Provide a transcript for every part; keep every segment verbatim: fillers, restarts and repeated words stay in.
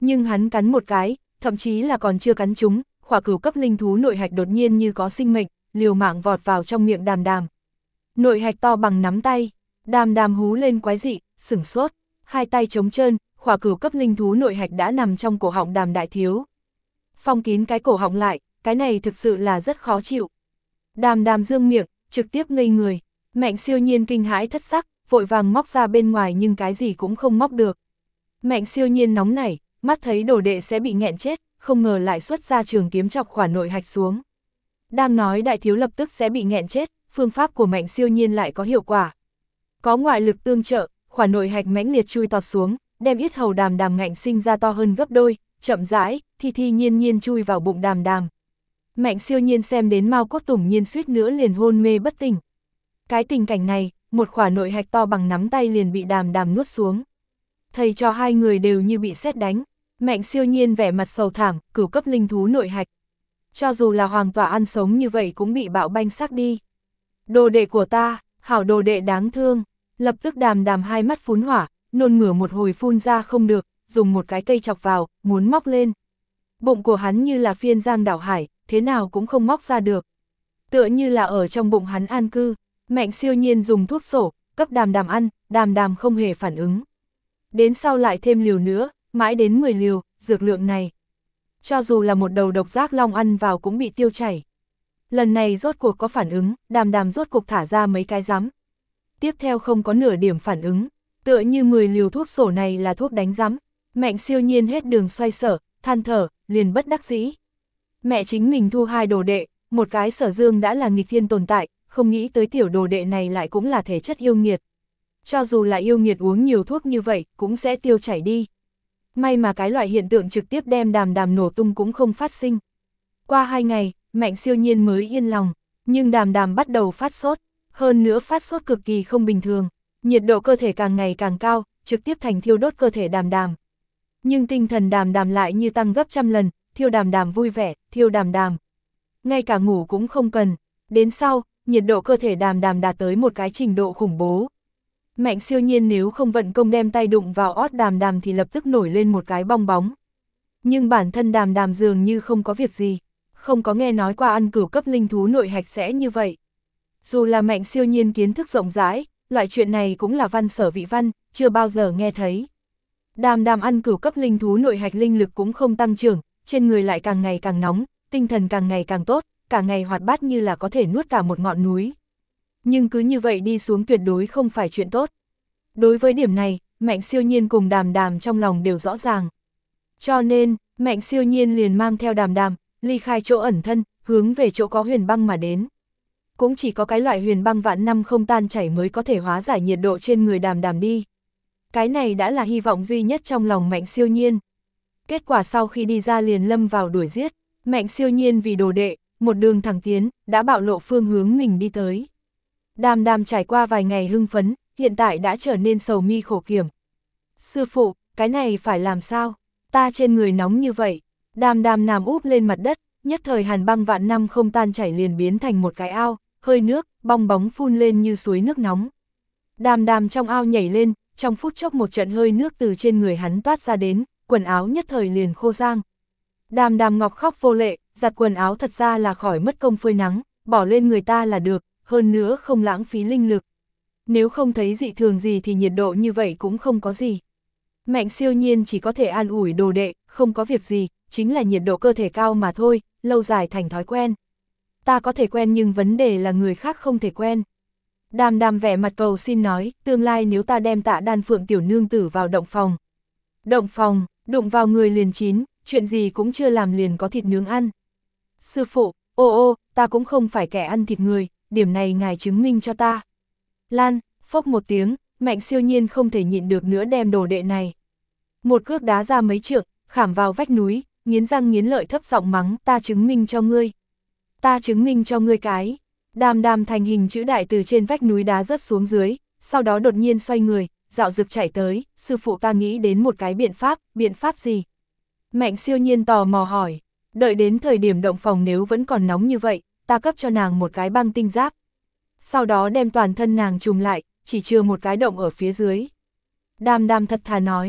Nhưng hắn cắn một cái, thậm chí là còn chưa cắn trúng, khỏa cửu cấp linh thú nội hạch đột nhiên như có sinh mệnh, liều mạng vọt vào trong miệng Đàm Đàm. Nội hạch to bằng nắm tay, Đàm Đàm hú lên quái dị, sửng sốt, hai tay trống trơn, khỏa cửu cấp linh thú nội hạch đã nằm trong cổ họng Đàm đại thiếu. Phong kín cái cổ họng lại, cái này thực sự là rất khó chịu. Đàm Đàm dương miệng, trực tiếp ngây người, Mạnh Siêu Nhiên kinh hãi thất sắc, vội vàng móc ra bên ngoài nhưng cái gì cũng không móc được. Mạnh Siêu Nhiên nóng nảy, mắt thấy đồ đệ sẽ bị nghẹn chết, không ngờ lại xuất ra trường kiếm chọc khỏa nội hạch xuống. Đang nói đại thiếu lập tức sẽ bị nghẹn chết, phương pháp của Mạnh Siêu Nhiên lại có hiệu quả. Có ngoại lực tương trợ, khỏa nội hạch mãnh liệt chui tọt xuống, đem yết hầu Đàm Đàm ngạnh sinh ra to hơn gấp đôi, chậm rãi, thi thi nhiên nhiên chui vào bụng Đàm Đàm. Mạnh Siêu Nhiên xem đến Mao Cốt Tủng Nhiên suýt nữa liền hôn mê bất tỉnh. Cái tình cảnh này, một khỏa nội hạch to bằng nắm tay liền bị Đàm Đàm nuốt xuống. Thầy cho hai người đều như bị sét đánh. Mạnh Siêu Nhiên vẻ mặt sầu thảm, cửu cấp linh thú nội hạch. Cho dù là hoàng tỏa ăn sống như vậy cũng bị bạo banh xác đi. Đồ đệ của ta, hảo đồ đệ đáng thương. Lập tức Đàm Đàm hai mắt phún hỏa, nôn mửa một hồi phun ra không được, dùng một cái cây chọc vào, muốn móc lên. Bụng của hắn như là phiên giang đảo hải, thế nào cũng không móc ra được. Tựa như là ở trong bụng hắn an cư. Mạnh Siêu Nhiên dùng thuốc sổ, cấp Đàm Đàm ăn, Đàm Đàm không hề phản ứng. Đến sau lại thêm liều nữa, mãi đến mười liều, dược lượng này. Cho dù là một đầu độc giác long ăn vào cũng bị tiêu chảy. Lần này rốt cuộc có phản ứng, Đàm Đàm rốt cuộc thả ra mấy cái rắm. Tiếp theo không có nửa điểm phản ứng, tựa như mười liều thuốc sổ này là thuốc đánh rắm. Mạnh Siêu Nhiên hết đường xoay sở, than thở, liền bất đắc dĩ. Mẹ chính mình thu hai đồ đệ, một cái Sở Dương đã là nghịch thiên tồn tại, không nghĩ tới tiểu đồ đệ này lại cũng là thể chất yêu nghiệt. Cho dù là yêu nghiệt uống nhiều thuốc như vậy, cũng sẽ tiêu chảy đi. May mà cái loại hiện tượng trực tiếp đem Đàm Đàm nổ tung cũng không phát sinh. Qua hai ngày, Mạnh Siêu Nhiên mới yên lòng, nhưng Đàm Đàm bắt đầu phát sốt, hơn nữa phát sốt cực kỳ không bình thường, nhiệt độ cơ thể càng ngày càng cao, trực tiếp thành thiêu đốt cơ thể Đàm Đàm. Nhưng tinh thần Đàm Đàm lại như tăng gấp trăm lần, thiêu Đàm Đàm vui vẻ, thiêu Đàm Đàm. Ngay cả ngủ cũng không cần, đến sau, nhiệt độ cơ thể Đàm Đàm đạt tới một cái trình độ khủng bố. Mạnh Siêu Nhiên nếu không vận công đem tay đụng vào ót Đàm Đàm thì lập tức nổi lên một cái bong bóng. Nhưng bản thân Đàm Đàm dường như không có việc gì, không có nghe nói qua ăn cửu cấp linh thú nội hạch sẽ như vậy. Dù là Mạnh Siêu Nhiên kiến thức rộng rãi, loại chuyện này cũng là văn sở vị văn, chưa bao giờ nghe thấy. Đàm Đàm ăn cửu cấp linh thú nội hạch linh lực cũng không tăng trưởng, trên người lại càng ngày càng nóng, tinh thần càng ngày càng tốt, cả ngày hoạt bát như là có thể nuốt cả một ngọn núi. Nhưng cứ như vậy đi xuống tuyệt đối không phải chuyện tốt. Đối với điểm này, Mạnh Siêu Nhiên cùng Đàm Đàm trong lòng đều rõ ràng. Cho nên, Mạnh Siêu Nhiên liền mang theo Đàm Đàm, ly khai chỗ ẩn thân, hướng về chỗ có huyền băng mà đến. Cũng chỉ có cái loại huyền băng vạn năm không tan chảy mới có thể hóa giải nhiệt độ trên người Đàm Đàm đi. Cái này đã là hy vọng duy nhất trong lòng Mạnh Siêu Nhiên. Kết quả sau khi đi ra liền lâm vào đuổi giết, Mạnh Siêu Nhiên vì đồ đệ, một đường thẳng tiến, đã bạo lộ phương hướng mình đi tới. Đàm Đàm trải qua vài ngày hưng phấn, hiện tại đã trở nên sầu mi khổ kiểm. Sư phụ, cái này phải làm sao? Ta trên người nóng như vậy. Đàm Đàm nằm úp lên mặt đất, nhất thời hàn băng vạn năm không tan chảy liền biến thành một cái ao, hơi nước, bong bóng phun lên như suối nước nóng. Đàm Đàm trong ao nhảy lên, trong phút chốc một trận hơi nước từ trên người hắn toát ra đến, quần áo nhất thời liền khô rang. Đàm Đàm ngọc khóc vô lệ, giặt quần áo thật ra là khỏi mất công phơi nắng, bỏ lên người ta là được, hơn nữa không lãng phí linh lực. Nếu không thấy dị thường gì thì nhiệt độ như vậy cũng không có gì. Mạnh Siêu Nhiên chỉ có thể an ủi đồ đệ, không có việc gì, chính là nhiệt độ cơ thể cao mà thôi, lâu dài thành thói quen. Ta có thể quen nhưng vấn đề là người khác không thể quen. Đàm Đàm vẻ mặt cầu xin nói, tương lai nếu ta đem Tạ Đan Phượng tiểu nương tử vào động phòng. Động phòng, đụng vào người liền chín, chuyện gì cũng chưa làm liền có thịt nướng ăn. Sư phụ, ô ô, ta cũng không phải kẻ ăn thịt người, điểm này ngài chứng minh cho ta. Lan, phốc một tiếng, Mạnh Siêu Nhiên không thể nhịn được nữa đem đồ đệ này. Một cước đá ra mấy trượng, khảm vào vách núi, nghiến răng nghiến lợi thấp giọng mắng, ta chứng minh cho ngươi. Ta chứng minh cho ngươi cái. Đàm Đàm thành hình chữ đại từ trên vách núi đá rớt xuống dưới, sau đó đột nhiên xoay người, dạo dực chạy tới, sư phụ ta nghĩ đến một cái biện pháp, biện pháp gì? Mạnh Siêu Nhiên tò mò hỏi, đợi đến thời điểm động phòng nếu vẫn còn nóng như vậy, ta cấp cho nàng một cái băng tinh giáp. Sau đó đem toàn thân nàng trùm lại, chỉ chừa một cái động ở phía dưới. Đàm Đàm thật thà nói,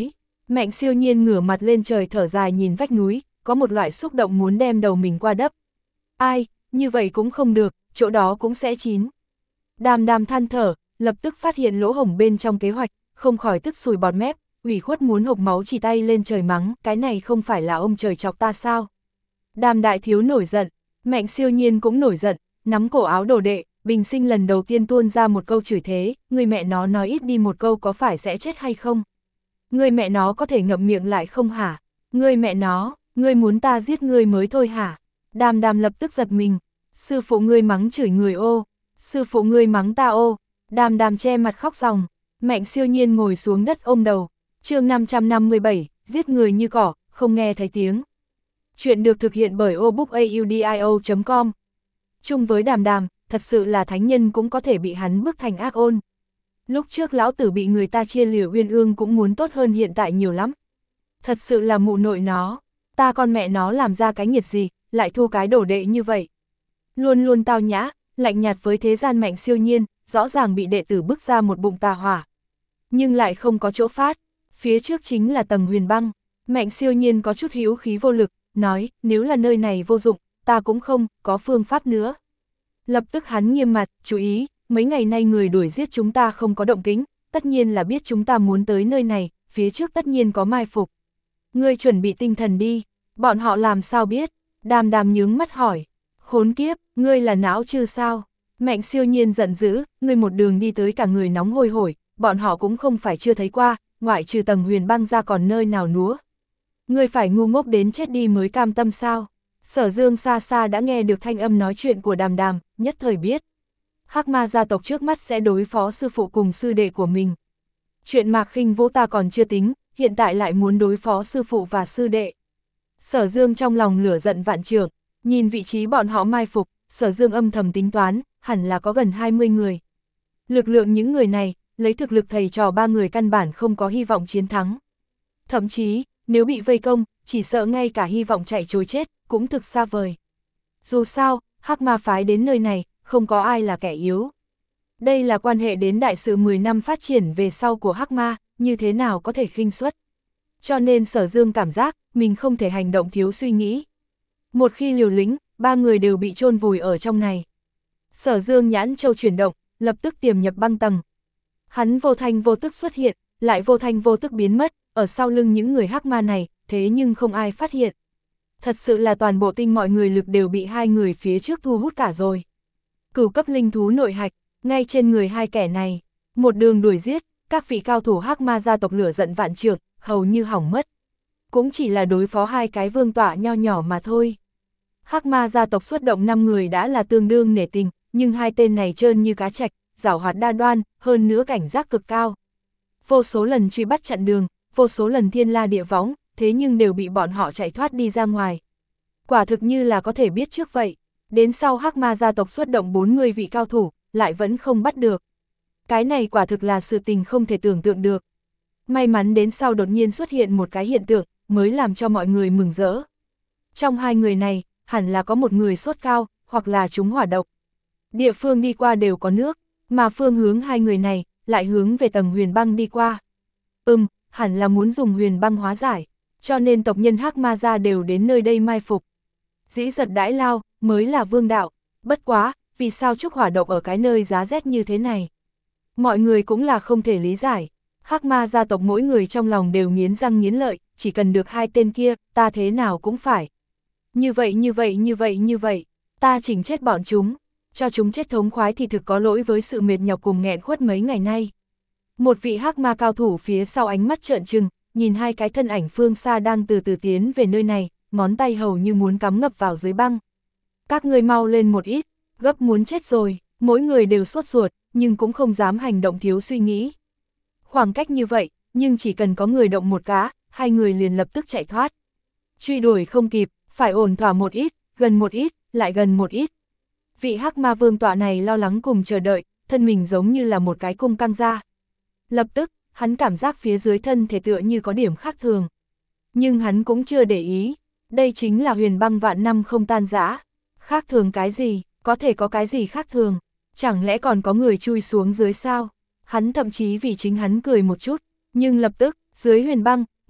Mạnh Siêu Nhiên ngửa mặt lên trời thở dài nhìn vách núi, có một loại xúc động muốn đem đầu mình qua đắp. Ai, như vậy cũng không được, chỗ đó cũng sẽ chín. Đàm Đàm than thở, lập tức phát hiện lỗ hổng bên trong kế hoạch, không khỏi tức sùi bọt mép, ủy khuất muốn hộc máu chỉ tay lên trời mắng, cái này không phải là ông trời chọc ta sao? Đàm đại thiếu nổi giận, Mạnh Siêu Nhiên cũng nổi giận, nắm cổ áo đồ đệ, bình sinh lần đầu tiên tuôn ra một câu chửi thế, người mẹ nó nói ít đi một câu có phải sẽ chết hay không? Người mẹ nó có thể ngậm miệng lại không hả? Người mẹ nó, ngươi muốn ta giết ngươi mới thôi hả? Đàm Đàm lập tức giật mình, sư phụ ngươi mắng chửi người ô, sư phụ ngươi mắng ta ô, Đàm Đàm che mặt khóc ròng. Mạnh Siêu Nhiên ngồi xuống đất ôm đầu, chương năm trăm năm mươi bảy, giết người như cỏ, không nghe thấy tiếng. Chuyện được thực hiện bởi obookaudio chấm com. Chung với Đàm Đàm, thật sự là thánh nhân cũng có thể bị hắn bức thành ác ôn. Lúc trước lão tử bị người ta chia liều uyên ương cũng muốn tốt hơn hiện tại nhiều lắm. Thật sự là mụ nội nó, ta con mẹ nó làm ra cái nghiệt gì, lại thu cái đổ đệ như vậy. Luôn luôn tao nhã, lạnh nhạt với thế gian Mạnh Siêu Nhiên, rõ ràng bị đệ tử bức ra một bụng tà hỏa. Nhưng lại không có chỗ phát, phía trước chính là tầng huyền băng. Mạnh Siêu Nhiên có chút hữu khí vô lực, nói, nếu là nơi này vô dụng, ta cũng không, có phương pháp nữa. Lập tức hắn nghiêm mặt, chú ý, mấy ngày nay người đuổi giết chúng ta không có động tĩnh, tất nhiên là biết chúng ta muốn tới nơi này, phía trước tất nhiên có mai phục. Ngươi chuẩn bị tinh thần đi, bọn họ làm sao biết? Đàm Đàm nhướng mắt hỏi, khốn kiếp, ngươi là não chứ sao? Mạnh Siêu Nhiên giận dữ, ngươi một đường đi tới cả người nóng hôi hổi, bọn họ cũng không phải chưa thấy qua, ngoại trừ tầng huyền băng ra còn nơi nào núa. Ngươi phải ngu ngốc đến chết đi mới cam tâm sao? Sở Dương xa xa đã nghe được thanh âm nói chuyện của Đàm Đàm, nhất thời biết. Hắc Ma gia tộc trước mắt sẽ đối phó sư phụ cùng sư đệ của mình. Chuyện Mạc Khinh Vũ ta còn chưa tính, hiện tại lại muốn đối phó sư phụ và sư đệ. Sở Dương trong lòng lửa giận vạn trượng, nhìn vị trí bọn họ mai phục, Sở Dương âm thầm tính toán, hẳn là có gần hai mươi người. Lực lượng những người này, lấy thực lực thầy trò ba người căn bản không có hy vọng chiến thắng. Thậm chí, nếu bị vây công, chỉ sợ ngay cả hy vọng chạy trối chết, cũng thực xa vời. Dù sao, Hắc Ma phái đến nơi này, không có ai là kẻ yếu. Đây là quan hệ đến đại sự mười năm phát triển về sau của Hắc Ma, như thế nào có thể khinh suất. Cho nên Sở Dương cảm giác, mình không thể hành động thiếu suy nghĩ. Một khi liều lĩnh, ba người đều bị chôn vùi ở trong này. Sở Dương nhãn châu chuyển động, lập tức tiềm nhập băng tầng. Hắn vô thanh vô tức xuất hiện, lại vô thanh vô tức biến mất, ở sau lưng những người Hắc Ma này, thế nhưng không ai phát hiện. Thật sự là toàn bộ tinh mọi người lực đều bị hai người phía trước thu hút cả rồi. Cửu cấp linh thú nội hạch, ngay trên người hai kẻ này, một đường đuổi giết, các vị cao thủ Hắc Ma gia tộc lửa giận vạn trượng, hầu như hỏng mất. Cũng chỉ là đối phó hai cái vương tọa nho nhỏ mà thôi. Hắc Ma gia tộc xuất động năm người đã là tương đương nể tình, nhưng hai tên này trơn như cá trạch, giảo hoạt đa đoan, hơn nữa cảnh giác cực cao. Vô số lần truy bắt chặn đường, vô số lần thiên la địa võng, thế nhưng đều bị bọn họ chạy thoát đi ra ngoài. Quả thực như là có thể biết trước vậy. Đến sau Hắc Ma gia tộc xuất động bốn mươi vị cao thủ, lại vẫn không bắt được. Cái này quả thực là sự tình không thể tưởng tượng được. May mắn đến sau đột nhiên xuất hiện một cái hiện tượng, mới làm cho mọi người mừng rỡ. Trong hai người này, hẳn là có một người sốt cao, hoặc là trúng hỏa độc. Địa phương đi qua đều có nước, mà phương hướng hai người này, lại hướng về tầng huyền băng đi qua. Ừm, hẳn là muốn dùng huyền băng hóa giải, cho nên tộc nhân Hắc Ma gia đều đến nơi đây mai phục. Dĩ giật đãi lao, mới là vương đạo, bất quá, vì sao trúc hỏa độc ở cái nơi giá rét như thế này? Mọi người cũng là không thể lý giải. Hắc Ma gia tộc mỗi người trong lòng đều nghiến răng nghiến lợi, chỉ cần được hai tên kia, ta thế nào cũng phải. Như vậy như vậy như vậy như vậy, ta chỉnh chết bọn chúng, cho chúng chết thống khoái thì thực có lỗi với sự mệt nhọc cùng nghẹn khuất mấy ngày nay. Một vị Hắc Ma cao thủ phía sau ánh mắt trợn trừng, nhìn hai cái thân ảnh phương xa đang từ từ tiến về nơi này, ngón tay hầu như muốn cắm ngập vào dưới băng. Các ngươi mau lên một ít, gấp muốn chết rồi, mỗi người đều sốt ruột, nhưng cũng không dám hành động thiếu suy nghĩ. Khoảng cách như vậy, nhưng chỉ cần có người động một cá, hai người liền lập tức chạy thoát. Truy đuổi không kịp, phải ổn thỏa một ít, gần một ít, lại gần một ít. Vị Hắc Ma vương tọa này lo lắng cùng chờ đợi, thân mình giống như là một cái cung căng ra. Lập tức, hắn cảm giác phía dưới thân thể tựa như có điểm khác thường. Nhưng hắn cũng chưa để ý, đây chính là huyền băng vạn năm không tan rã. Khác thường cái gì, có thể có cái gì khác thường, chẳng lẽ còn có người chui xuống dưới sao? Hắn thậm chí vì chính hắn cười một chút, nhưng lập tức, dưới huyền băng,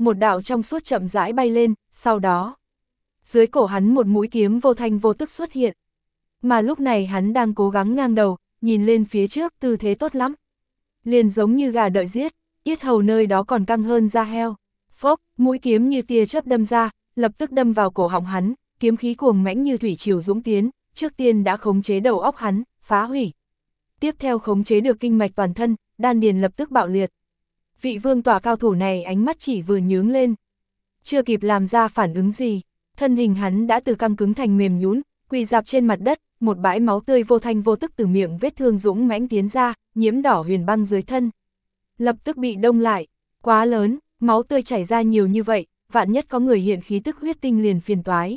một đạo trong suốt chậm rãi bay lên, sau đó, dưới cổ hắn một mũi kiếm vô thanh vô tức xuất hiện. Mà lúc này hắn đang cố gắng ngang đầu, nhìn lên phía trước tư thế tốt lắm. Liền giống như gà đợi giết, yết hầu nơi đó còn căng hơn da heo. Phốc, mũi kiếm như tia chớp đâm ra, lập tức đâm vào cổ họng hắn, kiếm khí cuồng mãnh như thủy triều dũng tiến, trước tiên đã khống chế đầu óc hắn, phá hủy. Tiếp theo khống chế được kinh mạch toàn thân, đan điền lập tức bạo liệt. Vị vương tỏa cao thủ này ánh mắt chỉ vừa nhướng lên. Chưa kịp làm ra phản ứng gì, thân hình hắn đã từ căng cứng thành mềm nhũn, quỳ dạp trên mặt đất, một bãi máu tươi vô thanh vô tức từ miệng vết thương dũng mãnh tiến ra, nhiễm đỏ huyền băng dưới thân. Lập tức bị đông lại, quá lớn, máu tươi chảy ra nhiều như vậy, vạn nhất có người hiện khí tức huyết tinh liền phiền toái.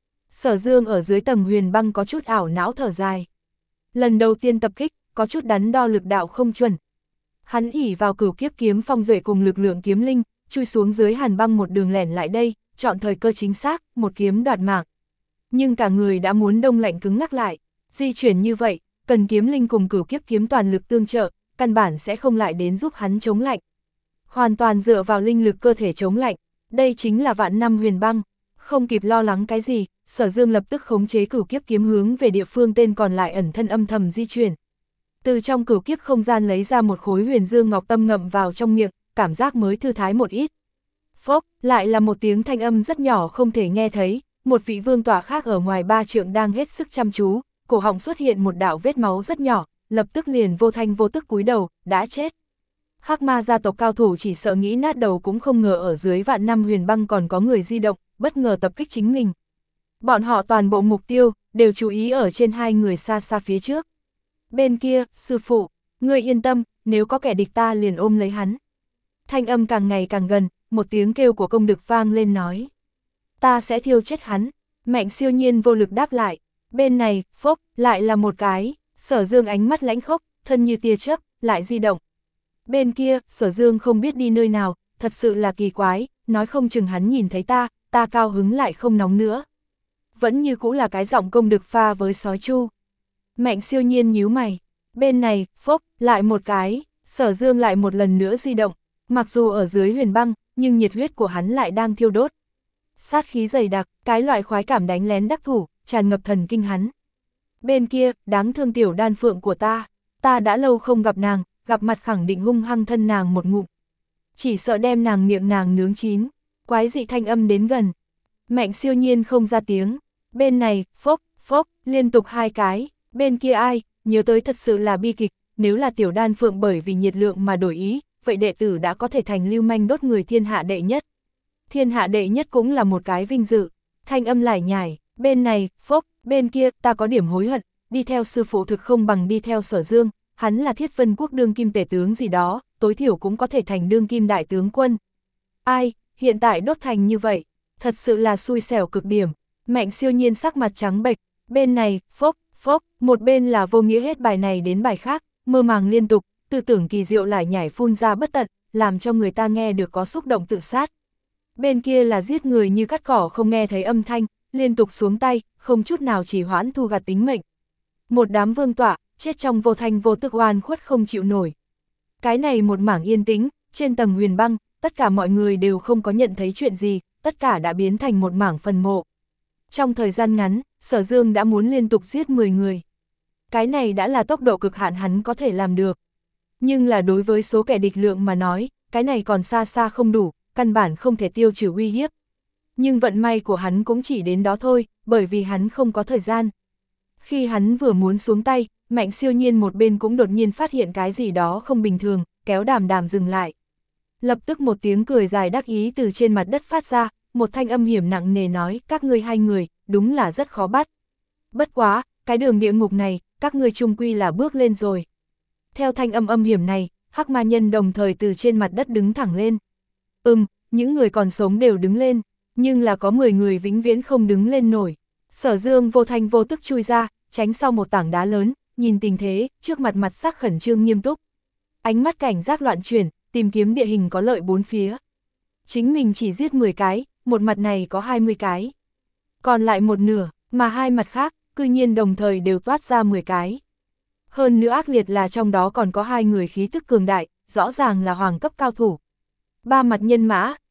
Sở Dương ở dưới tầng huyền băng có chút ảo não thở dài. Lần đầu tiên tập kích, có chút đắn đo lực đạo không chuẩn. Hắn ỉ vào cửu kiếp kiếm phong duệ cùng lực lượng kiếm linh, chui xuống dưới hàn băng một đường lẻn lại đây, chọn thời cơ chính xác, một kiếm đoạt mạng. Nhưng cả người đã muốn đông lạnh cứng ngắc lại, di chuyển như vậy, cần kiếm linh cùng cửu kiếp kiếm toàn lực tương trợ, căn bản sẽ không lại đến giúp hắn chống lạnh. Hoàn toàn dựa vào linh lực cơ thể chống lạnh, đây chính là vạn năm huyền băng, không kịp lo lắng cái gì, Sở Dương lập tức khống chế cửu kiếp kiếm hướng về địa phương tên còn lại ẩn thân âm thầm di chuyển. Từ trong cửu kiếp không gian lấy ra một khối huyền dương ngọc tâm ngậm vào trong miệng, cảm giác mới thư thái một ít. Phốc, lại là một tiếng thanh âm rất nhỏ không thể nghe thấy, một vị vương tỏa khác ở ngoài ba trượng đang hết sức chăm chú, cổ họng xuất hiện một đạo vết máu rất nhỏ, lập tức liền vô thanh vô tức cúi đầu, đã chết. Hắc ma gia tộc cao thủ chỉ sợ nghĩ nát đầu cũng không ngờ ở dưới vạn năm huyền băng còn có người di động, bất ngờ tập kích chính mình. Bọn họ toàn bộ mục tiêu, đều chú ý ở trên hai người xa xa phía trước. Bên kia, sư phụ, ngươi yên tâm, nếu có kẻ địch ta liền ôm lấy hắn. Thanh âm càng ngày càng gần, một tiếng kêu của công đực vang lên nói. Ta sẽ thiêu chết hắn. Mạnh Siêu Nhiên vô lực đáp lại. Bên này, phốc, lại là một cái. Sở Dương ánh mắt lãnh khốc, thân như tia chớp, lại di động. Bên kia, Sở Dương không biết đi nơi nào, thật sự là kỳ quái, nói không chừng hắn nhìn thấy ta, ta cao hứng lại không nóng nữa. Vẫn như cũ là cái giọng công đực pha với sói chu. Mạnh Siêu Nhiên nhíu mày. Bên này, phốc, lại một cái. Sở Dương lại một lần nữa di động. Mặc dù ở dưới huyền băng, nhưng nhiệt huyết của hắn lại đang thiêu đốt. Sát khí dày đặc, cái loại khoái cảm đánh lén đắc thủ, tràn ngập thần kinh hắn. Bên kia, đáng thương tiểu đan phượng của ta, ta đã lâu không gặp nàng, gặp mặt khẳng định hung hăng thân nàng một ngụm. Chỉ sợ đem nàng miệng nàng nướng chín, quái dị thanh âm đến gần. Mạnh Siêu Nhiên không ra tiếng, bên này, phốc, phốc, liên tục hai cái, bên kia ai, nhớ tới thật sự là bi kịch, nếu là tiểu đan phượng bởi vì nhiệt lượng mà đổi ý, vậy đệ tử đã có thể thành lưu manh đốt người thiên hạ đệ nhất. Thiên hạ đệ nhất cũng là một cái vinh dự, thanh âm lải nhải, bên này, phốc, bên kia, ta có điểm hối hận, đi theo sư phụ thực không bằng đi theo Sở Dương, hắn là Thiết Vân Quốc đương kim tể tướng gì đó, tối thiểu cũng có thể thành đương kim đại tướng quân. Ai, hiện tại đốt thành như vậy, thật sự là xui xẻo cực điểm. Mạnh Siêu Nhiên sắc mặt trắng bệch, bên này, phốc, phốc, một bên là vô nghĩa hết bài này đến bài khác, mơ màng liên tục, tư tưởng kỳ diệu lải nhải phun ra bất tận, làm cho người ta nghe được có xúc động tự sát. Bên kia là giết người như cắt cỏ không nghe thấy âm thanh, liên tục xuống tay, không chút nào trì hoãn thu gặt tính mệnh. Một đám vương tọa, chết trong vô thanh vô tức oan khuất không chịu nổi. Cái này một mảng yên tĩnh, trên tầng huyền băng, tất cả mọi người đều không có nhận thấy chuyện gì, tất cả đã biến thành một mảng phần mộ. Trong thời gian ngắn, Sở Dương đã muốn liên tục giết mười người. Cái này đã là tốc độ cực hạn hắn có thể làm được. Nhưng là đối với số kẻ địch lượng mà nói, cái này còn xa xa không đủ, căn bản không thể tiêu trừ uy hiếp. Nhưng vận may của hắn cũng chỉ đến đó thôi, bởi vì hắn không có thời gian. Khi hắn vừa muốn xuống tay, Mạnh Siêu Nhiên một bên cũng đột nhiên phát hiện cái gì đó không bình thường, kéo Đàm Đàm dừng lại. Lập tức một tiếng cười dài đắc ý từ trên mặt đất phát ra, một thanh âm hiểm nặng nề nói, các ngươi hai người, đúng là rất khó bắt. Bất quá, cái đường địa ngục này, các ngươi chung quy là bước lên rồi. Theo thanh âm âm hiểm này, Hắc Ma Nhân đồng thời từ trên mặt đất đứng thẳng lên. Ừm, những người còn sống đều đứng lên, nhưng là có mười người vĩnh viễn không đứng lên nổi. Sở Dương vô thanh vô tức chui ra, tránh sau một tảng đá lớn, nhìn tình thế, trước mặt mặt sắc khẩn trương nghiêm túc. Ánh mắt cảnh giác loạn chuyển, tìm kiếm địa hình có lợi bốn phía. Chính mình chỉ giết mười cái, một mặt này có hai mươi cái. Còn lại một nửa, mà hai mặt khác, cư nhiên đồng thời đều toát ra mười cái. Hơn nữa ác liệt là trong đó còn có hai người khí tức cường đại, rõ ràng là hoàng cấp cao thủ. Ba mặt nhân mã,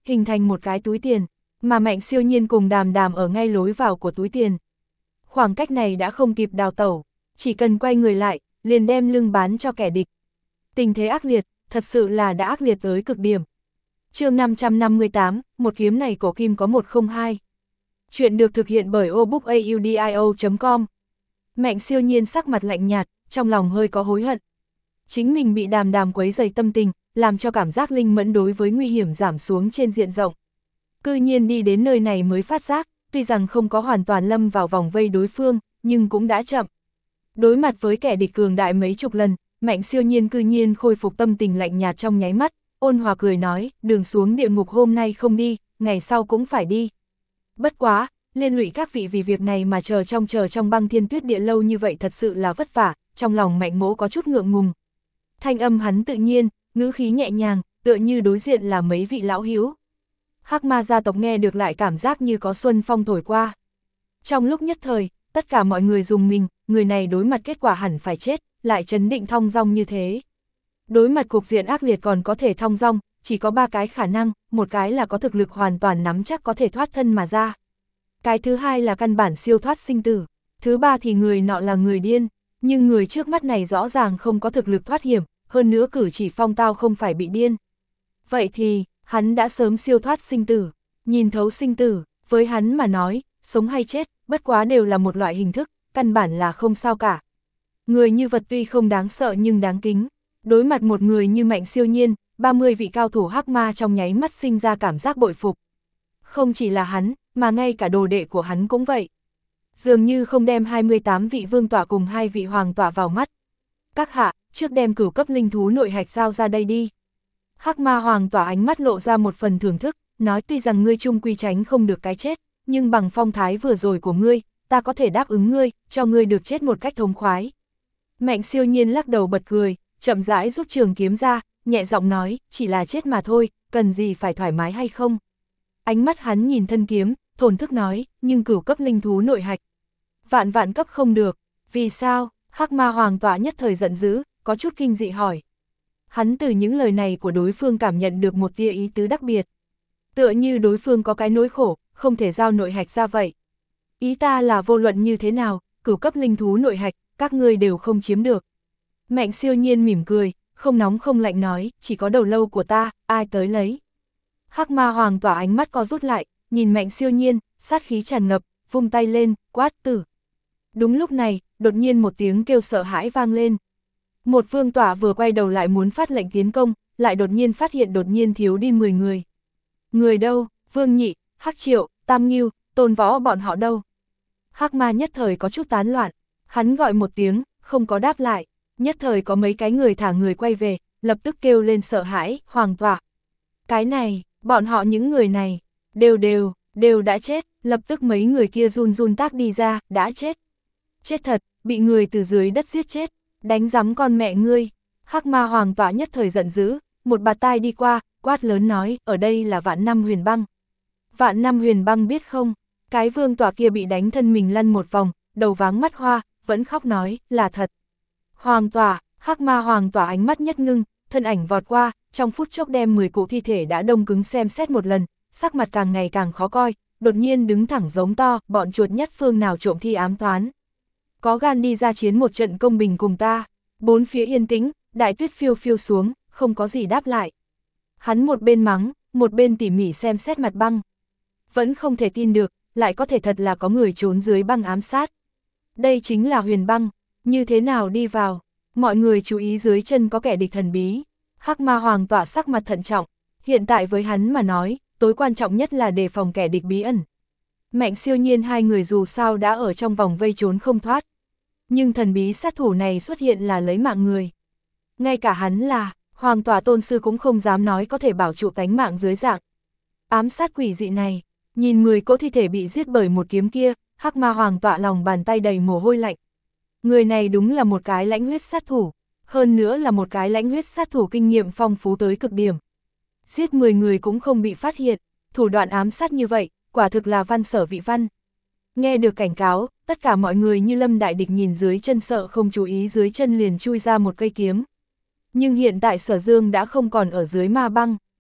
hình thành một cái túi tiền, mà Mạnh Siêu Nhiên cùng Đàm Đàm ở ngay lối vào của túi tiền. Khoảng cách này đã không kịp đào tẩu, chỉ cần quay người lại, liền đem lưng bán cho kẻ địch. Tình thế ác liệt, thật sự là đã ác liệt tới cực điểm. Chương năm trăm năm mươi tám, một kiếm này cổ kim có một không hai. Chuyện được thực hiện bởi obookaudio chấm com. Mạnh Siêu Nhiên sắc mặt lạnh nhạt, trong lòng hơi có hối hận. Chính mình bị Đàm Đàm quấy rầy tâm tình, làm cho cảm giác linh mẫn đối với nguy hiểm giảm xuống trên diện rộng. Cư nhiên đi đến nơi này mới phát giác, tuy rằng không có hoàn toàn lâm vào vòng vây đối phương, nhưng cũng đã chậm. Đối mặt với kẻ địch cường đại mấy chục lần, Mạnh Siêu Nhiên cư nhiên khôi phục tâm tình lạnh nhạt trong nháy mắt, ôn hòa cười nói, đường xuống địa ngục hôm nay không đi, ngày sau cũng phải đi. Bất quá, liên lụy các vị vì việc này mà chờ trong chờ trong băng thiên tuyết địa lâu như vậy thật sự là vất vả, trong lòng Mạnh Mỗ có chút ngượng ngùng. Thanh âm hắn tự nhiên, ngữ khí nhẹ nhàng, tựa như đối diện là mấy vị lão hiếu. Hắc Ma gia tộc nghe được lại cảm giác như có xuân phong thổi qua. Trong lúc nhất thời, tất cả mọi người dùng mình, người này đối mặt kết quả hẳn phải chết, lại trấn định thong dong như thế. Đối mặt cục diện ác liệt còn có thể thong dong, chỉ có ba cái khả năng, một cái là có thực lực hoàn toàn nắm chắc có thể thoát thân mà ra. Cái thứ hai là căn bản siêu thoát sinh tử. Thứ ba thì người nọ là người điên, nhưng người trước mắt này rõ ràng không có thực lực thoát hiểm, hơn nữa cử chỉ phong tao không phải bị điên. Vậy thì, hắn đã sớm siêu thoát sinh tử, nhìn thấu sinh tử, với hắn mà nói, sống hay chết, bất quá đều là một loại hình thức, căn bản là không sao cả. Người như vật tuy không đáng sợ nhưng đáng kính, đối mặt một người như Mạnh Siêu Nhiên, ba mươi vị cao thủ Hắc Ma trong nháy mắt sinh ra cảm giác bội phục. Không chỉ là hắn, mà ngay cả đồ đệ của hắn cũng vậy. Dường như không đem hai mươi tám vị vương tọa cùng hai vị hoàng tọa vào mắt. Các hạ, trước đem cửu cấp linh thú nội hạch giao ra đây đi. Hắc Ma hoàng tỏa ánh mắt lộ ra một phần thưởng thức, nói tuy rằng ngươi chung quy tránh không được cái chết, nhưng bằng phong thái vừa rồi của ngươi, ta có thể đáp ứng ngươi, cho ngươi được chết một cách thống khoái. Mạnh Siêu Nhiên lắc đầu bật cười, chậm rãi rút trường kiếm ra, nhẹ giọng nói, chỉ là chết mà thôi, cần gì phải thoải mái hay không. Ánh mắt hắn nhìn thân kiếm, thổn thức nói, nhưng cửu cấp linh thú nội hạch. Vạn vạn cấp không được, vì sao? Hắc Ma hoàng tỏa nhất thời giận dữ, có chút kinh dị hỏi. Hắn từ những lời này của đối phương cảm nhận được một tia ý tứ đặc biệt. Tựa như đối phương có cái nỗi khổ, không thể giao nội hạch ra vậy. Ý ta là vô luận như thế nào, cửu cấp linh thú nội hạch, các ngươi đều không chiếm được. Mạnh Siêu Nhiên mỉm cười, không nóng không lạnh nói, chỉ có đầu lâu của ta, ai tới lấy. Hắc Ma hoàng tỏa ánh mắt co rút lại, nhìn Mạnh Siêu Nhiên, sát khí tràn ngập, vung tay lên, quát tử. Đúng lúc này, đột nhiên một tiếng kêu sợ hãi vang lên. Một vương tỏa vừa quay đầu lại muốn phát lệnh tiến công, lại đột nhiên phát hiện đột nhiên thiếu đi mười người. Người đâu? Vương Nhị, Hắc Triệu, Tam Ngưu, Tôn Võ bọn họ đâu? Hắc Ma nhất thời có chút tán loạn, hắn gọi một tiếng, không có đáp lại, nhất thời có mấy cái người thả người quay về, lập tức kêu lên sợ hãi, hoàng tỏa. Cái này, bọn họ những người này, đều đều, đều đã chết, lập tức mấy người kia run run tác đi ra, đã chết. Chết thật, bị người từ dưới đất giết chết, đánh rắm con mẹ ngươi. Hắc Ma hoàng tỏa nhất thời giận dữ, một bạt tai đi qua, quát lớn nói, ở đây là Vạn Năm Huyền Băng. Vạn Năm Huyền Băng biết không? Cái vương tỏa kia bị đánh thân mình lăn một vòng, đầu váng mắt hoa, vẫn khóc nói, là thật. Hoàng tỏa, Hắc Ma hoàng tỏa ánh mắt nhất ngưng, thân ảnh vọt qua, trong phút chốc đem mười cụ thi thể đã đông cứng xem xét một lần, sắc mặt càng ngày càng khó coi, đột nhiên đứng thẳng giống to, bọn chuột nhất phương nào trộm thi ám toán. Có gan đi ra chiến một trận công bình cùng ta. Bốn phía yên tĩnh, đại tuyết phiêu phiêu xuống, không có gì đáp lại. Hắn một bên mắng, một bên tỉ mỉ xem xét mặt băng. Vẫn không thể tin được, lại có thể thật là có người trốn dưới băng ám sát. Đây chính là huyền băng, như thế nào đi vào? Mọi người chú ý dưới chân có kẻ địch thần bí. Hắc Ma hoàng tỏa sắc mặt thận trọng, hiện tại với hắn mà nói, tối quan trọng nhất là đề phòng kẻ địch bí ẩn. Mạnh Siêu Nhiên hai người dù sao đã ở trong vòng vây trốn không thoát. Nhưng thần bí sát thủ này xuất hiện là lấy mạng người. Ngay cả hắn là, hoàng tỏa tôn sư cũng không dám nói có thể bảo trụ tánh mạng dưới dạng. Ám sát quỷ dị này, nhìn mười cỗ thi thể bị giết bởi một kiếm kia, Hắc Ma hoàng tỏa lòng bàn tay đầy mồ hôi lạnh. Người này đúng là một cái lãnh huyết sát thủ, hơn nữa là một cái lãnh huyết sát thủ kinh nghiệm phong phú tới cực điểm. Giết mười người cũng không bị phát hiện, thủ đoạn ám sát như vậy, quả thực là văn sở vị văn. Nghe được cảnh cáo, tất cả mọi người như lâm đại địch nhìn dưới chân sợ không chú ý dưới chân liền chui ra một cây kiếm. Nhưng hiện tại Sở Dương đã không còn ở dưới ma băng.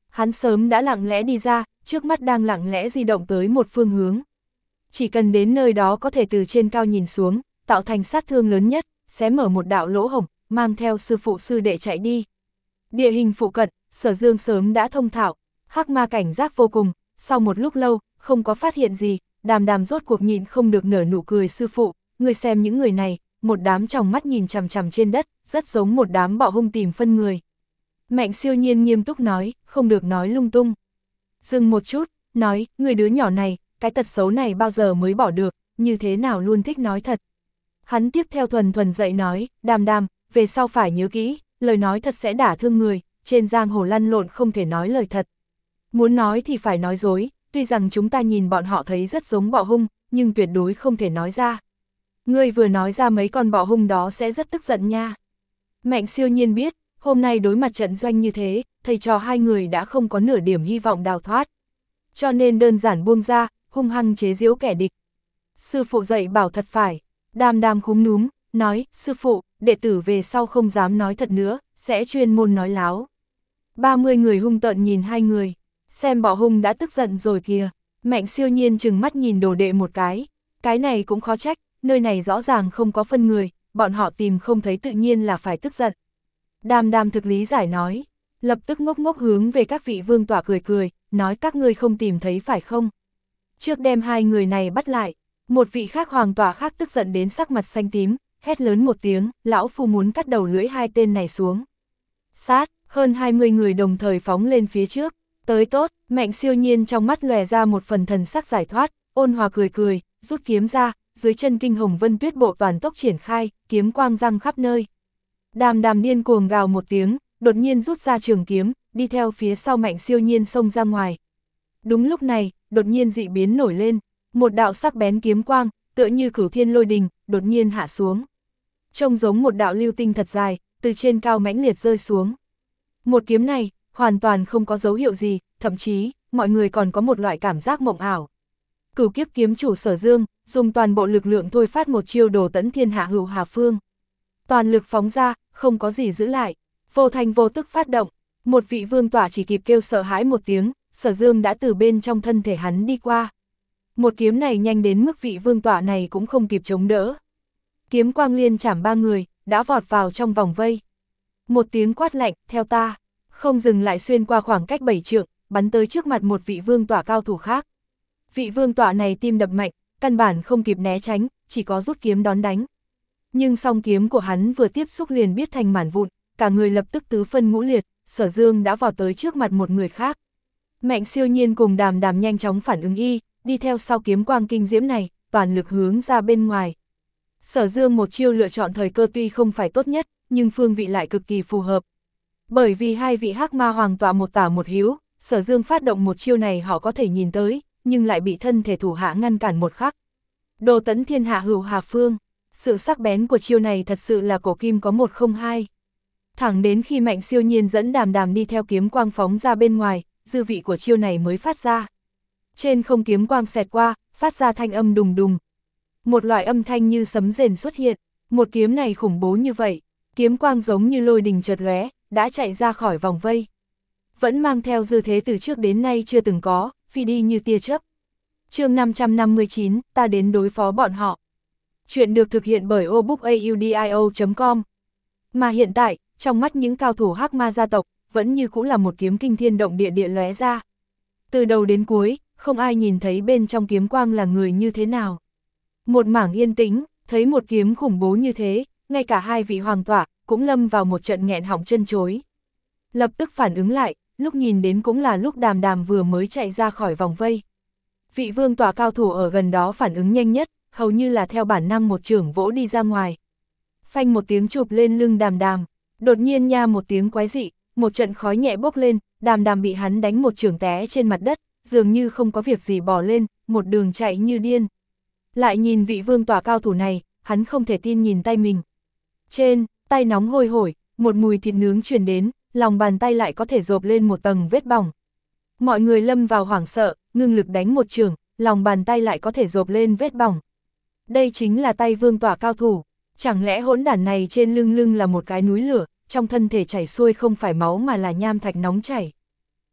Hắn sớm đã lặng lẽ đi ra, trước mắt đang lặng lẽ di động tới một phương hướng. Chỉ cần đến nơi đó có thể từ trên cao nhìn xuống, tạo thành sát thương lớn nhất, sẽ mở một đạo lỗ hổng, mang theo sư phụ sư đệ chạy đi. Địa hình phụ cận, Sở Dương sớm đã thông thạo, hắc ma cảnh giác vô cùng, sau một lúc lâu, không có phát hiện gì, Đàm Đàm rốt cuộc nhịn không được nở nụ cười. Sư phụ, người xem những người này, một đám tròng mắt nhìn chằm chằm trên đất, rất giống một đám bọ hung tìm phân người. Mạnh Siêu Nhiên nghiêm túc nói, không được nói lung tung. Dừng một chút, nói, người đứa nhỏ này, cái tật xấu này bao giờ mới bỏ được, như thế nào luôn thích nói thật. Hắn tiếp theo thuần thuần dạy nói, Đàm Đàm, về sau phải nhớ kỹ, lời nói thật sẽ đả thương người, trên giang hồ lăn lộn không thể nói lời thật. Muốn nói thì phải nói dối, tuy rằng chúng ta nhìn bọn họ thấy rất giống bọ hung, nhưng tuyệt đối không thể nói ra. Ngươi vừa nói ra mấy con bọ hung đó sẽ rất tức giận nha. Mạnh Siêu Nhiên biết, hôm nay đối mặt trận doanh như thế, thầy trò hai người đã không có nửa điểm hy vọng đào thoát. Cho nên đơn giản buông ra, hung hăng chế giễu kẻ địch. Sư phụ dạy bảo thật phải. Đàm Đàm khúm núm, nói, sư phụ, đệ tử về sau không dám nói thật nữa, sẽ chuyên môn nói láo. ba mươi người hung tợn nhìn hai người, xem bọ hung đã tức giận rồi kìa. Mạnh Siêu Nhiên trừng mắt nhìn đồ đệ một cái, cái này cũng khó trách, nơi này rõ ràng không có phân người, bọn họ tìm không thấy tự nhiên là phải tức giận. Đàm Đàm thực lý giải nói, lập tức ngốc ngốc hướng về các vị vương tỏa cười cười, nói các ngươi không tìm thấy phải không? Trước đem hai người này bắt lại, một vị khác hoàng tỏa khác tức giận đến sắc mặt xanh tím, hét lớn một tiếng, lão phu muốn cắt đầu lưỡi hai tên này xuống. Sát, hơn hai mươi người đồng thời phóng lên phía trước, tới tốt, Mạnh Siêu Nhiên trong mắt lòe ra một phần thần sắc giải thoát, ôn hòa cười cười, rút kiếm ra, dưới chân kinh hồng vân tuyết bộ toàn tốc triển khai, kiếm quang răng khắp nơi. Đàm Đàm điên cuồng gào một tiếng, đột nhiên rút ra trường kiếm, đi theo phía sau Mạnh Siêu Nhiên xông ra ngoài. Đúng lúc này, đột nhiên dị biến nổi lên, một đạo sắc bén kiếm quang, tựa như cửu thiên lôi đình, đột nhiên hạ xuống. Trông giống một đạo lưu tinh thật dài, từ trên cao mãnh liệt rơi xuống. Một kiếm này, hoàn toàn không có dấu hiệu gì, thậm chí, mọi người còn có một loại cảm giác mộng ảo. Cửu kiếp kiếm chủ Sở Dương, dùng toàn bộ lực lượng thôi phát một chiêu đồ tẫn thiên hạ hữu hà phương. Toàn lực phóng ra, không có gì giữ lại, vô thành vô tức phát động, một vị vương tỏa chỉ kịp kêu sợ hãi một tiếng, Sở Dương đã từ bên trong thân thể hắn đi qua. Một kiếm này nhanh đến mức vị vương tỏa này cũng không kịp chống đỡ. Kiếm quang liên chảm ba người, đã vọt vào trong vòng vây. Một tiếng quát lạnh, theo ta, không dừng lại xuyên qua khoảng cách bảy trượng, bắn tới trước mặt một vị vương tỏa cao thủ khác. Vị vương tỏa này tim đập mạnh, căn bản không kịp né tránh, chỉ có rút kiếm đón đánh. Nhưng song kiếm của hắn vừa tiếp xúc liền biết thành mảnh vụn, cả người lập tức tứ phân ngũ liệt, Sở Dương đã vào tới trước mặt một người khác. Mạnh Siêu Nhiên cùng Đàm Đàm nhanh chóng phản ứng y, đi theo sau kiếm quang kinh diễm này, toàn lực hướng ra bên ngoài. Sở Dương một chiêu lựa chọn thời cơ tuy không phải tốt nhất, nhưng phương vị lại cực kỳ phù hợp. Bởi vì hai vị hắc ma hoàng tọa một tả một hữu, Sở Dương phát động một chiêu này họ có thể nhìn tới, nhưng lại bị thân thể thủ hạ ngăn cản một khắc. Đồ tẫn thiên hạ hữu hà phương, sự sắc bén của chiêu này thật sự là cổ kim có một không hai. Thẳng đến khi Mạnh Siêu Nhiên dẫn Đàm Đàm đi theo kiếm quang phóng ra bên ngoài, dư vị của chiêu này mới phát ra. Trên không kiếm quang xẹt qua, phát ra thanh âm đùng đùng. Một loại âm thanh như sấm rền xuất hiện, một kiếm này khủng bố như vậy, kiếm quang giống như lôi đình chợt lóe, đã chạy ra khỏi vòng vây. Vẫn mang theo dư thế từ trước đến nay chưa từng có, phi đi như tia chớp. Chương năm trăm năm mươi chín, ta đến đối phó bọn họ. Chuyện được thực hiện bởi obookaudio chấm com. Mà hiện tại, trong mắt những cao thủ hắc ma gia tộc, vẫn như cũng là một kiếm kinh thiên động địa địa lóe ra. Từ đầu đến cuối, không ai nhìn thấy bên trong kiếm quang là người như thế nào. Một mảng yên tĩnh, thấy một kiếm khủng bố như thế, ngay cả hai vị hoàng tỏa, cũng lâm vào một trận nghẹn họng chân chối. Lập tức phản ứng lại, lúc nhìn đến cũng là lúc Đàm Đàm vừa mới chạy ra khỏi vòng vây. Vị vương tỏa cao thủ ở gần đó phản ứng nhanh nhất, hầu như là theo bản năng một chưởng vỗ đi ra ngoài. Phanh một tiếng chụp lên lưng Đàm Đàm, đột nhiên nha một tiếng quái dị, một trận khói nhẹ bốc lên, Đàm Đàm bị hắn đánh một chưởng té trên mặt đất, dường như không có việc gì bò lên, một đường chạy như điên. Lại nhìn vị vương tỏa cao thủ này, hắn không thể tin nhìn tay mình. Trên, tay nóng hôi hổi, một mùi thịt nướng truyền đến, lòng bàn tay lại có thể rộp lên một tầng vết bỏng. Mọi người lâm vào hoảng sợ, ngưng lực đánh một chưởng, lòng bàn tay lại có thể rộp lên vết bỏng. Đây chính là tay vương tỏa cao thủ, chẳng lẽ hỗn đản này trên lưng lưng là một cái núi lửa, trong thân thể chảy xuôi không phải máu mà là nham thạch nóng chảy.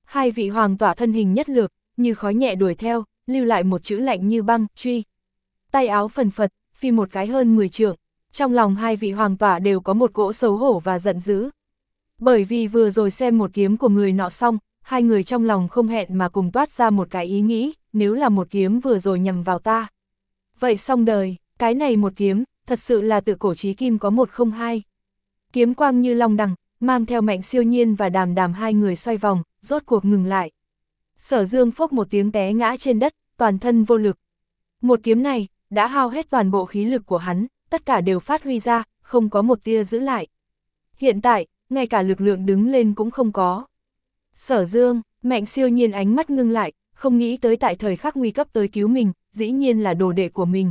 Hai vị hoàng tỏa thân hình nhất lược, như khói nhẹ đuổi theo, lưu lại một chữ lạnh như băng, truy. Tay áo phần phật, phi một cái hơn mười trượng, trong lòng hai vị hoàng tỏa đều có một cỗ xấu hổ và giận dữ. Bởi vì vừa rồi xem một kiếm của người nọ xong, hai người trong lòng không hẹn mà cùng toát ra một cái ý nghĩ, nếu là một kiếm vừa rồi nhằm vào ta. Vậy xong đời, cái này một kiếm, thật sự là tự cổ chí kim có một không hai. Kiếm quang như long đằng, mang theo Mạnh Siêu Nhiên và Đàm Đàm hai người xoay vòng, rốt cuộc ngừng lại. Sở Dương phốc một tiếng té ngã trên đất, toàn thân vô lực. Một kiếm này, đã hao hết toàn bộ khí lực của hắn, tất cả đều phát huy ra, không có một tia giữ lại. Hiện tại, ngay cả lực lượng đứng lên cũng không có. Sở Dương, Mạnh Siêu Nhiên ánh mắt ngưng lại, không nghĩ tới tại thời khắc nguy cấp tới cứu mình, dĩ nhiên là đồ đệ của mình.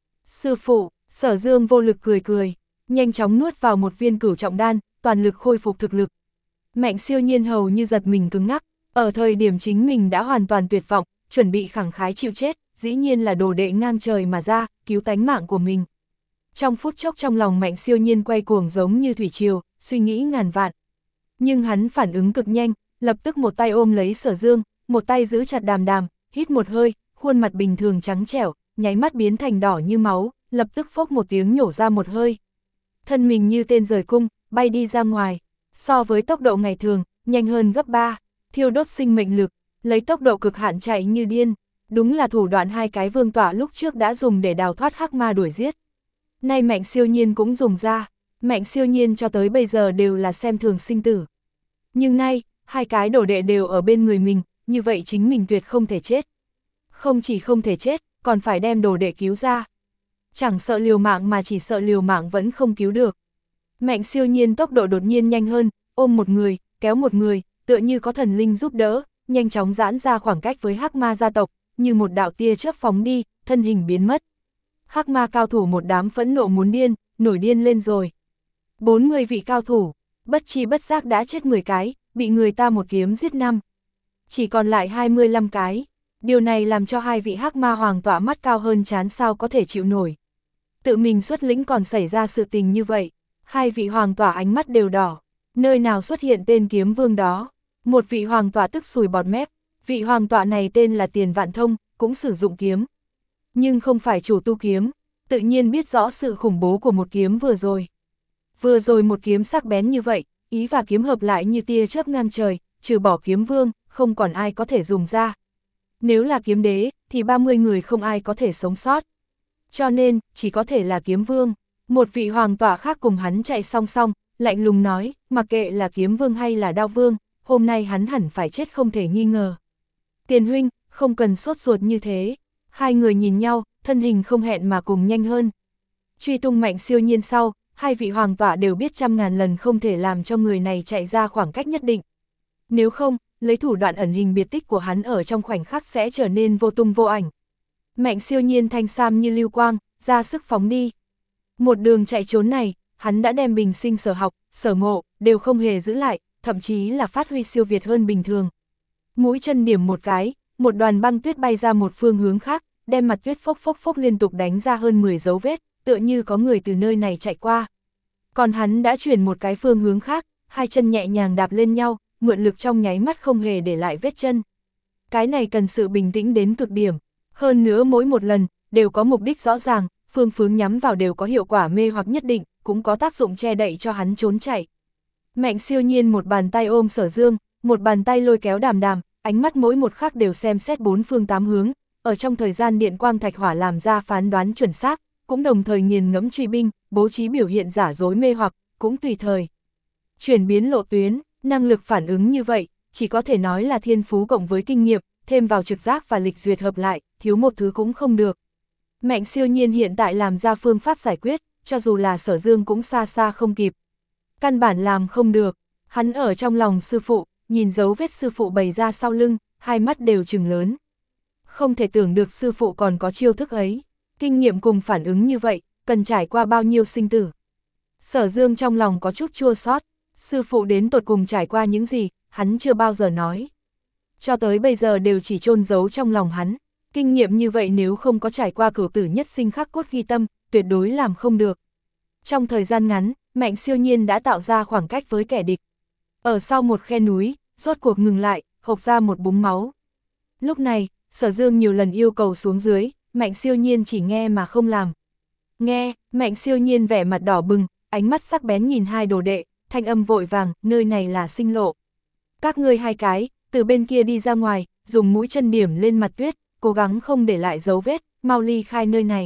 Sư phụ, Sở Dương vô lực cười cười, nhanh chóng nuốt vào một viên cửu trọng đan, toàn lực khôi phục thực lực. Mạnh Siêu Nhiên hầu như giật mình cứng ngắc, ở thời điểm chính mình đã hoàn toàn tuyệt vọng, chuẩn bị khẳng khái chịu chết, dĩ nhiên là đồ đệ ngang trời mà ra, cứu tánh mạng của mình. Trong phút chốc trong lòng Mạnh Siêu Nhiên quay cuồng giống như thủy triều, suy nghĩ ngàn vạn. Nhưng hắn phản ứng cực nhanh, lập tức một tay ôm lấy Sở Dương, một tay giữ chặt Đàm Đàm, hít một hơi, khuôn mặt bình thường trắng trẻo, nháy mắt biến thành đỏ như máu, lập tức phốc một tiếng nhổ ra một hơi. Thân mình như tên rời cung, bay đi ra ngoài, so với tốc độ ngày thường, nhanh hơn gấp ba, thiêu đốt sinh mệnh lực, lấy tốc độ cực hạn chạy như điên, đúng là thủ đoạn hai cái vương tỏa lúc trước đã dùng để đào thoát hắc ma đuổi giết. Nay Mạnh Siêu Nhiên cũng dùng ra, Mạnh Siêu Nhiên cho tới bây giờ đều là xem thường sinh tử. Nhưng nay, hai cái đồ đệ đều ở bên người mình, như vậy chính mình tuyệt không thể chết. Không chỉ không thể chết, còn phải đem đồ đệ cứu ra. Chẳng sợ liều mạng mà chỉ sợ liều mạng vẫn không cứu được. Mạnh Siêu Nhiên tốc độ đột nhiên nhanh hơn, ôm một người, kéo một người, tựa như có thần linh giúp đỡ, nhanh chóng giãn ra khoảng cách với hắc ma gia tộc, như một đạo tia chớp phóng đi, thân hình biến mất. Hắc ma cao thủ một đám phẫn nộ muốn điên, nổi điên lên rồi. bốn mươi vị cao thủ, bất chi bất giác đã chết mười cái, bị người ta một kiếm giết năm. Chỉ còn lại hai mươi lăm cái. Điều này làm cho hai vị hắc ma hoàng tỏa mắt cao hơn chán sao có thể chịu nổi. Tự mình xuất lĩnh còn xảy ra sự tình như vậy. Hai vị hoàng tỏa ánh mắt đều đỏ. Nơi nào xuất hiện tên kiếm vương đó. Một vị hoàng tỏa tức sùi bọt mép. Vị hoàng tỏa này tên là Tiền Vạn Thông, cũng sử dụng kiếm. Nhưng không phải chủ tu kiếm. Tự nhiên biết rõ sự khủng bố của một kiếm vừa rồi. Vừa rồi một kiếm sắc bén như vậy, ý và kiếm hợp lại như tia chớp ngang trời, trừ bỏ kiếm vương, không còn ai có thể dùng ra. Nếu là kiếm đế, thì ba mươi người không ai có thể sống sót. Cho nên, chỉ có thể là kiếm vương. Một vị hoàng tỏa khác cùng hắn chạy song song, lạnh lùng nói, mặc kệ là kiếm vương hay là đao vương, hôm nay hắn hẳn phải chết không thể nghi ngờ. Tiền huynh, không cần sốt ruột như thế. Hai người nhìn nhau, thân hình không hẹn mà cùng nhanh hơn. Truy tung Mạnh Siêu Nhiên sau, hai vị hoàng tỏa đều biết trăm ngàn lần không thể làm cho người này chạy ra khoảng cách nhất định. Nếu không, lấy thủ đoạn ẩn hình biệt tích của hắn ở trong khoảnh khắc sẽ trở nên vô tung vô ảnh. Mạnh Siêu Nhiên thanh sam như lưu quang, ra sức phóng đi. Một đường chạy trốn này, hắn đã đem bình sinh sở học, sở ngộ, đều không hề giữ lại, thậm chí là phát huy siêu việt hơn bình thường. Mũi chân điểm một cái, một đoàn băng tuyết bay ra một phương hướng khác, đem mặt tuyết phốc phốc phốc liên tục đánh ra hơn mười dấu vết, tựa như có người từ nơi này chạy qua. Còn hắn đã chuyển một cái phương hướng khác, hai chân nhẹ nhàng đạp lên nhau, mượn lực trong nháy mắt không hề để lại vết chân. Cái này cần sự bình tĩnh đến cực điểm, hơn nữa mỗi một lần, đều có mục đích rõ ràng, phương hướng nhắm vào đều có hiệu quả mê hoặc nhất định, cũng có tác dụng che đậy cho hắn trốn chạy. Mạnh Siêu Nhiên một bàn tay ôm Sở Dương, một bàn tay lôi kéo Đàm Đàm, ánh mắt mỗi một khắc đều xem xét bốn phương tám hướng, ở trong thời gian điện quang thạch hỏa làm ra phán đoán chuẩn xác, cũng đồng thời nghiền ngẫm truy binh, bố trí biểu hiện giả dối mê hoặc, cũng tùy thời chuyển biến lộ tuyến, năng lực phản ứng như vậy, chỉ có thể nói là thiên phú cộng với kinh nghiệm, thêm vào trực giác và lịch duyệt hợp lại, thiếu một thứ cũng không được. Mạnh Siêu Nhiên hiện tại làm ra phương pháp giải quyết, cho dù là Sở Dương cũng xa xa không kịp. Căn bản làm không được, hắn ở trong lòng sư phụ, nhìn dấu vết sư phụ bày ra sau lưng, hai mắt đều trừng lớn. Không thể tưởng được sư phụ còn có chiêu thức ấy, kinh nghiệm cùng phản ứng như vậy, cần trải qua bao nhiêu sinh tử. Sở Dương trong lòng có chút chua xót, sư phụ đến tột cùng trải qua những gì, hắn chưa bao giờ nói. Cho tới bây giờ đều chỉ chôn giấu trong lòng hắn, kinh nghiệm như vậy nếu không có trải qua cửu tử nhất sinh khắc cốt ghi tâm, tuyệt đối làm không được. Trong thời gian ngắn, Mạnh Siêu Nhiên đã tạo ra khoảng cách với kẻ địch. Ở sau một khe núi, rốt cuộc ngừng lại, hộc ra một búng máu. Lúc này, Sở Dương nhiều lần yêu cầu xuống dưới, Mạnh Siêu Nhiên chỉ nghe mà không làm. Nghe, Mạnh Siêu Nhiên vẻ mặt đỏ bừng, ánh mắt sắc bén nhìn hai đồ đệ, thanh âm vội vàng, nơi này là sinh lộ. Các ngươi hai cái, từ bên kia đi ra ngoài, dùng mũi chân điểm lên mặt tuyết, cố gắng không để lại dấu vết, mau ly khai nơi này.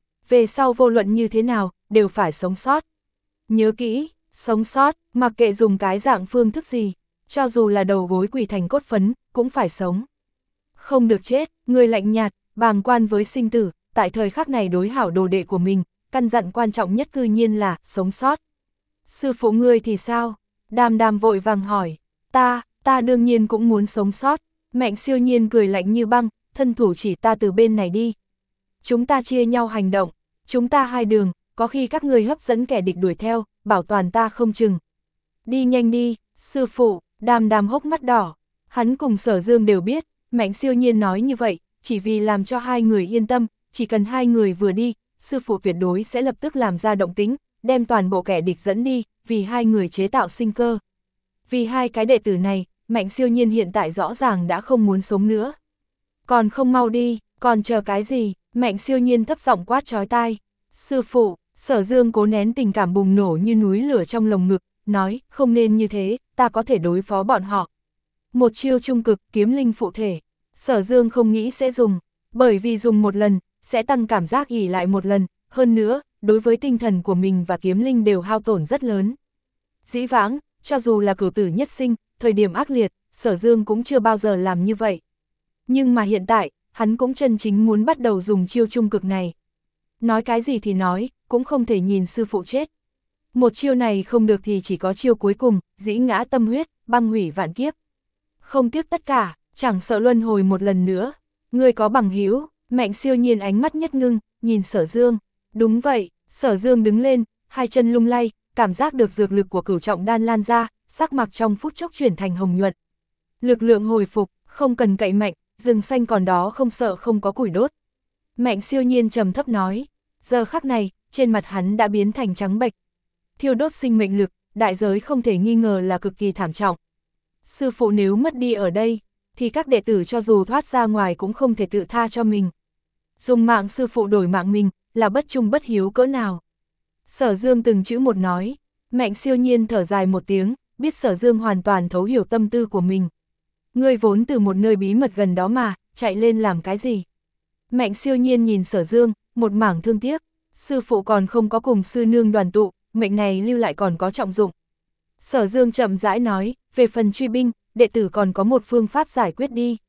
Về sau vô luận như thế nào, đều phải sống sót. Nhớ kỹ, sống sót, mặc kệ dùng cái dạng phương thức gì, cho dù là đầu gối quỳ thành cốt phấn, cũng phải sống. Không được chết, người lạnh nhạt, bàng quan với sinh tử, tại thời khắc này đối hảo đồ đệ của mình, căn dặn quan trọng nhất cư nhiên là sống sót. Sư phụ ngươi thì sao? Đàm Đàm vội vàng hỏi. Ta, ta đương nhiên cũng muốn sống sót. Mạnh Siêu Nhiên cười lạnh như băng, thân thủ chỉ ta từ bên này đi. Chúng ta chia nhau hành động, chúng ta hai đường, có khi các người hấp dẫn kẻ địch đuổi theo, bảo toàn ta không chừng. Đi nhanh đi, sư phụ. Đàm Đàm hốc mắt đỏ. Hắn cùng Sở Dương đều biết, Mạnh Siêu Nhiên nói như vậy, chỉ vì làm cho hai người yên tâm, chỉ cần hai người vừa đi, sư phụ tuyệt đối sẽ lập tức làm ra động tĩnh, đem toàn bộ kẻ địch dẫn đi, vì hai người chế tạo sinh cơ. Vì hai cái đệ tử này, Mạnh Siêu Nhiên hiện tại rõ ràng đã không muốn sống nữa. Còn không mau đi, còn chờ cái gì? Mạnh Siêu Nhiên thấp giọng quát chói tai. Sư phụ, Sở Dương cố nén tình cảm bùng nổ như núi lửa trong lồng ngực, nói, không nên như thế, ta có thể đối phó bọn họ. Một chiêu trung cực, kiếm linh phụ thể. Sở Dương không nghĩ sẽ dùng, bởi vì dùng một lần, sẽ tăng cảm giác ỉ lại một lần, hơn nữa, đối với tinh thần của mình và kiếm linh đều hao tổn rất lớn. Dĩ vãng, cho dù là cửu tử nhất sinh, thời điểm ác liệt, Sở Dương cũng chưa bao giờ làm như vậy. Nhưng mà hiện tại, hắn cũng chân chính muốn bắt đầu dùng chiêu trung cực này. Nói cái gì thì nói, cũng không thể nhìn sư phụ chết. Một chiêu này không được thì chỉ có chiêu cuối cùng, dĩ ngã tâm huyết, băng hủy vạn kiếp. Không tiếc tất cả, chẳng sợ luân hồi một lần nữa. Người có bằng hữu. Mạnh Siêu Nhiên ánh mắt nhất ngưng, nhìn Sở Dương. Đúng vậy, Sở Dương đứng lên, hai chân lung lay, cảm giác được dược lực của cửu trọng đan lan ra, sắc mặt trong phút chốc chuyển thành hồng nhuận. Lực lượng hồi phục, không cần cậy mạnh, rừng xanh còn đó không sợ không có củi đốt. Mạnh Siêu Nhiên trầm thấp nói, giờ khắc này, trên mặt hắn đã biến thành trắng bệch. Thiêu đốt sinh mệnh lực, đại giới không thể nghi ngờ là cực kỳ thảm trọng. Sư phụ nếu mất đi ở đây, thì các đệ tử cho dù thoát ra ngoài cũng không thể tự tha cho mình. Dùng mạng sư phụ đổi mạng mình, là bất trung bất hiếu cỡ nào. Sở Dương từng chữ một nói, Mạnh Siêu Nhiên thở dài một tiếng, biết Sở Dương hoàn toàn thấu hiểu tâm tư của mình. Ngươi vốn từ một nơi bí mật gần đó mà, chạy lên làm cái gì? Mạnh Siêu Nhiên nhìn Sở Dương, một mảng thương tiếc, sư phụ còn không có cùng sư nương đoàn tụ, mệnh này lưu lại còn có trọng dụng. Sở Dương chậm rãi nói, về phần truy binh, đệ tử còn có một phương pháp giải quyết đi.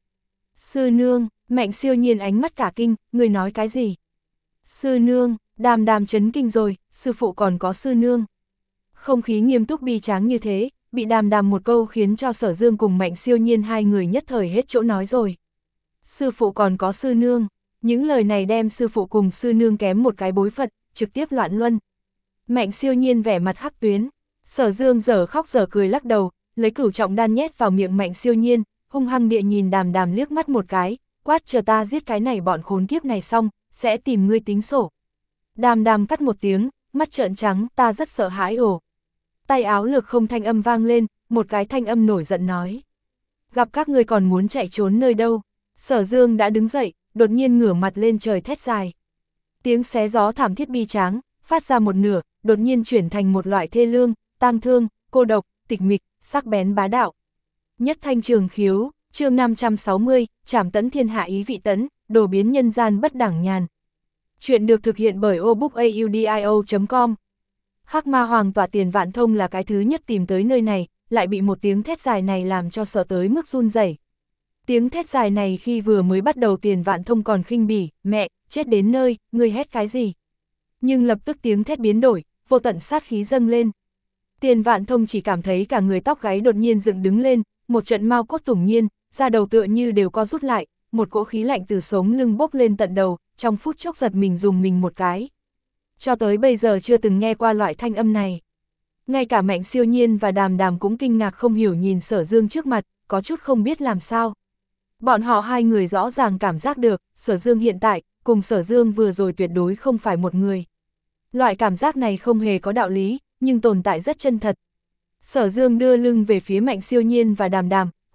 Sư nương, Mạnh Siêu Nhiên ánh mắt cả kinh, người nói cái gì? Sư nương, Đàm Đàm chấn kinh rồi, sư phụ còn có sư nương. Không khí nghiêm túc bi tráng như thế, bị Đàm Đàm một câu khiến cho Sở Dương cùng Mạnh Siêu Nhiên hai người nhất thời hết chỗ nói rồi. Sư phụ còn có sư nương, những lời này đem sư phụ cùng sư nương kém một cái bối phận, trực tiếp loạn luân. Mạnh Siêu Nhiên vẻ mặt hắc tuyến, Sở Dương giờ khóc giờ cười lắc đầu, lấy cửu trọng đan nhét vào miệng Mạnh Siêu Nhiên, hung hăng địa nhìn Đàm Đàm liếc mắt một cái, quát chờ ta giết cái này bọn khốn kiếp này xong, sẽ tìm ngươi tính sổ. Đàm Đàm cắt một tiếng, mắt trợn trắng, ta rất sợ hãi ồ. Tay áo lược không thanh âm vang lên, một cái thanh âm nổi giận nói. Gặp các ngươi còn muốn chạy trốn nơi đâu? Sở Dương đã đứng dậy, đột nhiên ngửa mặt lên trời thét dài. Tiếng xé gió thảm thiết bi tráng, phát ra một nửa, đột nhiên chuyển thành một loại thê lương, tang thương, cô độc, tịch mịch, sắc bén bá đạo. Nhất thanh trường khiếu, chương năm trăm sáu mươi, trảm tấn thiên hạ ý vị tấn, đồ biến nhân gian bất đẳng nhàn. Chuyện được thực hiện bởi obookaudio chấm com. Hắc Ma Hoàng tỏa Tiền Vạn Thông là cái thứ nhất tìm tới nơi này, lại bị một tiếng thét dài này làm cho sợ tới mức run rẩy. Tiếng thét dài này khi vừa mới bắt đầu Tiền Vạn Thông còn khinh bỉ, mẹ, chết đến nơi, ngươi hét cái gì? Nhưng lập tức tiếng thét biến đổi, vô tận sát khí dâng lên. Tiền Vạn Thông chỉ cảm thấy cả người tóc gáy đột nhiên dựng đứng lên, một trận mau cốt tủng nhiên, da đầu tựa như đều co rút lại, một cỗ khí lạnh từ sống lưng bốc lên tận đầu, trong phút chốc giật mình dùng mình một cái. Cho tới bây giờ chưa từng nghe qua loại thanh âm này. Ngay cả Mạnh Siêu Nhiên và Đàm Đàm cũng kinh ngạc không hiểu nhìn Sở Dương trước mặt, có chút không biết làm sao. Bọn họ hai người rõ ràng cảm giác được, Sở Dương hiện tại, cùng Sở Dương vừa rồi tuyệt đối không phải một người. Loại cảm giác này không hề có đạo lý, nhưng tồn tại rất chân thật. Sở Dương đưa lưng về phía Mạnh Siêu Nhiên và Đàm Đàm,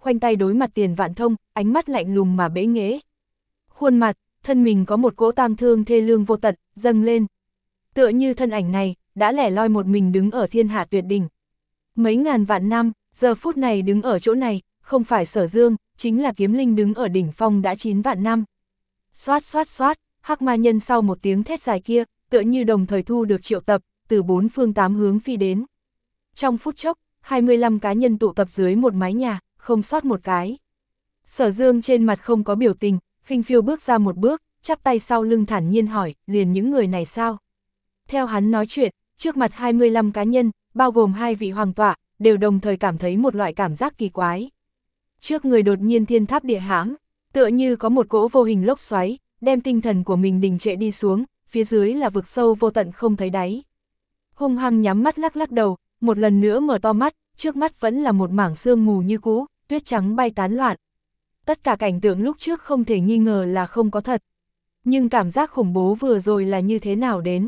khoanh tay đối mặt Tiền Vạn Thông, ánh mắt lạnh lùng mà bẽ nghễ. Khuôn mặt, thân mình có một cỗ tang thương thê lương vô tận, dâng lên. Tựa như thân ảnh này, đã lẻ loi một mình đứng ở thiên hạ tuyệt đỉnh. Mấy ngàn vạn năm, giờ phút này đứng ở chỗ này, không phải Sở Dương, chính là Kiếm Linh đứng ở đỉnh phong đã chín vạn năm. Xoát xoát xoát, hắc ma nhân sau một tiếng thét dài kia, tựa như đồng thời thu được triệu tập, từ bốn phương tám hướng phi đến. Trong phút chốc, hai mươi lăm cá nhân tụ tập dưới một mái nhà, không sót một cái. Sở Dương trên mặt không có biểu tình, khinh phiêu bước ra một bước, chắp tay sau lưng thản nhiên hỏi, liền những người này sao? Theo hắn nói chuyện, trước mặt hai mươi lăm cá nhân, bao gồm hai vị hoàng tọa, đều đồng thời cảm thấy một loại cảm giác kỳ quái. Trước người đột nhiên thiên tháp địa hãm, tựa như có một cỗ vô hình lốc xoáy, đem tinh thần của mình đình trệ đi xuống, phía dưới là vực sâu vô tận không thấy đáy. Hung hăng nhắm mắt lắc lắc đầu, một lần nữa mở to mắt, trước mắt vẫn là một mảng sương mù như cũ, tuyết trắng bay tán loạn. Tất cả cảnh tượng lúc trước không thể nghi ngờ là không có thật. Nhưng cảm giác khủng bố vừa rồi là như thế nào đến?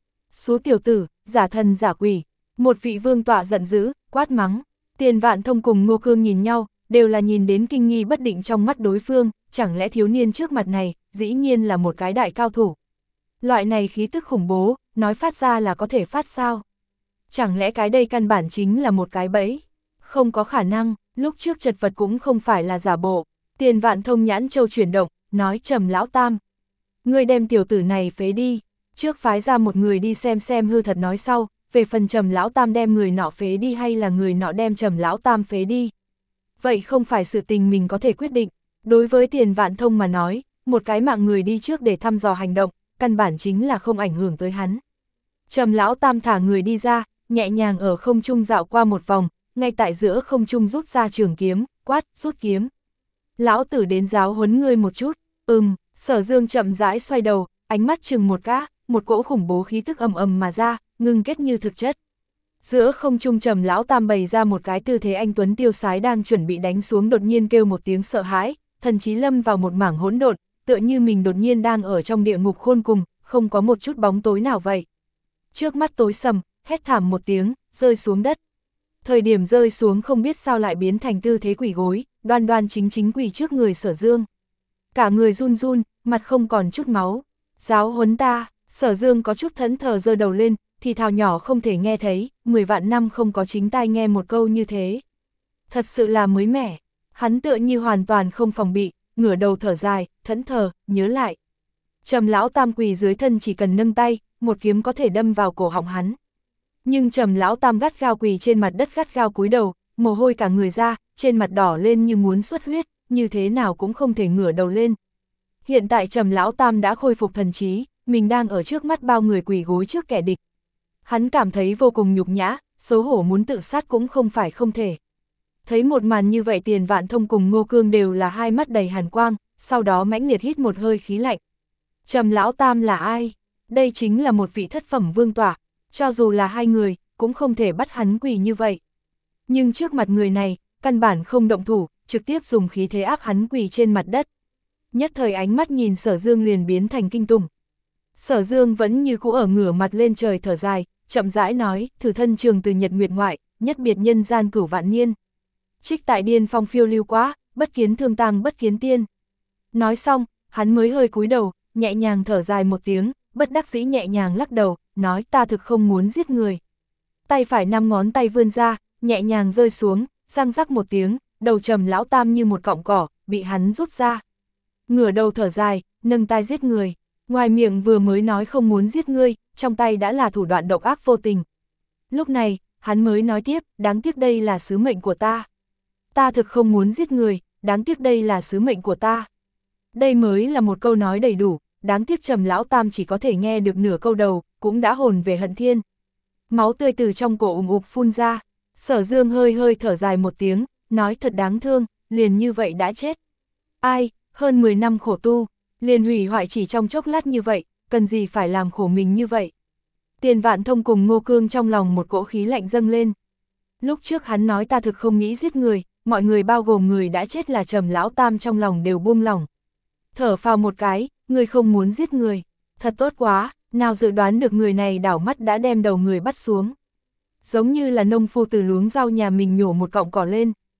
Số tiểu tử, giả thần giả quỷ, một vị vương tọa giận dữ, quát mắng. Tiền Vạn Thông cùng Ngô Cương nhìn nhau, đều là nhìn đến kinh nghi bất định trong mắt đối phương, chẳng lẽ thiếu niên trước mặt này, dĩ nhiên là một cái đại cao thủ. Loại này khí tức khủng bố, nói phát ra là có thể phát sao? Chẳng lẽ cái đây căn bản chính là một cái bẫy? Không có khả năng, lúc trước chật vật cũng không phải là giả bộ. Tiền Vạn Thông nhãn châu chuyển động, nói Trầm lão tam. Ngươi đem tiểu tử này phế đi, trước phái ra một người đi xem xem hư thật nói sau, về phần Trầm lão tam đem người nọ phế đi hay là người nọ đem Trầm lão tam phế đi. Vậy không phải sự tình mình có thể quyết định. Đối với Tiền Vạn Thông mà nói, một cái mạng người đi trước để thăm dò hành động, căn bản chính là không ảnh hưởng tới hắn. Trầm lão tam thả người đi ra, nhẹ nhàng ở không trung dạo qua một vòng, ngay tại giữa không trung rút ra trường kiếm, quát, rút kiếm. Lão tử đến giáo huấn ngươi một chút, ừm, Sở Dương chậm rãi xoay đầu, ánh mắt chừng một cái, một cỗ khủng bố khí tức ầm ầm mà ra, ngưng kết như thực chất. Giữa không trung Trầm lão tam bày ra một cái tư thế anh tuấn tiêu sái đang chuẩn bị đánh xuống, đột nhiên kêu một tiếng sợ hãi, thần trí lâm vào một mảng hỗn độn, tựa như mình đột nhiên đang ở trong địa ngục khôn cùng, không có một chút bóng tối nào vậy. Trước mắt tối sầm, hét thảm một tiếng, rơi xuống đất. Thời điểm rơi xuống không biết sao lại biến thành tư thế quỳ gối, đoan đoan chính chính quỳ trước người Sở Dương. Cả người run run, mặt không còn chút máu. Giáo huấn ta, Sở Dương có chút thẫn thờ giơ đầu lên, thì thào nhỏ không thể nghe thấy, mười vạn năm không có chính tai nghe một câu như thế. Thật sự là mới mẻ, hắn tựa như hoàn toàn không phòng bị, ngửa đầu thở dài, thẫn thờ, nhớ lại. Trầm lão tam quỳ dưới thân chỉ cần nâng tay, một kiếm có thể đâm vào cổ họng hắn. Nhưng Trầm lão tam gắt gao quỳ trên mặt đất, gắt gao cúi đầu, mồ hôi cả người ra, trên mặt đỏ lên như muốn xuất huyết, như thế nào cũng không thể ngửa đầu lên. Hiện tại Trầm lão tam đã khôi phục thần trí, mình đang ở trước mắt bao người quỳ gối trước kẻ địch. Hắn cảm thấy vô cùng nhục nhã, xấu hổ muốn tự sát cũng không phải không thể. Thấy một màn như vậy Tiền Vạn Thông cùng Ngô Cương đều là hai mắt đầy hàn quang, sau đó mãnh liệt hít một hơi khí lạnh. Trầm lão tam là ai? Đây chính là một vị thất phẩm vương tọa, cho dù là hai người, cũng không thể bắt hắn quỳ như vậy. Nhưng trước mặt người này, căn bản không động thủ, trực tiếp dùng khí thế áp hắn quỳ trên mặt đất. Nhất thời ánh mắt nhìn Sở Dương liền biến thành kinh tủng. Sở Dương vẫn như cũ ở ngửa mặt lên trời thở dài, chậm rãi nói, thử thân trường từ nhật nguyệt ngoại, nhất biệt nhân gian cửu vạn niên. Trích tại điên phong phiêu lưu quá, bất kiến thương tang bất kiến tiên. Nói xong, hắn mới hơi cúi đầu, nhẹ nhàng thở dài một tiếng, bất đắc dĩ nhẹ nhàng lắc đầu, nói ta thực không muốn giết người. Tay phải năm ngón tay vươn ra, nhẹ nhàng rơi xuống, răng rắc một tiếng, đầu Trầm lão tam như một cọng cỏ, bị hắn rút ra. Ngửa đầu thở dài, nâng tay giết người. Ngoài miệng vừa mới nói không muốn giết ngươi, trong tay đã là thủ đoạn độc ác vô tình. Lúc này, hắn mới nói tiếp, đáng tiếc đây là sứ mệnh của ta. Ta thực không muốn giết người, đáng tiếc đây là sứ mệnh của ta. Đây mới là một câu nói đầy đủ, đáng tiếc Trầm lão tam chỉ có thể nghe được nửa câu đầu, cũng đã hồn về hận thiên. Máu tươi từ trong cổ ùn ục phun ra, Sở Dương hơi hơi thở dài một tiếng, nói thật đáng thương, liền như vậy đã chết. Ai, hơn mười năm khổ tu, liền hủy hoại chỉ trong chốc lát như vậy, cần gì phải làm khổ mình như vậy. Tiền Vạn Thông cùng Ngô Cương trong lòng một cỗ khí lạnh dâng lên. Lúc trước hắn nói ta thực không nghĩ giết người, mọi người bao gồm người đã chết là Trầm lão tam trong lòng đều buông lỏng. Thở phào một cái, người không muốn giết người, thật tốt quá, nào dự đoán được người này đảo mắt đã đem đầu người bắt xuống. Giống như là nông phu từ luống rau nhà mình nhổ một cọng cỏ lên.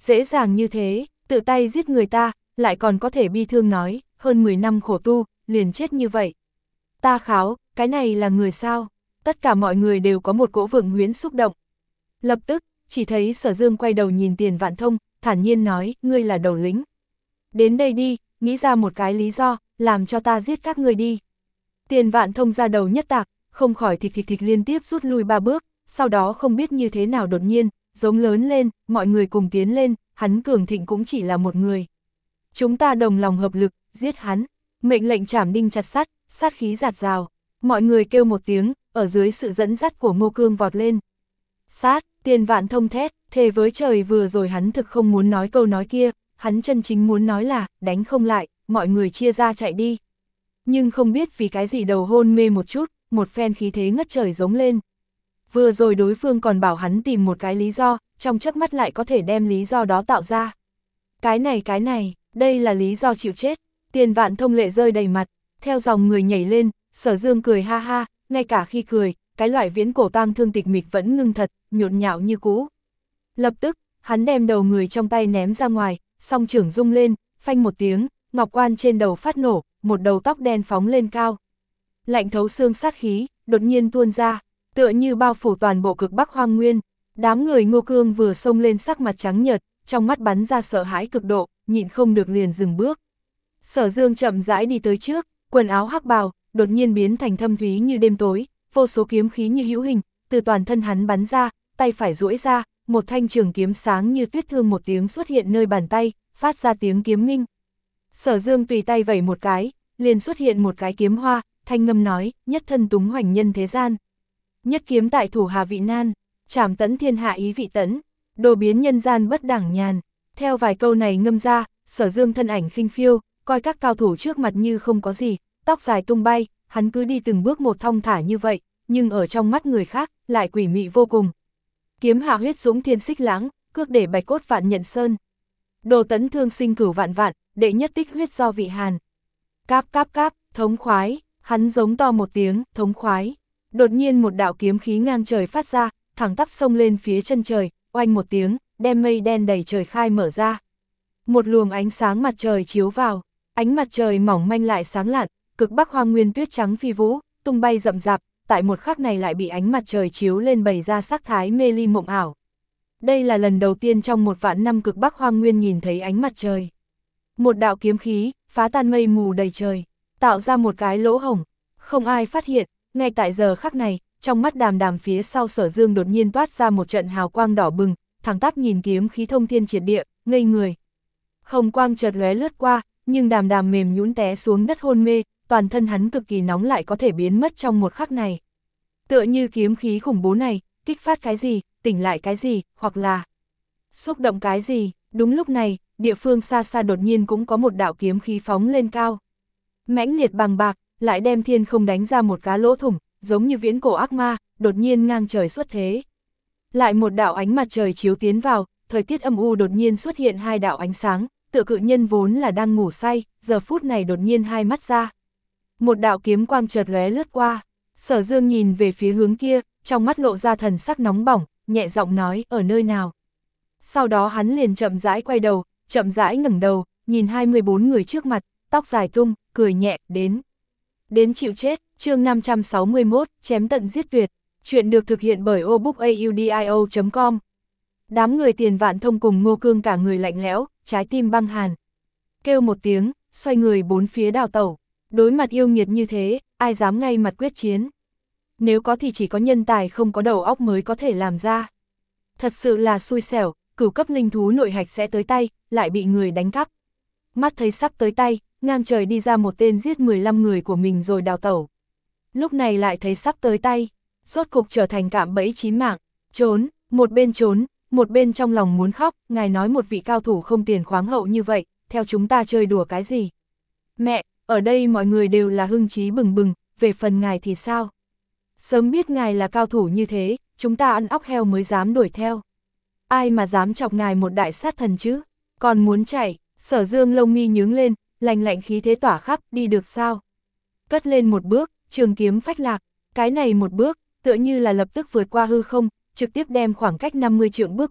Dễ dàng như thế, tự tay giết người ta, lại còn có thể bi thương nói, hơn mười năm khổ tu, liền chết như vậy. Ta kháo, cái này là người sao? Tất cả mọi người đều có một cỗ vượng huyễn xúc động. Lập tức, chỉ thấy Sở Dương quay đầu nhìn Tiền Vạn Thông, thản nhiên nói, ngươi là đầu lĩnh. Đến đây đi, nghĩ ra một cái lý do, làm cho ta giết các ngươi đi. Tiền Vạn Thông ra đầu nhất tạc, không khỏi thịch thịch thịch liên tiếp rút lui ba bước, sau đó không biết như thế nào đột nhiên, giống lớn lên, mọi người cùng tiến lên, hắn cường thịnh cũng chỉ là một người. Chúng ta đồng lòng hợp lực, giết hắn, mệnh lệnh trảm đinh chặt sắt, sát khí giạt rào, mọi người kêu một tiếng, ở dưới sự dẫn dắt của Ngô Cương vọt lên. Sát, Tiền Vạn Thông thét, thề với trời vừa rồi hắn thực không muốn nói câu nói kia, hắn chân chính muốn nói là, đánh không lại, mọi người chia ra chạy đi. Nhưng không biết vì cái gì đầu hôn mê một chút, một phen khí thế ngất trời giống lên. Vừa rồi đối phương còn bảo hắn tìm một cái lý do, trong chớp mắt lại có thể đem lý do đó tạo ra. Cái này cái này, đây là lý do chịu chết. Tiền Vạn Thông lệ rơi đầy mặt, theo dòng người nhảy lên, Sở Dương cười ha ha, ngay cả khi cười, cái loại viễn cổ tang thương tịch mịch vẫn ngưng thật, nhộn nhạo như cũ. Lập tức, hắn đem đầu người trong tay ném ra ngoài, song trưởng rung lên, phanh một tiếng, ngọc quan trên đầu phát nổ, một đầu tóc đen phóng lên cao. Lạnh thấu xương sát khí, đột nhiên tuôn ra, tựa như bao phủ toàn bộ cực Bắc hoang nguyên. Đám người Ngô Cương vừa xông lên sắc mặt trắng nhợt, trong mắt bắn ra sợ hãi cực độ, nhịn không được liền dừng bước. Sở Dương chậm rãi đi tới trước, quần áo hắc bào, đột nhiên biến thành thâm thúy như đêm tối, vô số kiếm khí như hữu hình, từ toàn thân hắn bắn ra, tay phải duỗi ra, một thanh trường kiếm sáng như tuyết thương một tiếng xuất hiện nơi bàn tay, phát ra tiếng kiếm nghinh. Sở Dương tùy tay vẩy một cái, liền xuất hiện một cái kiếm hoa, thanh ngâm nói, nhất thân túng hoành nhân thế gian. Nhất kiếm tại thủ hà vị nan, trảm tẫn thiên hạ ý vị tẫn, đồ biến nhân gian bất đẳng nhàn. Theo vài câu này ngâm ra, Sở Dương thân ảnh khinh phiêu, coi các cao thủ trước mặt như không có gì, tóc dài tung bay, hắn cứ đi từng bước một thong thả như vậy, nhưng ở trong mắt người khác, lại quỷ mị vô cùng. Kiếm hạ huyết dũng thiên xích lãng, cước để bạch cốt vạn nhận sơn. Đồ tấn thương sinh cửu vạn vạn, đệ nhất tích huyết do vị hàn. Cáp cáp cáp, thống khoái, hắn giống to một tiếng, thống khoái. Đột nhiên một đạo kiếm khí ngang trời phát ra, thẳng tắp sông lên phía chân trời, oanh một tiếng, đem mây đen đầy trời khai mở ra. Một luồng ánh sáng mặt trời chiếu vào, ánh mặt trời mỏng manh lại sáng lạn, cực Bắc hoang nguyên tuyết trắng phi vũ, tung bay rậm rạp, tại một khắc này lại bị ánh mặt trời chiếu lên bày ra sắc thái mê ly mộng ảo. Đây là lần đầu tiên trong một vạn năm cực Bắc hoang nguyên nhìn thấy ánh mặt trời. Một đạo kiếm khí, phá tan mây mù đầy trời, tạo ra một cái lỗ hổng, không ai phát hiện, ngay tại giờ khắc này, trong mắt Đàm Đàm phía sau Sở Dương đột nhiên toát ra một trận hào quang đỏ bừng, thẳng tắp nhìn kiếm khí thông thiên triệt địa, ngây người. Hồng quang chợt lóe lướt qua, nhưng Đàm Đàm mềm nhũn té xuống đất hôn mê, toàn thân hắn cực kỳ nóng lại có thể biến mất trong một khắc này. Tựa như kiếm khí khủng bố này, kích phát cái gì, tỉnh lại cái gì, hoặc là xúc động cái gì. Đúng lúc này, địa phương xa xa đột nhiên cũng có một đạo kiếm khí phóng lên cao. Mãnh liệt bằng bạc, lại đem thiên không đánh ra một cá lỗ thủng, giống như viễn cổ ác ma, đột nhiên ngang trời xuất thế. Lại một đạo ánh mặt trời chiếu tiến vào, thời tiết âm u đột nhiên xuất hiện hai đạo ánh sáng, tựa cự nhân vốn là đang ngủ say, giờ phút này đột nhiên hai mắt ra. Một đạo kiếm quang chợt lóe lướt qua, Sở Dương nhìn về phía hướng kia, trong mắt lộ ra thần sắc nóng bỏng, nhẹ giọng nói, ở nơi nào. Sau đó hắn liền chậm rãi quay đầu, chậm rãi ngẩng đầu, nhìn hai mươi bốn người trước mặt, tóc dài tung, cười nhẹ, đến. Đến chịu chết, chương năm trăm sáu mươi mốt, chém tận giết tuyệt. Chuyện được thực hiện bởi obookaudio chấm com. Đám người Tiền Vạn Thông cùng Ngô Cương cả người lạnh lẽo, trái tim băng hàn. Kêu một tiếng, xoay người bốn phía đào tẩu. Đối mặt yêu nghiệt như thế, ai dám ngay mặt quyết chiến. Nếu có thì chỉ có nhân tài không có đầu óc mới có thể làm ra. Thật sự là xui xẻo, cửu cấp linh thú nội hạch sẽ tới tay, lại bị người đánh cắp. Mắt thấy sắp tới tay, ngang trời đi ra một tên giết mười lăm người của mình rồi đào tẩu. Lúc này lại thấy sắp tới tay, rốt cục trở thành cạm bẫy chí mạng, trốn, một bên trốn, một bên trong lòng muốn khóc, ngài nói một vị cao thủ không tiền khoáng hậu như vậy, theo chúng ta chơi đùa cái gì? Mẹ, ở đây mọi người đều là hưng chí bừng bừng, về phần ngài thì sao? Sớm biết ngài là cao thủ như thế, chúng ta ăn óc heo mới dám đuổi theo. Ai mà dám chọc ngài một đại sát thần chứ? Còn muốn chạy, Sở Dương lông mi nhướng lên, lạnh lạnh khí thế tỏa khắp, đi được sao? Cất lên một bước, trường kiếm phách lạc, cái này một bước, tựa như là lập tức vượt qua hư không, trực tiếp đem khoảng cách năm mươi trượng bước qua,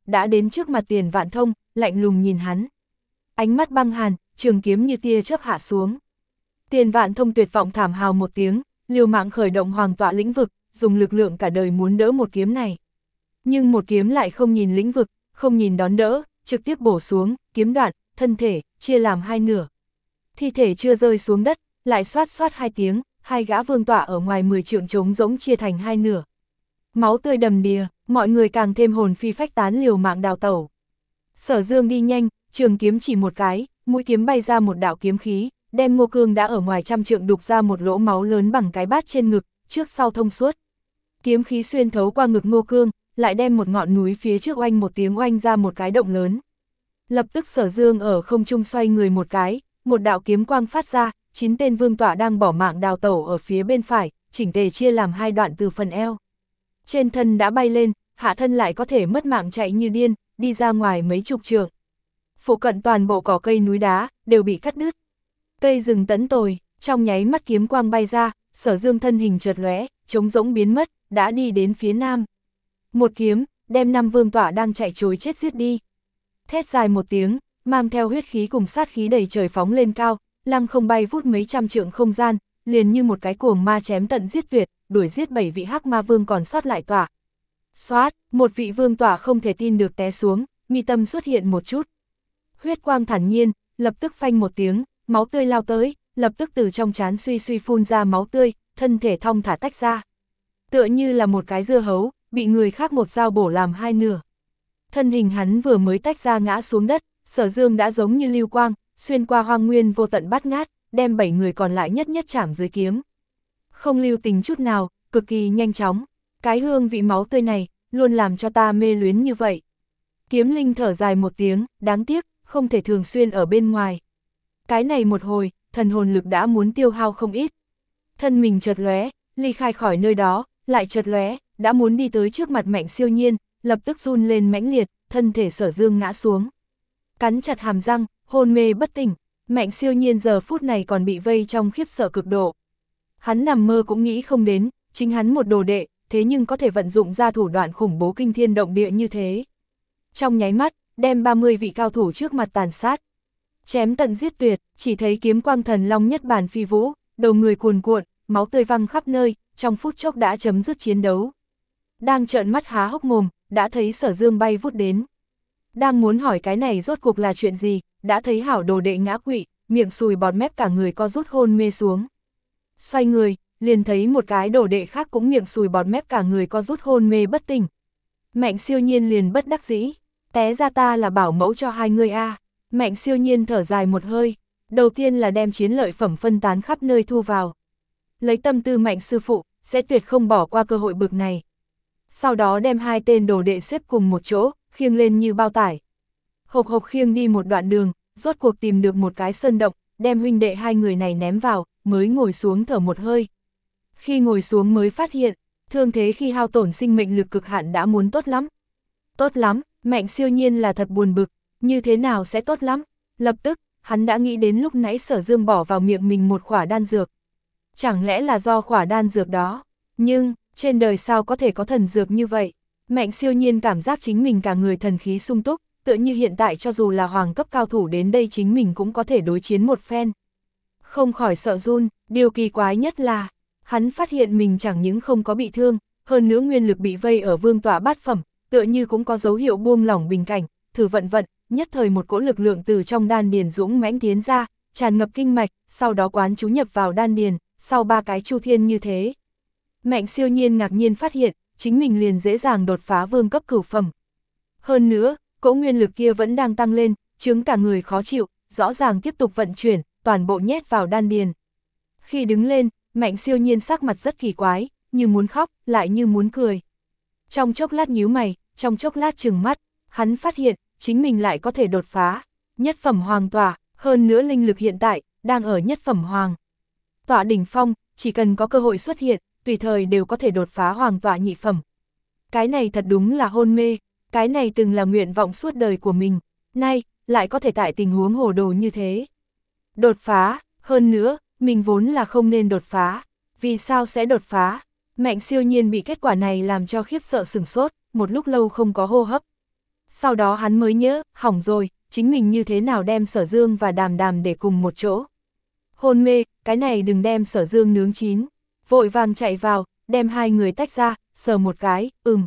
đã đến trước mặt Tiền Vạn Thông, lạnh lùng nhìn hắn. Ánh mắt băng hàn, trường kiếm như tia chớp hạ xuống. Tiền Vạn Thông tuyệt vọng thảm hào một tiếng, liều mạng khởi động hoàng tọa lĩnh vực, dùng lực lượng cả đời muốn đỡ một kiếm này. Nhưng một kiếm lại không nhìn lĩnh vực, không nhìn đón đỡ, trực tiếp bổ xuống, kiếm đoạn, thân thể, chia làm hai nửa. Thi thể chưa rơi xuống đất, lại xoát xoát hai tiếng, hai gã vương tọa ở ngoài mười trượng trống rỗng chia thành hai nửa. Máu tươi đầm đìa, mọi người càng thêm hồn phi phách tán liều mạng đào tẩu. Sở Dương đi nhanh, trường kiếm chỉ một cái, mũi kiếm bay ra một đạo kiếm khí, đem Ngô Cương đã ở ngoài trăm trượng đục ra một lỗ máu lớn bằng cái bát trên ngực, trước sau thông suốt. Kiếm khí xuyên thấu qua ngực Ngô Cương, lại đem một ngọn núi phía trước oanh một tiếng oanh ra một cái động lớn. Lập tức Sở Dương ở không trung xoay người một cái, một đạo kiếm quang phát ra, chín tên vương tọa đang bỏ mạng đào tẩu ở phía bên phải, chỉnh tề chia làm hai đoạn từ phần eo. Trên thân đã bay lên, hạ thân lại có thể mất mạng chạy như điên, đi ra ngoài mấy chục trượng. Phụ cận toàn bộ cỏ cây núi đá, đều bị cắt đứt. Cây rừng tẫn tồi, trong nháy mắt kiếm quang bay ra, Sở Dương thân hình chợt lóe, trống rỗng biến mất, đã đi đến phía nam. Một kiếm, đem năm vương tọa đang chạy trối chết giết đi. Thét dài một tiếng, mang theo huyết khí cùng sát khí đầy trời phóng lên cao, lăng không bay vút mấy trăm trượng không gian, liền như một cái cuồng ma chém tận giết tuyệt, đuổi giết bảy vị hắc ma vương còn sót lại tọa. Xoát, một vị vương tọa không thể tin được té xuống, mi tâm xuất hiện một chút. Huyết quang thản nhiên, lập tức phanh một tiếng, máu tươi lao tới, lập tức từ trong trán suy suy phun ra máu tươi, thân thể thong thả tách ra. Tựa như là một cái dưa hấu, bị người khác một dao bổ làm hai nửa. Thân hình hắn vừa mới tách ra ngã xuống đất, Sở Dương đã giống như lưu quang, xuyên qua hoang nguyên vô tận bát ngát, đem bảy người còn lại nhất nhất chảm dưới kiếm. Không lưu tình chút nào, cực kỳ nhanh chóng. Cái hương vị máu tươi này, luôn làm cho ta mê luyến như vậy. Kiếm Linh thở dài một tiếng, đáng tiếc, không thể thường xuyên ở bên ngoài. Cái này một hồi, thần hồn lực đã muốn tiêu hao không ít. Thân mình chợt lóe, ly khai khỏi nơi đó, lại chợt lóe, đã muốn đi tới trước mặt Mạnh Siêu Nhiên, lập tức run lên mãnh liệt, thân thể Sở Dương ngã xuống. Cắn chặt hàm răng, hôn mê bất tỉnh, Mạnh Siêu Nhiên giờ phút này còn bị vây trong khiếp sợ cực độ. Hắn nằm mơ cũng nghĩ không đến, chính hắn một đồ đệ, thế nhưng có thể vận dụng ra thủ đoạn khủng bố kinh thiên động địa như thế. Trong nháy mắt, đem ba mươi vị cao thủ trước mặt tàn sát. Chém tận giết tuyệt, chỉ thấy kiếm quang thần long nhất bản phi vũ, đầu người cuồn cuộn, máu tươi văng khắp nơi, trong phút chốc đã chấm dứt chiến đấu. Đang trợn mắt há hốc mồm, đã thấy Sở Dương bay vút đến. Đang muốn hỏi cái này rốt cuộc là chuyện gì, đã thấy hảo đồ đệ ngã quỵ, miệng sùi bọt mép cả người co rút hôn mê xuống. Xoay người, liền thấy một cái đồ đệ khác cũng miệng sùi bọt mép cả người co rút hôn mê bất tỉnh. Mạnh Siêu Nhiên liền bất đắc dĩ, té ra ta là bảo mẫu cho hai người a. À. Mạnh Siêu Nhiên thở dài một hơi, đầu tiên là đem chiến lợi phẩm phân tán khắp nơi thu vào. Lấy tâm tư Mạnh sư phụ, sẽ tuyệt không bỏ qua cơ hội bực này. Sau đó đem hai tên đồ đệ xếp cùng một chỗ, khiêng lên như bao tải. Hộc hộc khiêng đi một đoạn đường, rốt cuộc tìm được một cái sơn động, đem huynh đệ hai người này ném vào, mới ngồi xuống thở một hơi. Khi ngồi xuống mới phát hiện, thương thế khi hao tổn sinh mệnh lực cực hạn đã muốn tốt lắm. Tốt lắm, Mạnh Siêu Nhiên là thật buồn bực, như thế nào sẽ tốt lắm? Lập tức, hắn đã nghĩ đến lúc nãy Sở Dương bỏ vào miệng mình một khỏa đan dược. Chẳng lẽ là do khỏa đan dược đó? Nhưng, trên đời sao có thể có thần dược như vậy? Mạnh Siêu Nhiên cảm giác chính mình cả người thần khí sung túc, tựa như hiện tại cho dù là hoàng cấp cao thủ đến đây chính mình cũng có thể đối chiến một phen. Không khỏi sợ run, điều kỳ quái nhất là, hắn phát hiện mình chẳng những không có bị thương, hơn nữa nguyên lực bị vây ở vương tọa bát phẩm, tựa như cũng có dấu hiệu buông lỏng bình cảnh, thử vận vận, nhất thời một cỗ lực lượng từ trong đan điền dũng mãnh tiến ra, tràn ngập kinh mạch, sau đó quán chú nhập vào đan điền, sau ba cái chu thiên như thế. Mạnh Siêu Nhiên ngạc nhiên phát hiện, chính mình liền dễ dàng đột phá vương cấp cửu phẩm. Hơn nữa, cỗ nguyên lực kia vẫn đang tăng lên, chứng cả người khó chịu, rõ ràng tiếp tục vận chuyển, toàn bộ nhét vào đan điền. Khi đứng lên, Mạnh Siêu Nhiên sắc mặt rất kỳ quái, như muốn khóc, lại như muốn cười. Trong chốc lát nhíu mày, trong chốc lát trừng mắt, hắn phát hiện, chính mình lại có thể đột phá. Nhất phẩm hoàng tỏa, hơn nữa linh lực hiện tại, đang ở nhất phẩm hoàng. Tỏa đỉnh phong, chỉ cần có cơ hội xuất hiện, tùy thời đều có thể đột phá hoàng tỏa nhị phẩm. Cái này thật đúng là hôn mê, cái này từng là nguyện vọng suốt đời của mình, nay, lại có thể tại tình huống hồ đồ như thế. Đột phá, hơn nữa, mình vốn là không nên đột phá, vì sao sẽ đột phá? Mạnh Siêu Nhiên bị kết quả này làm cho khiếp sợ sửng sốt, một lúc lâu không có hô hấp. Sau đó hắn mới nhớ, hỏng rồi, chính mình như thế nào đem Sở Dương và Đàm Đàm để cùng một chỗ. Hôn mê, cái này đừng đem Sở Dương nướng chín. Vội vàng chạy vào, đem hai người tách ra, sờ một cái, ừm.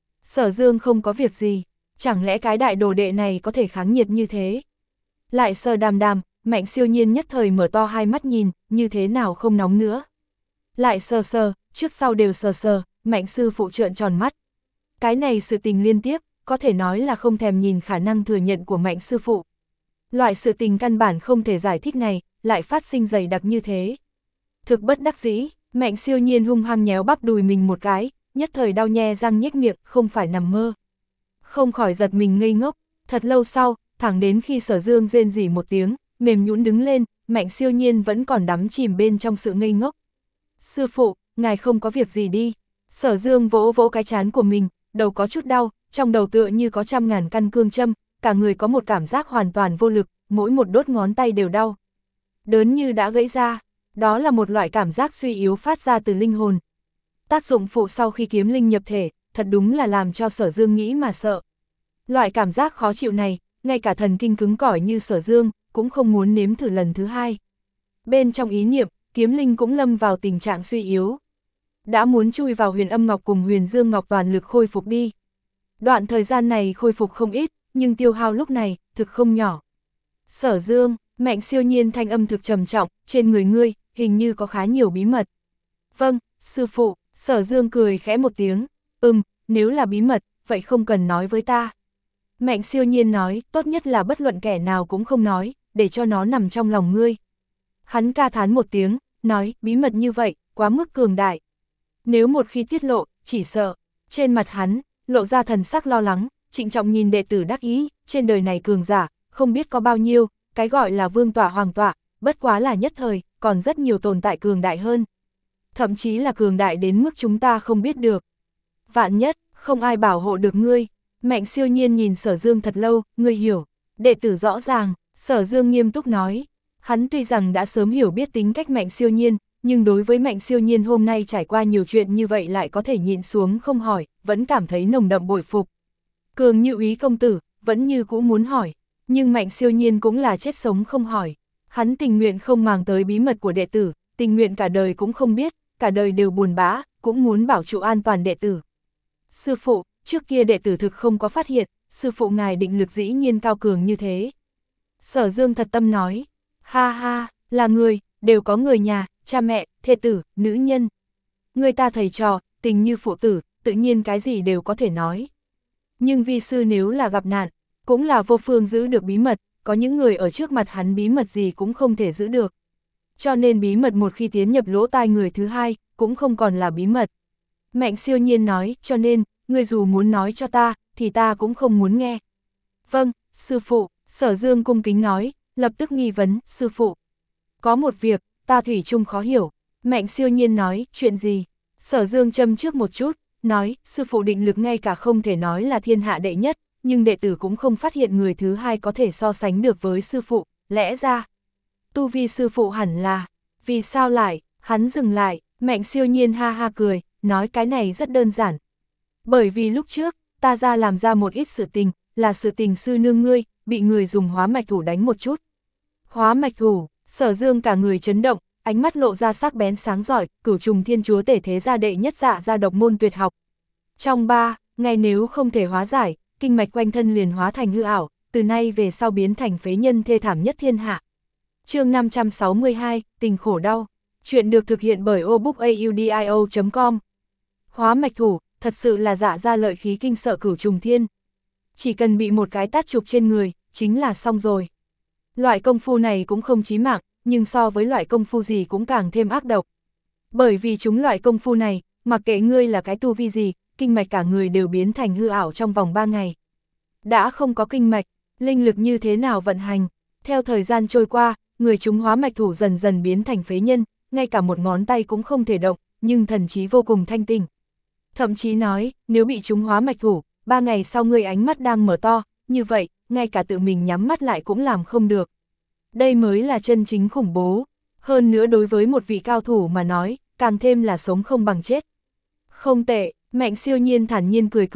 Sở Dương không có việc gì, chẳng lẽ cái đại đồ đệ này có thể kháng nhiệt như thế? Lại sờ Đàm Đàm, Mạnh Siêu Nhiên nhất thời mở to hai mắt nhìn, như thế nào không nóng nữa. Lại sờ sờ, trước sau đều sờ sờ, Mạnh sư phụ trợn tròn mắt. Cái này sự tình liên tiếp, có thể nói là không thèm nhìn khả năng thừa nhận của Mạnh sư phụ. Loại sự tình căn bản không thể giải thích này, lại phát sinh dày đặc như thế. Thực bất đắc dĩ, Mạnh Siêu Nhiên hung hăng nhéo bắp đùi mình một cái, nhất thời đau nhe răng nhếch miệng, không phải nằm mơ. Không khỏi giật mình ngây ngốc, thật lâu sau, thẳng đến khi Sở Dương rên rỉ một tiếng, mềm nhũn đứng lên, Mạnh Siêu Nhiên vẫn còn đắm chìm bên trong sự ngây ngốc. Sư phụ, ngài không có việc gì đi. Sở Dương vỗ vỗ cái trán của mình, đầu có chút đau, trong đầu tựa như có trăm ngàn căn cương châm, cả người có một cảm giác hoàn toàn vô lực, mỗi một đốt ngón tay đều đau. Đớn như đã gãy ra, đó là một loại cảm giác suy yếu phát ra từ linh hồn. Tác dụng phụ sau khi kiếm linh nhập thể, thật đúng là làm cho Sở Dương nghĩ mà sợ. Loại cảm giác khó chịu này, ngay cả thần kinh cứng cỏi như Sở Dương, cũng không muốn nếm thử lần thứ hai. Bên trong ý niệm, kiếm linh cũng lâm vào tình trạng suy yếu. Đã muốn chui vào Huyền Âm Ngọc cùng Huyền Dương Ngọc toàn lực khôi phục đi. Đoạn thời gian này khôi phục không ít, nhưng tiêu hao lúc này, thực không nhỏ. Sở Dương, Mạnh Siêu Nhiên thanh âm thực trầm trọng, trên người ngươi, hình như có khá nhiều bí mật. Vâng, sư phụ, Sở Dương cười khẽ một tiếng, ừm, nếu là bí mật, vậy không cần nói với ta. Mạnh Siêu Nhiên nói, tốt nhất là bất luận kẻ nào cũng không nói, để cho nó nằm trong lòng ngươi. Hắn ca thán một tiếng, nói, bí mật như vậy, quá mức cường đại. Nếu một khi tiết lộ, chỉ sợ. Trên mặt hắn, lộ ra thần sắc lo lắng, trịnh trọng nhìn đệ tử đắc ý, trên đời này cường giả, không biết có bao nhiêu, cái gọi là vương tọa hoàng tọa, bất quá là nhất thời, còn rất nhiều tồn tại cường đại hơn. Thậm chí là cường đại đến mức chúng ta không biết được. Vạn nhất, không ai bảo hộ được ngươi. Mạnh Siêu Nhiên nhìn Sở Dương thật lâu, ngươi hiểu. Đệ tử rõ ràng, Sở Dương nghiêm túc nói. Hắn tuy rằng đã sớm hiểu biết tính cách Mạnh Siêu Nhiên, nhưng đối với Mạnh Siêu Nhiên hôm nay trải qua nhiều chuyện như vậy lại có thể nhịn xuống không hỏi, vẫn cảm thấy nồng đậm bội phục. Cường Như Ý công tử, vẫn như cũ muốn hỏi, nhưng Mạnh Siêu Nhiên cũng là chết sống không hỏi. Hắn tình nguyện không màng tới bí mật của đệ tử, tình nguyện cả đời cũng không biết, cả đời đều buồn bã, cũng muốn bảo trụ an toàn đệ tử. Sư phụ, trước kia đệ tử thực không có phát hiện, sư phụ ngài định lực dĩ nhiên cao cường như thế. Sở Dương thật tâm nói, ha ha, là người, đều có người nhà, cha mẹ, thê tử, nữ nhân. Người ta thầy trò, tình như phụ tử, tự nhiên cái gì đều có thể nói. Nhưng vi sư nếu là gặp nạn, cũng là vô phương giữ được bí mật, có những người ở trước mặt hắn bí mật gì cũng không thể giữ được. Cho nên bí mật một khi tiến nhập lỗ tai người thứ hai, cũng không còn là bí mật. Mạnh Siêu Nhiên nói, cho nên, ngươi dù muốn nói cho ta, thì ta cũng không muốn nghe. Vâng, sư phụ, Sở Dương cung kính nói, lập tức nghi vấn, sư phụ. Có một việc, ta thủy chung khó hiểu. Mạnh Siêu Nhiên nói, chuyện gì? Sở Dương châm trước một chút, nói, sư phụ định lực ngay cả không thể nói là thiên hạ đệ nhất, nhưng đệ tử cũng không phát hiện người thứ hai có thể so sánh được với sư phụ, lẽ ra. Tu vi sư phụ hẳn là, vì sao lại, hắn dừng lại, Mạnh Siêu Nhiên ha ha cười, nói cái này rất đơn giản. Bởi vì lúc trước, ta ra làm ra một ít sự tình, là sự tình sư nương ngươi, bị người dùng hóa mạch thủ đánh một chút. Hóa mạch thủ, Sở Dương cả người chấn động, ánh mắt lộ ra sắc bén sáng giỏi, Cửu Trùng Thiên Chúa Tể thế gia đệ nhất dạ ra độc môn tuyệt học. Trong ba ngày nếu không thể hóa giải, kinh mạch quanh thân liền hóa thành hư ảo, từ nay về sau biến thành phế nhân thê thảm nhất thiên hạ. Chương năm trăm sáu mươi hai, tình khổ đau. Chuyện được thực hiện bởi obookaudio chấm com. Hóa mạch thủ, thật sự là dạ ra lợi khí kinh sợ Cửu Trùng Thiên. Chỉ cần bị một cái tát chụp trên người, chính là xong rồi. Loại công phu này cũng không chí mạng, nhưng so với loại công phu gì cũng càng thêm ác độc. Bởi vì chúng loại công phu này, mặc kệ ngươi là cái tu vi gì, kinh mạch cả người đều biến thành hư ảo trong vòng ba ngày. Đã không có kinh mạch, linh lực như thế nào vận hành, theo thời gian trôi qua, người chúng hóa mạch thủ dần dần biến thành phế nhân, ngay cả một ngón tay cũng không thể động, nhưng thần trí vô cùng thanh tỉnh. Thậm chí nói, nếu bị chúng hóa mạch thủ, ba ngày sau người ánh mắt đang mở to, như vậy, ngay cả tự mình nhắm mắt lại cũng làm không được. Đây mới là chân chính khủng bố. Hơn nữa đối với một vị cao thủ mà nói, càng thêm là sống không bằng chết. Không tệ, Mạnh Siêu Nhiên thản nhiên cười cười,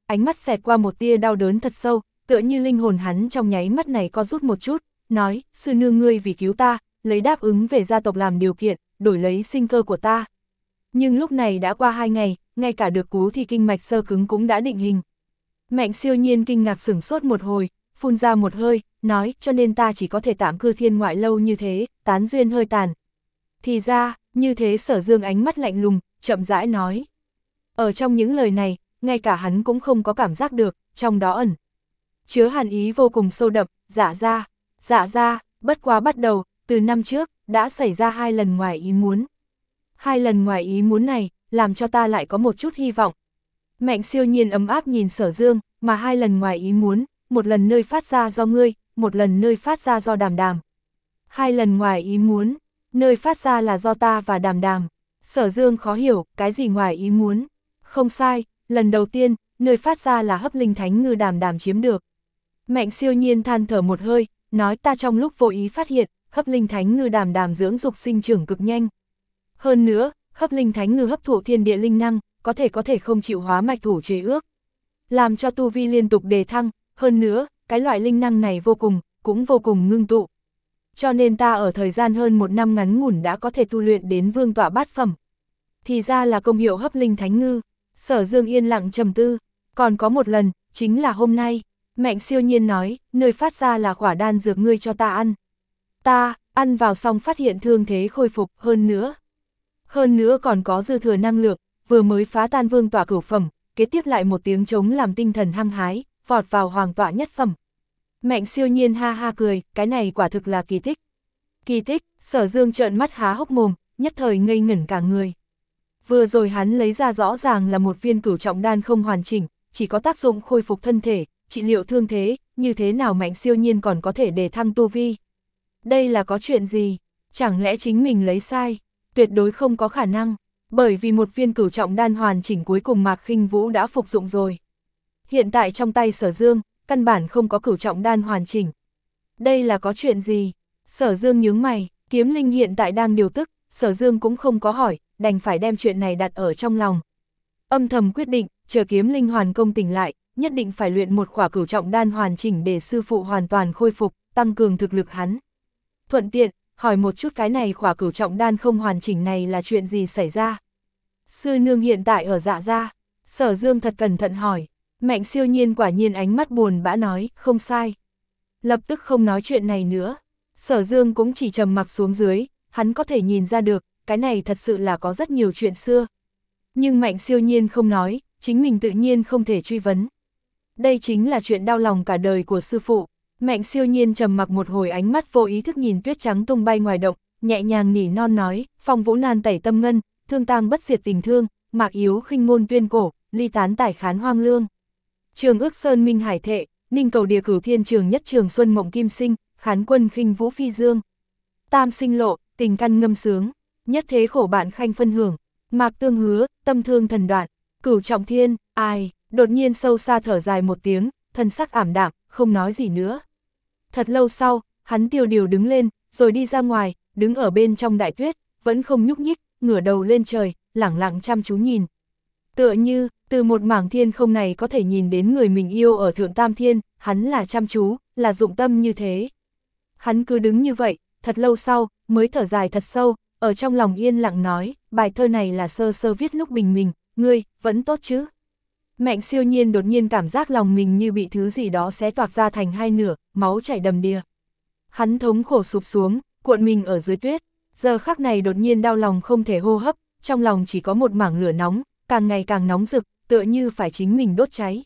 ánh mắt xẹt qua một tia đau đớn thật sâu, tựa như linh hồn hắn trong nháy mắt này co rút một chút, nói, sư nương ngươi vì cứu ta, lấy đáp ứng về gia tộc làm điều kiện, đổi lấy sinh cơ của ta. Nhưng lúc này đã qua hai ngày, ngay cả được cú thì kinh mạch sơ cứng cũng đã định hình. Mạnh Siêu Nhiên kinh ngạc sửng sốt một hồi, phun ra một hơi, nói, cho nên ta chỉ có thể tạm cư thiên ngoại lâu như thế, tán duyên hơi tàn. Thì ra, như thế Sở Dương ánh mắt lạnh lùng, chậm rãi nói. Ở trong những lời này, ngay cả hắn cũng không có cảm giác được, trong đó ẩn chứa hàn ý vô cùng sâu đậm, dạ ra, dạ ra, bất quá bắt đầu, từ năm trước, đã xảy ra hai lần ngoài ý muốn. Hai lần ngoài ý muốn này, làm cho ta lại có một chút hy vọng. Mạnh Siêu Nhiên ấm áp nhìn Sở Dương, mà hai lần ngoài ý muốn, một lần nơi phát ra do ngươi, một lần nơi phát ra do Đàm Đàm. Hai lần ngoài ý muốn, nơi phát ra là do ta và Đàm Đàm. Sở Dương khó hiểu, cái gì ngoài ý muốn? Không sai, lần đầu tiên, nơi phát ra là hấp linh thánh ngư Đàm Đàm chiếm được. Mạnh Siêu Nhiên than thở một hơi, nói ta trong lúc vô ý phát hiện, hấp linh thánh ngư Đàm Đàm dưỡng dục sinh trưởng cực nhanh. Hơn nữa, hấp linh thánh ngư hấp thụ thiên địa linh năng, có thể có thể không chịu hóa mạch thủ chế ước, làm cho tu vi liên tục đề thăng, hơn nữa, cái loại linh năng này vô cùng, cũng vô cùng ngưng tụ. Cho nên ta ở thời gian hơn một năm ngắn ngủn đã có thể tu luyện đến vương tọa bát phẩm. Thì ra là công hiệu hấp linh thánh ngư. Sở Dương yên lặng trầm tư, còn có một lần, chính là hôm nay. Mạnh Siêu Nhiên nói, nơi phát ra là quả đan dược ngươi cho ta ăn. Ta, ăn vào xong phát hiện thương thế khôi phục, hơn nữa. Hơn nữa còn có dư thừa năng lượng, vừa mới phá tan vương tọa cửu phẩm, kế tiếp lại một tiếng trống làm tinh thần hăng hái, vọt vào hoàng tọa nhất phẩm. Mạnh Siêu Nhiên ha ha cười, cái này quả thực là kỳ tích. Kỳ tích, Sở Dương trợn mắt há hốc mồm, nhất thời ngây ngẩn cả người. Vừa rồi hắn lấy ra rõ ràng là một viên cửu trọng đan không hoàn chỉnh, chỉ có tác dụng khôi phục thân thể, trị liệu thương thế, như thế nào Mạnh Siêu Nhiên còn có thể đề thăng tu vi. Đây là có chuyện gì? Chẳng lẽ chính mình lấy sai? Tuyệt đối không có khả năng, bởi vì một viên cửu trọng đan hoàn chỉnh cuối cùng Mạc Khinh Vũ đã phục dụng rồi. Hiện tại trong tay Sở Dương, căn bản không có cửu trọng đan hoàn chỉnh. Đây là có chuyện gì? Sở Dương nhướng mày, kiếm linh hiện tại đang điều tức, Sở Dương cũng không có hỏi, đành phải đem chuyện này đặt ở trong lòng. Âm thầm quyết định, chờ kiếm linh hoàn công tỉnh lại, nhất định phải luyện một khỏa cửu trọng đan hoàn chỉnh để sư phụ hoàn toàn khôi phục, tăng cường thực lực hắn. Thuận tiện, hỏi một chút cái này khỏa cửu trọng đan không hoàn chỉnh này là chuyện gì xảy ra? Sư nương hiện tại ở Dạ gia. Sở Dương thật cẩn thận hỏi. Mạnh Siêu Nhiên quả nhiên ánh mắt buồn bã nói, không sai. Lập tức không nói chuyện này nữa. Sở Dương cũng chỉ trầm mặc xuống dưới, hắn có thể nhìn ra được, cái này thật sự là có rất nhiều chuyện xưa. Nhưng Mạnh Siêu Nhiên không nói, chính mình tự nhiên không thể truy vấn. Đây chính là chuyện đau lòng cả đời của sư phụ. Mạnh Siêu Nhiên trầm mặc một hồi, ánh mắt vô ý thức nhìn tuyết trắng tung bay ngoài động, nhẹ nhàng nỉ non nói, phong vũ nan tẩy tâm ngân, thương tang bất diệt tình thương, mạc yếu khinh ngôn tuyên cổ, ly tán tải khán hoang lương. Trường ước sơn minh hải thệ, ninh cầu địa cửu thiên trường nhất trường xuân mộng kim sinh, khán quân khinh vũ phi dương. Tam sinh lộ, tình căn ngâm sướng, nhất thế khổ bạn khanh phân hưởng, mạc tương hứa, tâm thương thần đoạn, cửu trọng thiên, ai, đột nhiên sâu xa thở dài một tiếng, thân sắc ảm đạm, không nói gì nữa. Thật lâu sau, hắn tiêu điều đứng lên, rồi đi ra ngoài, đứng ở bên trong đại tuyết, vẫn không nhúc nhích, ngửa đầu lên trời, lẳng lặng chăm chú nhìn. Tựa như, từ một mảng thiên không này có thể nhìn đến người mình yêu ở thượng tam thiên, hắn là chăm chú, là dụng tâm như thế. Hắn cứ đứng như vậy, thật lâu sau, mới thở dài thật sâu, ở trong lòng yên lặng nói, bài thơ này là sơ sơ viết lúc bình mình, ngươi, vẫn tốt chứ. Mạnh Siêu Nhiên đột nhiên cảm giác lòng mình như bị thứ gì đó xé toạc ra thành hai nửa, máu chảy đầm đìa. Hắn thống khổ sụp xuống, cuộn mình ở dưới tuyết, giờ khắc này đột nhiên đau lòng không thể hô hấp, trong lòng chỉ có một mảng lửa nóng, càng ngày càng nóng rực, tựa như phải chính mình đốt cháy.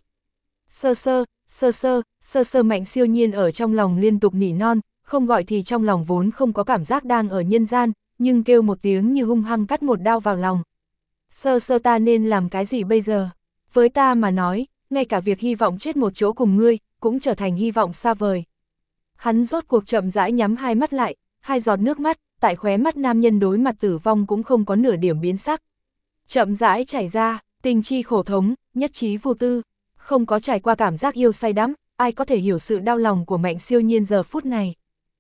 Sơ sơ, sơ sơ, sơ sơ Mạnh Siêu Nhiên ở trong lòng liên tục nỉ non, không gọi thì trong lòng vốn không có cảm giác đang ở nhân gian, nhưng kêu một tiếng như hung hăng cắt một đao vào lòng. Sơ sơ ta nên làm cái gì bây giờ? Với ta mà nói, ngay cả việc hy vọng chết một chỗ cùng ngươi, cũng trở thành hy vọng xa vời. Hắn rốt cuộc chậm rãi nhắm hai mắt lại, hai giọt nước mắt, tại khóe mắt nam nhân đối mặt tử vong cũng không có nửa điểm biến sắc. Chậm rãi chảy ra, tình chi khổ thống, nhất trí vô tư, không có trải qua cảm giác yêu say đắm, ai có thể hiểu sự đau lòng của Mạnh Siêu Nhiên giờ phút này.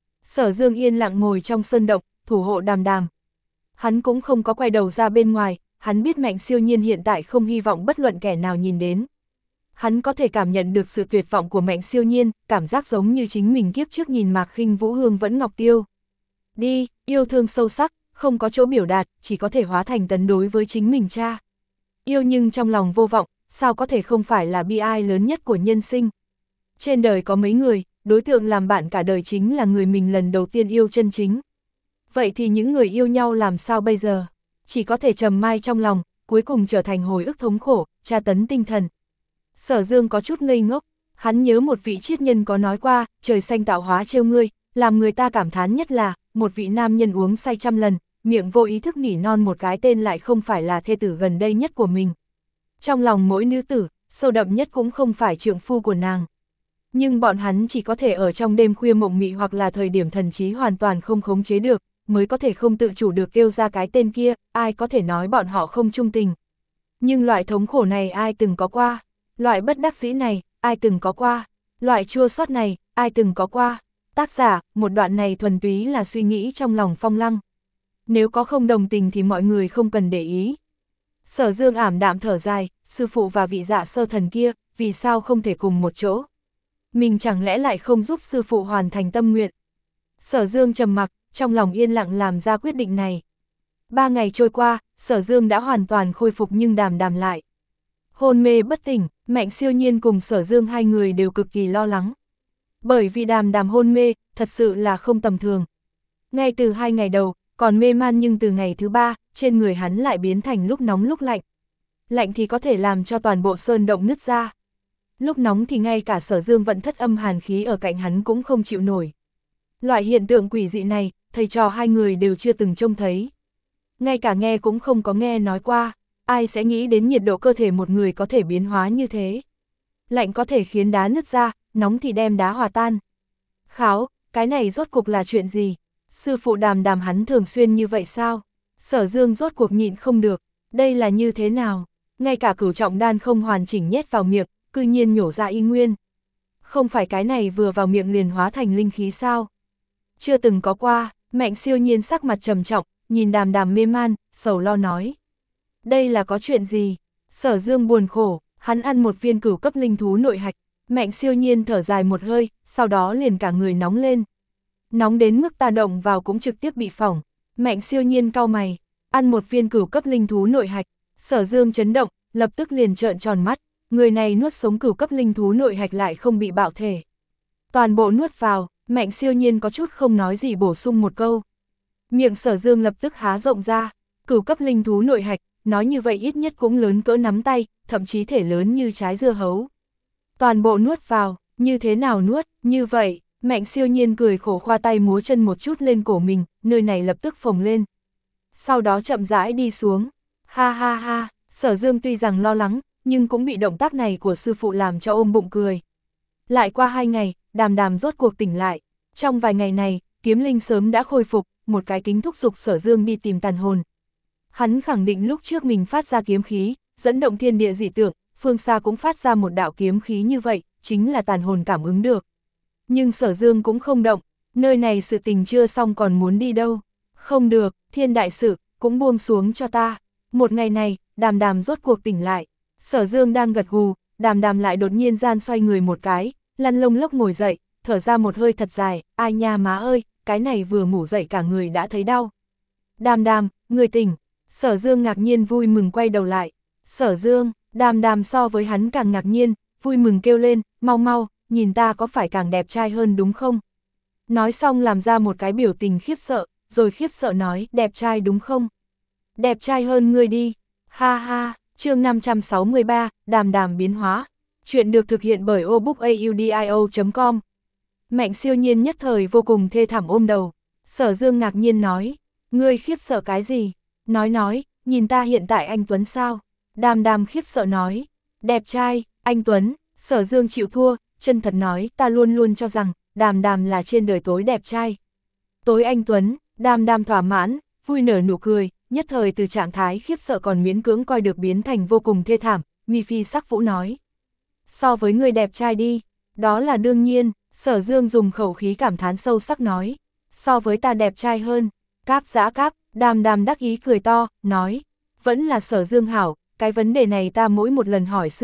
Sở Dương yên lặng ngồi trong sơn động, thủ hộ Đàm Đàm. Hắn cũng không có quay đầu ra bên ngoài, hắn biết Mạnh Siêu Nhiên hiện tại không hy vọng bất luận kẻ nào nhìn đến. Hắn có thể cảm nhận được sự tuyệt vọng của Mạnh Siêu Nhiên, cảm giác giống như chính mình kiếp trước nhìn Mạc Khinh Vũ hương vẫn ngọc tiêu. Đi, yêu thương sâu sắc, không có chỗ biểu đạt, chỉ có thể hóa thành tấn đối với chính mình cha. Yêu nhưng trong lòng vô vọng, sao có thể không phải là bi ai lớn nhất của nhân sinh. Trên đời có mấy người, đối tượng làm bạn cả đời chính là người mình lần đầu tiên yêu chân chính. Vậy thì những người yêu nhau làm sao bây giờ? Chỉ có thể trầm mai trong lòng, cuối cùng trở thành hồi ức thống khổ, tra tấn tinh thần. Sở Dương có chút ngây ngốc, hắn nhớ một vị triết nhân có nói qua, trời xanh tạo hóa trêu ngươi, làm người ta cảm thán nhất là, một vị nam nhân uống say trăm lần, miệng vô ý thức nỉ non một cái tên lại không phải là thê tử gần đây nhất của mình. Trong lòng mỗi nữ tử, sâu đậm nhất cũng không phải trượng phu của nàng. Nhưng bọn hắn chỉ có thể ở trong đêm khuya mộng mị hoặc là thời điểm thần trí hoàn toàn không khống chế được, mới có thể không tự chủ được kêu ra cái tên kia, ai có thể nói bọn họ không trung tình. Nhưng loại thống khổ này ai từng có qua, loại bất đắc dĩ này, ai từng có qua, loại chua xót này, ai từng có qua. Tác giả, một đoạn này thuần túy là suy nghĩ trong lòng Phong Lăng. Nếu có không đồng tình thì mọi người không cần để ý. Sở Dương ảm đạm thở dài, sư phụ và vị Dạ Sơ Thần kia, vì sao không thể cùng một chỗ? Mình chẳng lẽ lại không giúp sư phụ hoàn thành tâm nguyện? Sở Dương trầm mặc, trong lòng yên lặng làm ra quyết định này. Ba ngày trôi qua, Sở Dương đã hoàn toàn khôi phục nhưng Đàm Đàm lại. Hôn mê bất tỉnh, Mạnh Siêu Nhiên cùng Sở Dương hai người đều cực kỳ lo lắng. Bởi vì Đàm Đàm hôn mê, thật sự là không tầm thường. Ngay từ hai ngày đầu, còn mê man nhưng từ ngày thứ ba, trên người hắn lại biến thành lúc nóng lúc lạnh. Lạnh thì có thể làm cho toàn bộ sơn động nứt ra. Lúc nóng thì ngay cả Sở Dương vận thất âm hàn khí ở cạnh hắn cũng không chịu nổi. Loại hiện tượng quỷ dị này, thầy trò hai người đều chưa từng trông thấy. Ngay cả nghe cũng không có nghe nói qua, ai sẽ nghĩ đến nhiệt độ cơ thể một người có thể biến hóa như thế. Lạnh có thể khiến đá nứt ra, nóng thì đem đá hòa tan. Kháo, cái này rốt cuộc là chuyện gì? Sư phụ Đàm Đàm hắn thường xuyên như vậy sao? Sở Dương rốt cuộc nhịn không được, đây là như thế nào? Ngay cả cửu trọng đan không hoàn chỉnh nhét vào miệng, cư nhiên nhổ ra y nguyên. Không phải cái này vừa vào miệng liền hóa thành linh khí sao? Chưa từng có qua. Mạnh Siêu Nhiên sắc mặt trầm trọng, nhìn Đàm Đàm mê man, sầu lo nói. Đây là có chuyện gì? Sở Dương buồn khổ, hắn ăn một viên cửu cấp linh thú nội hạch. Mạnh Siêu Nhiên thở dài một hơi, sau đó liền cả người nóng lên. Nóng đến mức ta động vào cũng trực tiếp bị phỏng. Mạnh Siêu Nhiên cau mày, ăn một viên cửu cấp linh thú nội hạch. Sở Dương chấn động, lập tức liền trợn tròn mắt. Người này nuốt sống cửu cấp linh thú nội hạch lại không bị bạo thể. Toàn bộ nuốt vào, Mạnh Siêu Nhiên có chút không nói gì bổ sung một câu. Miệng Sở Dương lập tức há rộng ra, cửu cấp linh thú nội hạch, nói như vậy ít nhất cũng lớn cỡ nắm tay, thậm chí thể lớn như trái dưa hấu. Toàn bộ nuốt vào, như thế nào nuốt, như vậy, Mạnh Siêu Nhiên cười khổ khoa tay múa chân một chút lên cổ mình, nơi này lập tức phồng lên. Sau đó chậm rãi đi xuống, ha ha ha, Sở Dương tuy rằng lo lắng, nhưng cũng bị động tác này của sư phụ làm cho ôm bụng cười. Lại qua hai ngày, Đàm Đàm rốt cuộc tỉnh lại. Trong vài ngày này, kiếm linh sớm đã khôi phục, một cái kính thúc giục Sở Dương đi tìm tàn hồn. Hắn khẳng định lúc trước mình phát ra kiếm khí, dẫn động thiên địa dị tượng, phương xa cũng phát ra một đạo kiếm khí như vậy, chính là tàn hồn cảm ứng được. Nhưng Sở Dương cũng không động, nơi này sự tình chưa xong còn muốn đi đâu. Không được, thiên đại sự, cũng buông xuống cho ta. Một ngày này, Đàm Đàm rốt cuộc tỉnh lại. Sở Dương đang gật gù, Đàm Đàm lại đột nhiên gian xoay người một cái, lăn lông lốc ngồi dậy, thở ra một hơi thật dài, ai nha má ơi, cái này vừa ngủ dậy cả người đã thấy đau. Đàm Đàm, người tỉnh. Sở Dương ngạc nhiên vui mừng quay đầu lại. Sở Dương, Đàm Đàm so với hắn càng ngạc nhiên, vui mừng kêu lên, mau mau, nhìn ta có phải càng đẹp trai hơn đúng không? Nói xong làm ra một cái biểu tình khiếp sợ, rồi khiếp sợ nói, đẹp trai đúng không? Đẹp trai hơn ngươi đi, ha ha. Chương năm trăm sáu mươi ba, Đàm Đàm biến hóa. Chuyện được thực hiện bởi obookaudio chấm com. Mạnh Siêu Nhiên nhất thời vô cùng thê thảm ôm đầu. Sở Dương ngạc nhiên nói, ngươi khiếp sợ cái gì? Nói nói, nhìn ta hiện tại anh Tuấn sao? Đàm Đàm khiếp sợ nói, đẹp trai, anh Tuấn. Sở Dương chịu thua, chân thật nói, ta luôn luôn cho rằng, Đàm Đàm là trên đời tối đẹp trai. Tối anh Tuấn, Đàm Đàm thỏa mãn, vui nở nụ cười. Nhất thời từ trạng thái khiếp sợ còn miễn cưỡng coi được biến thành vô cùng thê thảm, mi phi sắc vũ nói. So với người đẹp trai đi, đó là đương nhiên, Sở Dương dùng khẩu khí cảm thán sâu sắc nói. So với ta đẹp trai hơn, cáp giã cáp, Đàm Đàm đắc ý cười to, nói. Vẫn là Sở Dương hảo, cái vấn đề này ta mỗi một lần hỏi sư phụ,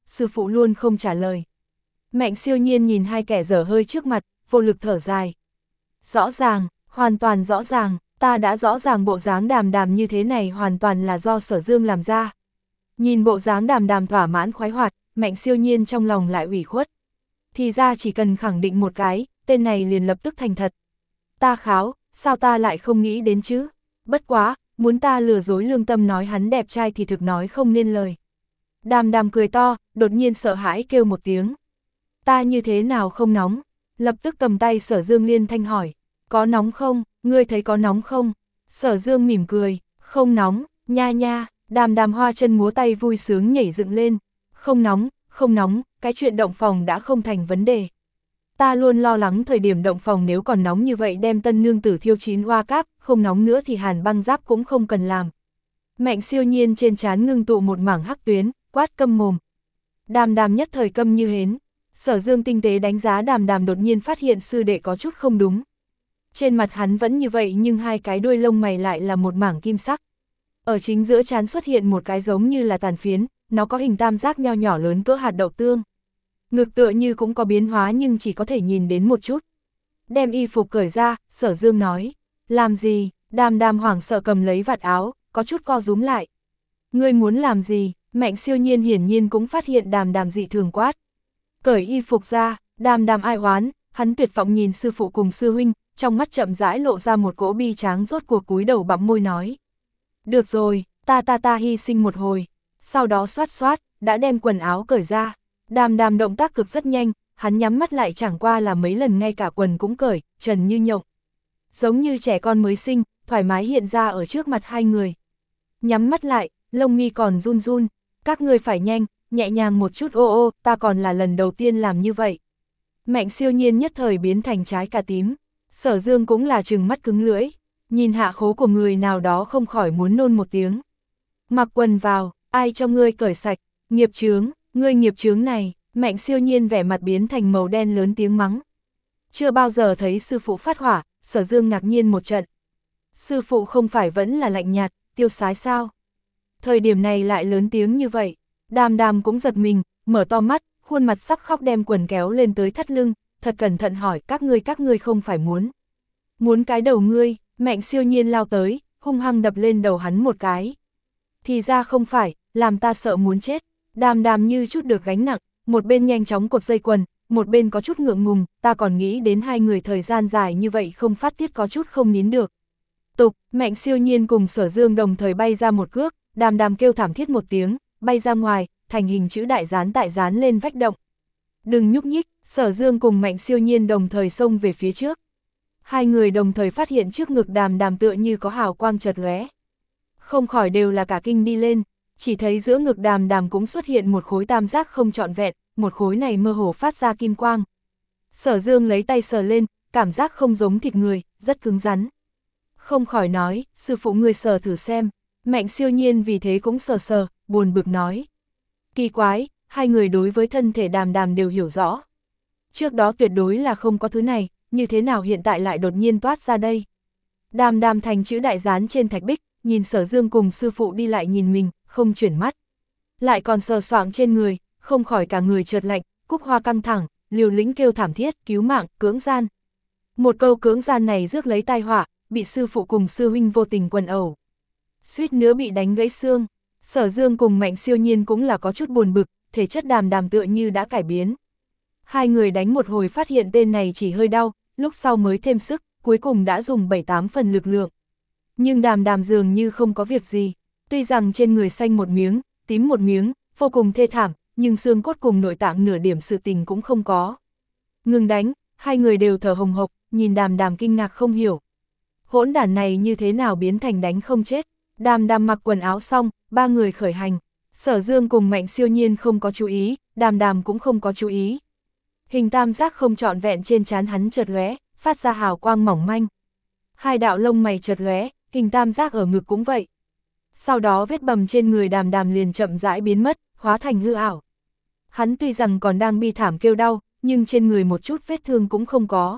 sư phụ luôn không trả lời. Mạnh Siêu Nhiên nhìn hai kẻ dở hơi trước mặt, vô lực thở dài. Rõ ràng, hoàn toàn rõ ràng, ta đã rõ ràng bộ dáng Đàm Đàm như thế này hoàn toàn là do Sở Dương làm ra. Nhìn bộ dáng Đàm Đàm thỏa mãn khoái hoạt, Mạnh Siêu Nhiên trong lòng lại ủy khuất. Thì ra chỉ cần khẳng định một cái, tên này liền lập tức thành thật. Ta kháo, sao ta lại không nghĩ đến chứ? Bất quá, muốn ta lừa dối lương tâm nói hắn đẹp trai thì thực nói không nên lời. Đàm Đàm cười to, đột nhiên sợ hãi kêu một tiếng. Ta như thế nào không nóng? Lập tức cầm tay Sở Dương liên thanh hỏi. Có nóng không? Ngươi thấy có nóng không? Sở Dương mỉm cười. Không nóng, nha nha. Đàm Đàm hoa chân múa tay vui sướng nhảy dựng lên. Không nóng, không nóng, cái chuyện động phòng đã không thành vấn đề. Ta luôn lo lắng thời điểm động phòng nếu còn nóng như vậy đem tân nương tử thiêu chín oa cáp, không nóng nữa thì hàn băng giáp cũng không cần làm. Mạnh Siêu Nhiên trên trán ngưng tụ một mảng hắc tuyến, quát câm mồm. Đàm Đàm nhất thời câm như hến. Sở Dương tinh tế đánh giá Đàm Đàm đột nhiên phát hiện sư đệ có chút không đúng. Trên mặt hắn vẫn như vậy nhưng hai cái đuôi lông mày lại là một mảng kim sắc. Ở chính giữa trán xuất hiện một cái giống như là tàn phiến, nó có hình tam giác nho nhỏ lớn cỡ hạt đậu tương. Ngực tựa như cũng có biến hóa nhưng chỉ có thể nhìn đến một chút. Đem y phục cởi ra, Sở Dương nói. Làm gì? Đàm Đàm hoảng sợ cầm lấy vạt áo, có chút co rúm lại. Ngươi muốn làm gì? Mạnh Siêu Nhiên hiển nhiên cũng phát hiện Đàm Đàm dị thường quát. Cởi y phục ra, Đàm Đàm ai oán, hắn tuyệt vọng nhìn sư phụ cùng sư huynh, trong mắt chậm rãi lộ ra một cỗ bi tráng rốt cuộc cúi đầu bặm môi nói. Được rồi, ta ta ta hy sinh một hồi. Sau đó xoát xoát, đã đem quần áo cởi ra. Đàm Đàm động tác cực rất nhanh, hắn nhắm mắt lại chẳng qua là mấy lần ngay cả quần cũng cởi, trần như nhộng. Giống như trẻ con mới sinh, thoải mái hiện ra ở trước mặt hai người. Nhắm mắt lại, lông mi còn run run, các ngươi phải nhanh, nhẹ nhàng một chút ô ô, ta còn là lần đầu tiên làm như vậy. Mạnh Siêu Nhiên nhất thời biến thành trái cà tím, Sở Dương cũng là trừng mắt cứng lưỡi, nhìn hạ khố của người nào đó không khỏi muốn nôn một tiếng. Mặc quần vào, ai cho ngươi cởi sạch, nghiệp chướng, ngươi nghiệp chướng này, Mạnh Siêu Nhiên vẻ mặt biến thành màu đen lớn tiếng mắng. Chưa bao giờ thấy sư phụ phát hỏa, Sở Dương ngạc nhiên một trận. Sư phụ không phải vẫn là lạnh nhạt, tiêu sái sao? Thời điểm này lại lớn tiếng như vậy, Đàm Đàm cũng giật mình, mở to mắt, khuôn mặt sắp khóc đem quần kéo lên tới thắt lưng, thật cẩn thận hỏi các ngươi các ngươi không phải muốn. Muốn cái đầu ngươi, Mạnh Siêu Nhiên lao tới, hung hăng đập lên đầu hắn một cái. Thì ra không phải, làm ta sợ muốn chết. Đàm Đàm như chút được gánh nặng, một bên nhanh chóng cột dây quần, một bên có chút ngượng ngùng, ta còn nghĩ đến hai người thời gian dài như vậy không phát tiết có chút không nín được. Tục, Mạnh Siêu Nhiên cùng Sở Dương đồng thời bay ra một cước, Đàm Đàm kêu thảm thiết một tiếng, bay ra ngoài, thành hình chữ đại dán tại dán lên vách động. Đừng nhúc nhích, Sở Dương cùng Mạnh Siêu Nhiên đồng thời xông về phía trước. Hai người đồng thời phát hiện trước ngực Đàm Đàm tựa như có hào quang chợt lóe. Không khỏi đều là cả kinh đi lên, chỉ thấy giữa ngực Đàm Đàm cũng xuất hiện một khối tam giác không trọn vẹn, một khối này mơ hồ phát ra kim quang. Sở Dương lấy tay sờ lên, cảm giác không giống thịt người, rất cứng rắn. Không khỏi nói, sư phụ ngươi sờ thử xem. Mạnh Siêu Nhiên vì thế cũng sờ sờ, buồn bực nói. Kỳ quái, hai người đối với thân thể Đàm Đàm đều hiểu rõ. Trước đó tuyệt đối là không có thứ này, như thế nào hiện tại lại đột nhiên toát ra đây. Đàm Đàm thành chữ đại dán trên thạch bích, nhìn Sở Dương cùng sư phụ đi lại nhìn mình, không chuyển mắt. Lại còn sờ soạng trên người, không khỏi cả người chợt lạnh, cúc hoa căng thẳng, liều lĩnh kêu thảm thiết, cứu mạng, cưỡng gian. Một câu cưỡng gian này rước lấy tai họa, bị sư phụ cùng sư huynh vô tình quần ẩu. Suýt nữa bị đánh gãy xương. Sở Dương cùng Mạnh Siêu Nhiên cũng là có chút buồn bực, thể chất Đàm Đàm tựa như đã cải biến. Hai người đánh một hồi phát hiện tên này chỉ hơi đau, lúc sau mới thêm sức, cuối cùng đã dùng bảy tám phần lực lượng. Nhưng Đàm Đàm dường như không có việc gì, tuy rằng trên người xanh một miếng, tím một miếng, vô cùng thê thảm, nhưng xương cốt cùng nội tạng nửa điểm sự tình cũng không có. Ngừng đánh, hai người đều thở hồng hộc, nhìn Đàm Đàm kinh ngạc không hiểu. Hỗn đản này như thế nào biến thành đánh không chết. Đàm Đàm mặc quần áo xong, ba người khởi hành. Sở Dương cùng Mạnh Siêu Nhiên không có chú ý, Đàm Đàm cũng không có chú ý. Hình tam giác không trọn vẹn trên trán hắn chợt lóe, phát ra hào quang mỏng manh. Hai đạo lông mày chợt lóe, hình tam giác ở ngực cũng vậy. Sau đó vết bầm trên người Đàm Đàm liền chậm rãi biến mất, hóa thành hư ảo. Hắn tuy rằng còn đang bi thảm kêu đau, nhưng trên người một chút vết thương cũng không có.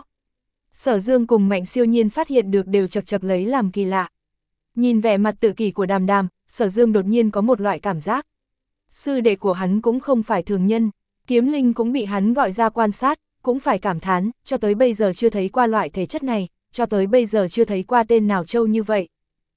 Sở Dương cùng Mạnh Siêu Nhiên phát hiện được đều chật chật lấy làm kỳ lạ. Nhìn vẻ mặt tự kỷ của Đàm Đàm, Sở Dương đột nhiên có một loại cảm giác. Sư đệ của hắn cũng không phải thường nhân, Kiếm Linh cũng bị hắn gọi ra quan sát, cũng phải cảm thán, cho tới bây giờ chưa thấy qua loại thể chất này, cho tới bây giờ chưa thấy qua tên nào trâu như vậy.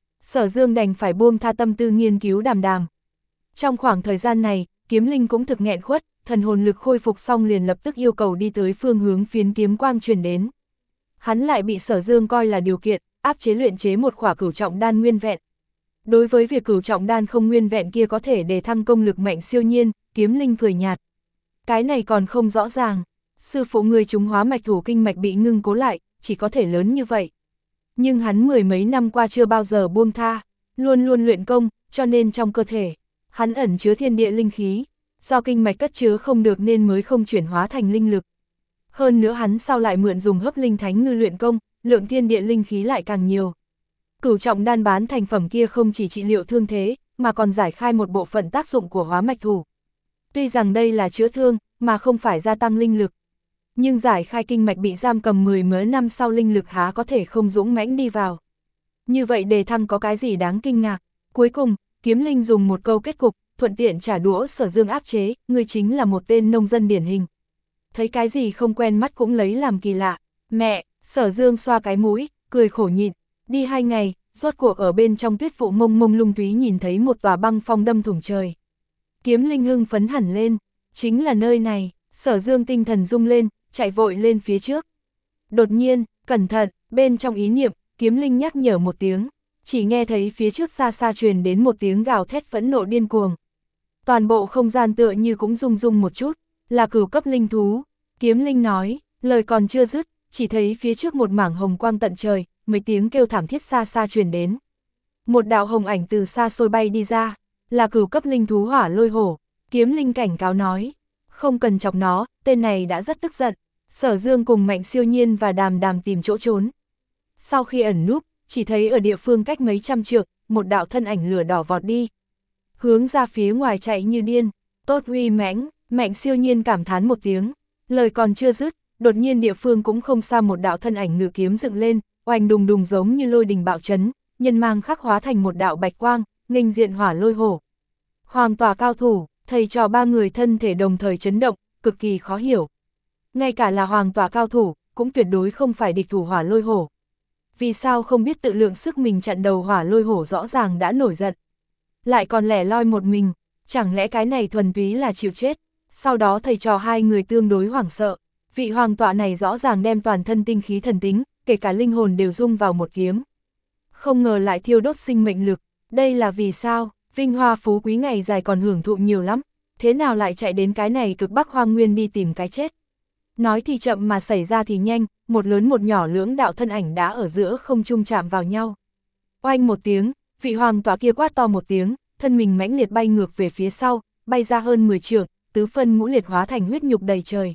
Sở Dương đành phải buông tha tâm tư nghiên cứu Đàm Đàm. Trong khoảng thời gian này, Kiếm Linh cũng thực nghẹn khuất, thần hồn lực khôi phục xong liền lập tức yêu cầu đi tới phương hướng phiến kiếm quang truyền đến. Hắn lại bị Sở Dương coi là điều kiện, áp chế luyện chế một khỏa cửu trọng đan nguyên vẹn. Đối với việc cửu trọng đan không nguyên vẹn kia có thể đề thăng công lực mạnh siêu nhiên, Kiếm Linh cười nhạt. Cái này còn không rõ ràng, sư phụ người chúng hóa mạch thủ kinh mạch bị ngưng cố lại, chỉ có thể lớn như vậy. Nhưng hắn mười mấy năm qua chưa bao giờ buông tha, luôn luôn luyện công, cho nên trong cơ thể, hắn ẩn chứa thiên địa linh khí, do kinh mạch cất chứa không được nên mới không chuyển hóa thành linh lực. Hơn nữa hắn sau lại mượn dùng hấp linh thánh ngư luyện công, lượng thiên địa linh khí lại càng nhiều. Cửu trọng đan bán thành phẩm kia không chỉ trị liệu thương thế, mà còn giải khai một bộ phận tác dụng của hóa mạch thủ. Tuy rằng đây là chữa thương, mà không phải gia tăng linh lực. Nhưng giải khai kinh mạch bị giam cầm mười mấy năm sau linh lực há có thể không dũng mãnh đi vào. Như vậy đề thăng có cái gì đáng kinh ngạc. Cuối cùng, Kiếm Linh dùng một câu kết cục, thuận tiện trả đũa Sở Dương áp chế, ngươi chính là một tên nông dân điển hình. Thấy cái gì không quen mắt cũng lấy làm kỳ lạ. Mẹ, Sở Dương xoa cái mũi, cười khổ nhịn. Đi hai ngày, rốt cuộc ở bên trong tuyết vụ mông mông lung túy nhìn thấy một tòa băng phong đâm thủng trời. Kiếm Linh hưng phấn hẳn lên, chính là nơi này. Sở Dương tinh thần rung lên, chạy vội lên phía trước. Đột nhiên, cẩn thận, bên trong ý niệm, Kiếm Linh nhắc nhở một tiếng, chỉ nghe thấy phía trước xa xa truyền đến một tiếng gào thét phẫn nộ điên cuồng. Toàn bộ không gian tựa như cũng rung rung một chút, là cửu cấp linh thú. Kiếm Linh nói, lời còn chưa dứt, chỉ thấy phía trước một mảng hồng quang tận trời, mấy tiếng kêu thảm thiết xa xa truyền đến. Một đạo hồng ảnh từ xa xôi bay đi ra, là cửu cấp linh thú Hỏa Lôi Hổ. Kiếm Linh cảnh cáo nói, không cần chọc nó, tên này đã rất tức giận. Sở Dương cùng Mạnh Siêu Nhiên và Đàm Đàm tìm chỗ trốn. Sau khi ẩn núp, chỉ thấy ở địa phương cách mấy trăm trượng, một đạo thân ảnh lửa đỏ vọt đi. Hướng ra phía ngoài chạy như điên, tốt uy mãnh, Mạnh Siêu Nhiên cảm thán một tiếng. Lời còn chưa dứt, đột nhiên địa phương cũng không xa một đạo thân ảnh ngự kiếm dựng lên, oanh đùng đùng giống như lôi đình bạo chấn, nhân mang khắc hóa thành một đạo bạch quang, nghênh diện Hỏa Lôi Hổ. Hoàng tòa cao thủ, thầy trò ba người thân thể đồng thời chấn động, cực kỳ khó hiểu. Ngay cả là hoàng tòa cao thủ, cũng tuyệt đối không phải địch thủ Hỏa Lôi Hổ. Vì sao không biết tự lượng sức mình chặn đầu Hỏa Lôi Hổ rõ ràng đã nổi giận. Lại còn lẻ loi một mình, chẳng lẽ cái này thuần túy là chịu chết. Sau đó thầy trò hai người tương đối hoảng sợ, vị hoàng tọa này rõ ràng đem toàn thân tinh khí thần tính, kể cả linh hồn đều dung vào một kiếm. Không ngờ lại thiêu đốt sinh mệnh lực, đây là vì sao, vinh hoa phú quý ngày dài còn hưởng thụ nhiều lắm, thế nào lại chạy đến cái này cực bắc hoang nguyên đi tìm cái chết. Nói thì chậm mà xảy ra thì nhanh, một lớn một nhỏ lưỡng đạo thân ảnh đã ở giữa không trung chạm vào nhau. Oanh một tiếng, vị hoàng tọa kia quát to một tiếng, thân mình mãnh liệt bay ngược về phía sau, bay ra hơn mười trượng, tứ phân ngũ liệt hóa thành huyết nhục đầy trời.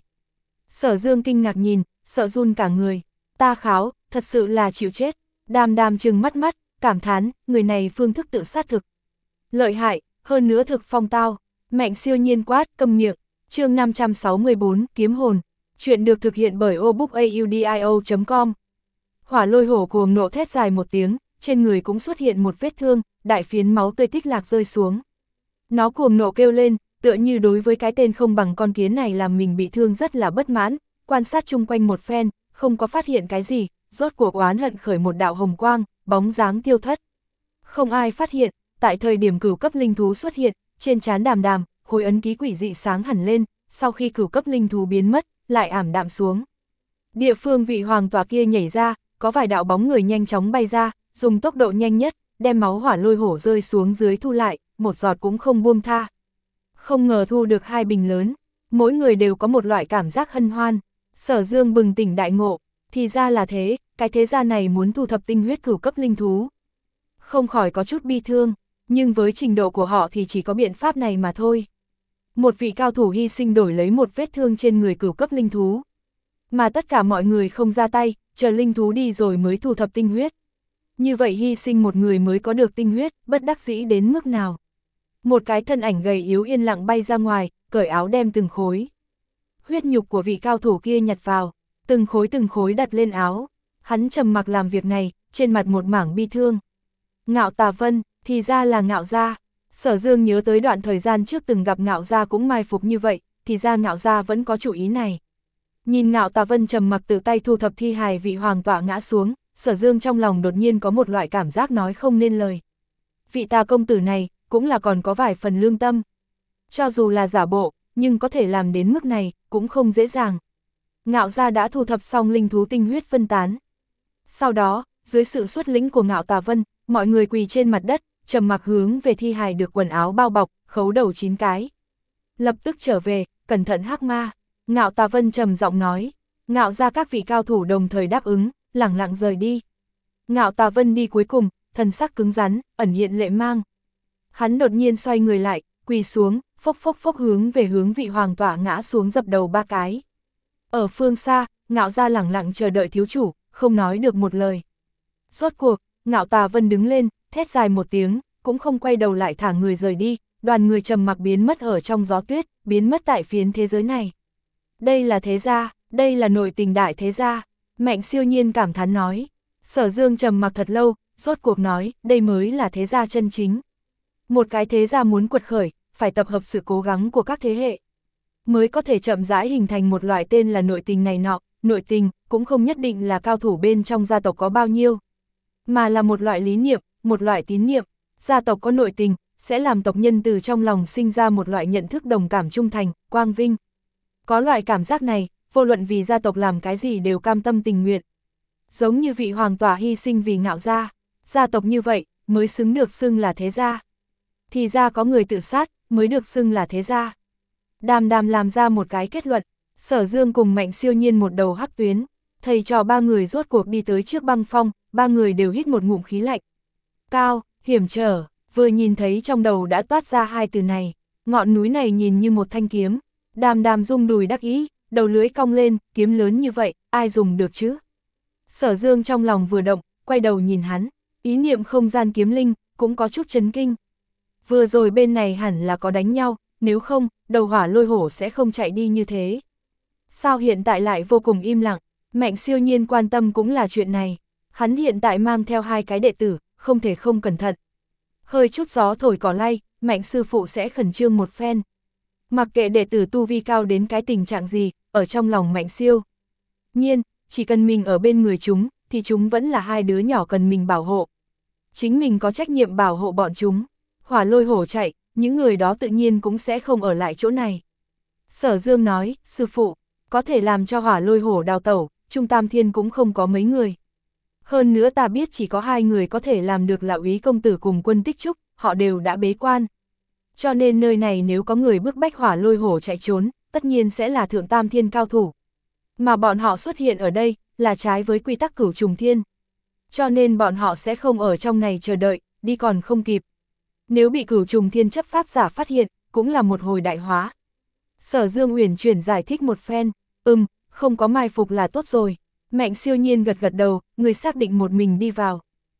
Sở Dương kinh ngạc nhìn, sợ run cả người, ta kháo, thật sự là chịu chết. Đàm Đàm trừng mắt mắt, cảm thán, người này phương thức tự sát thực. Lợi hại, hơn nữa thực phong tao. Mạnh Siêu Nhiên quát, câm miệng. Chương năm trăm sáu mươi bốn, Kiếm Hồn. Chuyện được thực hiện bởi obookaudio chấm com. Hỏa Lôi Hổ cuồng nộ thét dài một tiếng, trên người cũng xuất hiện một vết thương, đại phiến máu tươi tích lạc rơi xuống. Nó cuồng nộ kêu lên, tựa như đối với cái tên không bằng con kiến này làm mình bị thương rất là bất mãn, quan sát chung quanh một phen, không có phát hiện cái gì, rốt cuộc oán hận khởi một đạo hồng quang, bóng dáng tiêu thất. Không ai phát hiện, tại thời điểm cửu cấp linh thú xuất hiện, trên trán Đàm Đàm, khối ấn ký quỷ dị sáng hẳn lên, sau khi cửu cấp linh thú biến mất, lại ảm đạm xuống. Địa phương vị hoàng tòa kia nhảy ra, có vài đạo bóng người nhanh chóng bay ra, dùng tốc độ nhanh nhất, đem máu Hỏa Lôi Hổ rơi xuống dưới thu lại, một giọt cũng không buông tha. Không ngờ thu được hai bình lớn, mỗi người đều có một loại cảm giác hân hoan. Sở Dương bừng tỉnh đại ngộ, thì ra là thế, cái thế gia này muốn thu thập tinh huyết cửu cấp linh thú. Không khỏi có chút bi thương, nhưng với trình độ của họ thì chỉ có biện pháp này mà thôi. Một vị cao thủ hy sinh đổi lấy một vết thương trên người cửu cấp linh thú. Mà tất cả mọi người không ra tay, chờ linh thú đi rồi mới thu thập tinh huyết. Như vậy hy sinh một người mới có được tinh huyết, bất đắc dĩ đến mức nào. Một cái thân ảnh gầy yếu yên lặng bay ra ngoài, cởi áo đem từng khối huyết nhục của vị cao thủ kia nhặt vào, từng khối từng khối đặt lên áo. Hắn trầm mặc làm việc này, trên mặt một mảng bi thương. Ngạo Tà Vân, thì ra là Ngạo gia. Sở Dương nhớ tới đoạn thời gian trước từng gặp Ngạo Gia cũng mai phục như vậy, thì ra Ngạo Gia vẫn có chủ ý này. Nhìn Ngạo Tà Vân trầm mặc tự tay thu thập thi hài vị hoàng tọa ngã xuống, Sở Dương trong lòng đột nhiên có một loại cảm giác nói không nên lời. Vị Tà công tử này, cũng là còn có vài phần lương tâm. Cho dù là giả bộ, nhưng có thể làm đến mức này, cũng không dễ dàng. Ngạo Gia đã thu thập xong linh thú tinh huyết phân tán. Sau đó, dưới sự xuất lĩnh của Ngạo Tà Vân, mọi người quỳ trên mặt đất, trầm mặc hướng về thi hài được quần áo bao bọc, khấu đầu chín cái. Lập tức trở về, cẩn thận hắc ma. Ngạo Tà Vân trầm giọng nói. Ngạo Gia các vị cao thủ đồng thời đáp ứng, lẳng lặng rời đi. Ngạo Tà Vân đi cuối cùng, thần sắc cứng rắn, ẩn hiện lệ mang. Hắn đột nhiên xoay người lại, quỳ xuống, phốc phốc phốc hướng về hướng vị hoàng tọa ngã xuống dập đầu ba cái. Ở phương xa, Ngạo Gia lẳng lặng chờ đợi thiếu chủ, không nói được một lời. Rốt cuộc, Ngạo Tà Vân đứng lên, thét dài một tiếng, cũng không quay đầu lại thả người rời đi, đoàn người trầm mặc biến mất ở trong gió tuyết, biến mất tại phiến thế giới này. Đây là thế gia, đây là nội tình đại thế gia, Mạnh Siêu Nhiên cảm thán nói. Sở Dương trầm mặc thật lâu, rốt cuộc nói, đây mới là thế gia chân chính. Một cái thế gia muốn quật khởi, phải tập hợp sự cố gắng của các thế hệ, mới có thể chậm rãi hình thành một loại tên là nội tình này nọ. Nội tình cũng không nhất định là cao thủ bên trong gia tộc có bao nhiêu, mà là một loại lý niệm, một loại tín niệm. Gia tộc có nội tình, sẽ làm tộc nhân từ trong lòng sinh ra một loại nhận thức đồng cảm trung thành, quang vinh. Có loại cảm giác này, vô luận vì gia tộc làm cái gì đều cam tâm tình nguyện. Giống như vị hoàng tỏa hy sinh vì Ngạo Gia, gia tộc như vậy mới xứng được xưng là thế gia. Thì ra có người tự sát mới được xưng là thế gia. Đàm Đàm làm ra một cái kết luận. Sở Dương cùng Mạnh Siêu Nhiên một đầu hắc tuyến, thầy trò ba người rốt cuộc đi tới trước băng phong, ba người đều hít một ngụm khí lạnh. Cao, hiểm trở, vừa nhìn thấy trong đầu đã toát ra hai từ này. Ngọn núi này nhìn như một thanh kiếm. Đàm Đàm rung đùi đắc ý, đầu lưỡi cong lên, kiếm lớn như vậy, ai dùng được chứ? Sở Dương trong lòng vừa động, quay đầu nhìn hắn, ý niệm không gian kiếm linh, cũng có chút chấn kinh. Vừa rồi bên này hẳn là có đánh nhau, nếu không, đầu hỏa lôi hổ sẽ không chạy đi như thế. Sao hiện tại lại vô cùng im lặng? Mạnh Siêu Nhiên quan tâm cũng là chuyện này. Hắn hiện tại mang theo hai cái đệ tử, không thể không cẩn thận. Hơi chút gió thổi cỏ lay, Mạnh sư phụ sẽ khẩn trương một phen. Mặc kệ đệ tử tu vi cao đến cái tình trạng gì, ở trong lòng Mạnh Siêu Nhiên, chỉ cần mình ở bên người chúng, thì chúng vẫn là hai đứa nhỏ cần mình bảo hộ. Chính mình có trách nhiệm bảo hộ bọn chúng. Hỏa lôi hổ chạy, những người đó tự nhiên cũng sẽ không ở lại chỗ này. Sở Dương nói, sư phụ, có thể làm cho hỏa lôi hổ đào tẩu, Trung Tam Thiên cũng không có mấy người. Hơn nữa ta biết chỉ có hai người có thể làm được là Úy công tử cùng Quân Tích Trúc, họ đều đã bế quan. Cho nên nơi này nếu có người bức bách hỏa lôi hổ chạy trốn, tất nhiên sẽ là Thượng Tam Thiên cao thủ. Mà bọn họ xuất hiện ở đây, là trái với quy tắc Cửu Trùng Thiên. Cho nên bọn họ sẽ không ở trong này chờ đợi, đi còn không kịp. Nếu bị Cửu Trùng Thiên chấp pháp giả phát hiện, cũng là một hồi đại hóa. Sở Dương uyển chuyển giải thích một phen, ừm, không có mai phục là tốt rồi. Mạnh Siêu Nhiên gật gật đầu, người xác định một mình đi vào.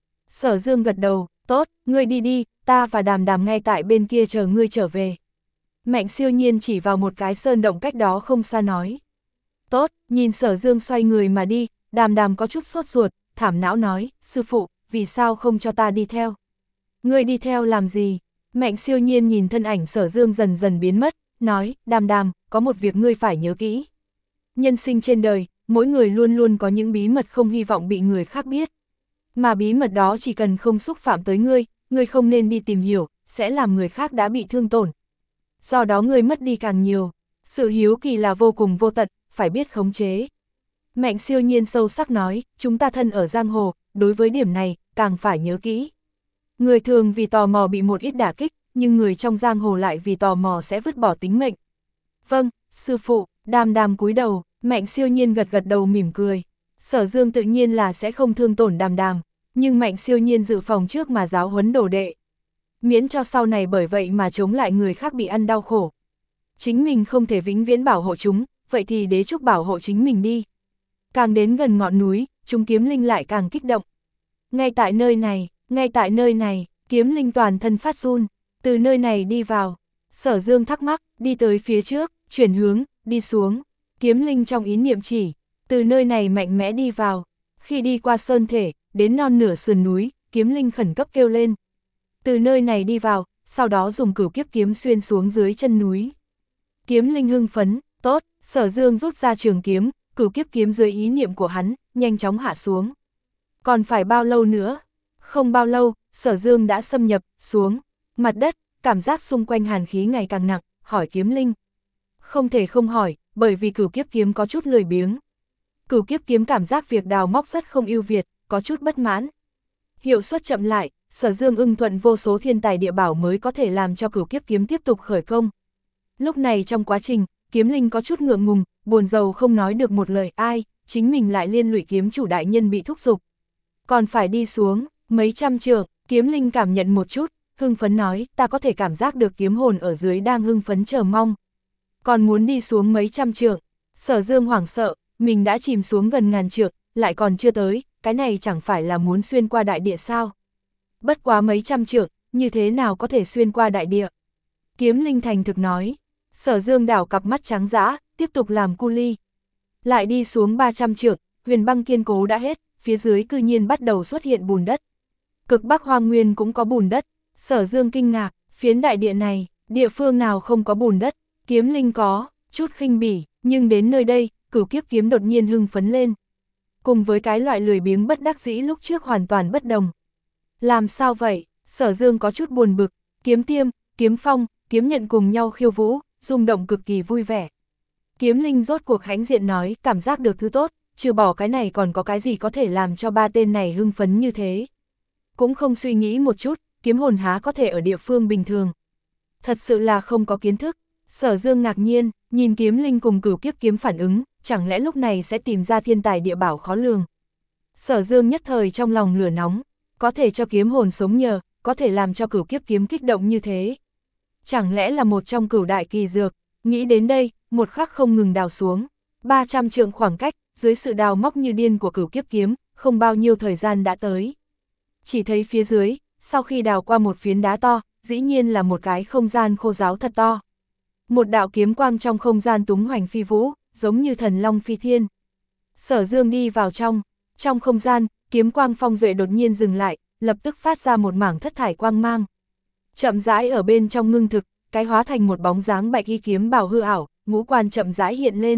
Sở Dương gật đầu, tốt, ngươi đi đi, ta và Đàm Đàm ngay tại bên kia chờ ngươi trở về. Mạnh Siêu Nhiên chỉ vào một cái sơn động cách đó không xa nói. Tốt, nhìn Sở Dương xoay người mà đi, Đàm Đàm có chút sốt ruột, thảm não nói, sư phụ, vì sao không cho ta đi theo? Ngươi đi theo làm gì? Mạnh Siêu Nhiên nhìn thân ảnh Sở Dương dần dần biến mất, nói, Đàm Đàm, có một việc ngươi phải nhớ kỹ. Nhân sinh trên đời, mỗi người luôn luôn có những bí mật không hy vọng bị người khác biết. Mà bí mật đó chỉ cần không xúc phạm tới ngươi, ngươi không nên đi tìm hiểu, sẽ làm người khác đã bị thương tổn. Do đó ngươi mất đi càng nhiều. Sự hiếu kỳ là vô cùng vô tận, phải biết khống chế. Mạnh Siêu Nhiên sâu sắc nói, chúng ta thân ở giang hồ, đối với điểm này, càng phải nhớ kỹ. Người thường vì tò mò bị một ít đả kích, nhưng người trong giang hồ lại vì tò mò sẽ vứt bỏ tính mệnh. Vâng, sư phụ, Đàm Đàm cúi đầu, Mạnh Siêu Nhiên gật gật đầu mỉm cười. Sở Dương tự nhiên là sẽ không thương tổn Đàm Đàm, nhưng Mạnh Siêu Nhiên dự phòng trước mà giáo huấn đồ đệ. Miễn cho sau này bởi vậy mà chống lại người khác bị ăn đau khổ. Chính mình không thể vĩnh viễn bảo hộ chúng, vậy thì đế trúc bảo hộ chính mình đi. Càng đến gần ngọn núi, chúng kiếm linh lại càng kích động. Ngay tại nơi này, ngay tại nơi này, kiếm linh toàn thân phát run, từ nơi này đi vào. Sở Dương thắc mắc, đi tới phía trước, chuyển hướng, đi xuống. Kiếm linh trong ý niệm chỉ, từ nơi này mạnh mẽ đi vào. Khi đi qua sơn thể, đến non nửa sườn núi, kiếm linh khẩn cấp kêu lên. Từ nơi này đi vào, sau đó dùng cửu kiếp kiếm xuyên xuống dưới chân núi. Kiếm linh hưng phấn, tốt, Sở Dương rút ra trường kiếm, cửu kiếp kiếm dưới ý niệm của hắn, nhanh chóng hạ xuống. Còn phải bao lâu nữa? Không bao lâu, Sở Dương đã xâm nhập xuống mặt đất, cảm giác xung quanh hàn khí ngày càng nặng, hỏi kiếm linh. Không thể không hỏi, bởi vì cửu kiếp kiếm có chút lười biếng. Cửu kiếp kiếm cảm giác việc đào móc rất không ưu việt, có chút bất mãn. Hiệu suất chậm lại, Sở Dương ưng thuận vô số thiên tài địa bảo mới có thể làm cho cửu kiếp kiếm tiếp tục khởi công. Lúc này trong quá trình, kiếm linh có chút ngượng ngùng, buồn rầu không nói được một lời, ai, chính mình lại liên lụy kiếm chủ đại nhân bị thúc giục. Còn phải đi xuống, mấy trăm trượng, kiếm linh cảm nhận một chút, hưng phấn nói, ta có thể cảm giác được kiếm hồn ở dưới đang hưng phấn chờ mong. Còn muốn đi xuống mấy trăm trượng, Sở Dương hoảng sợ, mình đã chìm xuống gần ngàn trượng, lại còn chưa tới, cái này chẳng phải là muốn xuyên qua đại địa sao? Bất quá mấy trăm trượng, như thế nào có thể xuyên qua đại địa? Kiếm linh thành thực nói. Sở Dương đảo cặp mắt trắng dã, tiếp tục làm cu ly. Lại đi xuống ba trăm trượng, huyền băng kiên cố đã hết, phía dưới cư nhiên bắt đầu xuất hiện bùn đất. Cực Bắc Hoang Nguyên cũng có bùn đất. Sở Dương kinh ngạc, phiến đại địa này, địa phương nào không có bùn đất? Kiếm linh có chút khinh bỉ, nhưng đến nơi đây, cửu kiếp kiếm đột nhiên hưng phấn lên. Cùng với cái loại lười biếng bất đắc dĩ lúc trước hoàn toàn bất đồng. Làm sao vậy? Sở Dương có chút buồn bực, kiếm tiêm, kiếm phong, kiếm nhận cùng nhau khiêu vũ, rung động cực kỳ vui vẻ. Kiếm linh rốt cuộc hãnh diện nói, cảm giác được thứ tốt, trừ bỏ cái này còn có cái gì có thể làm cho ba tên này hưng phấn như thế. Cũng không suy nghĩ một chút, kiếm hồn há có thể ở địa phương bình thường. Thật sự là không có kiến thức. Sở Dương ngạc nhiên, nhìn kiếm linh cùng cửu kiếp kiếm phản ứng, chẳng lẽ lúc này sẽ tìm ra thiên tài địa bảo khó lường. Sở Dương nhất thời trong lòng lửa nóng, có thể cho kiếm hồn sống nhờ, có thể làm cho cửu kiếp kiếm kích động như thế. Chẳng lẽ là một trong cửu đại kỳ dược, nghĩ đến đây, một khắc không ngừng đào xuống. ba trăm trượng khoảng cách, dưới sự đào móc như điên của cửu kiếp kiếm, không bao nhiêu thời gian đã tới. Chỉ thấy phía dưới, sau khi đào qua một phiến đá to, dĩ nhiên là một cái không gian khô ráo thật to. Một đạo kiếm quang trong không gian túng hoành phi vũ, giống như thần long phi thiên. Sở Dương đi vào trong, trong không gian, kiếm quang phong duệ đột nhiên dừng lại, lập tức phát ra một mảng thất thải quang mang. Chậm rãi ở bên trong ngưng thực, cái hóa thành một bóng dáng bạch y kiếm bào hư ảo, ngũ quan chậm rãi hiện lên.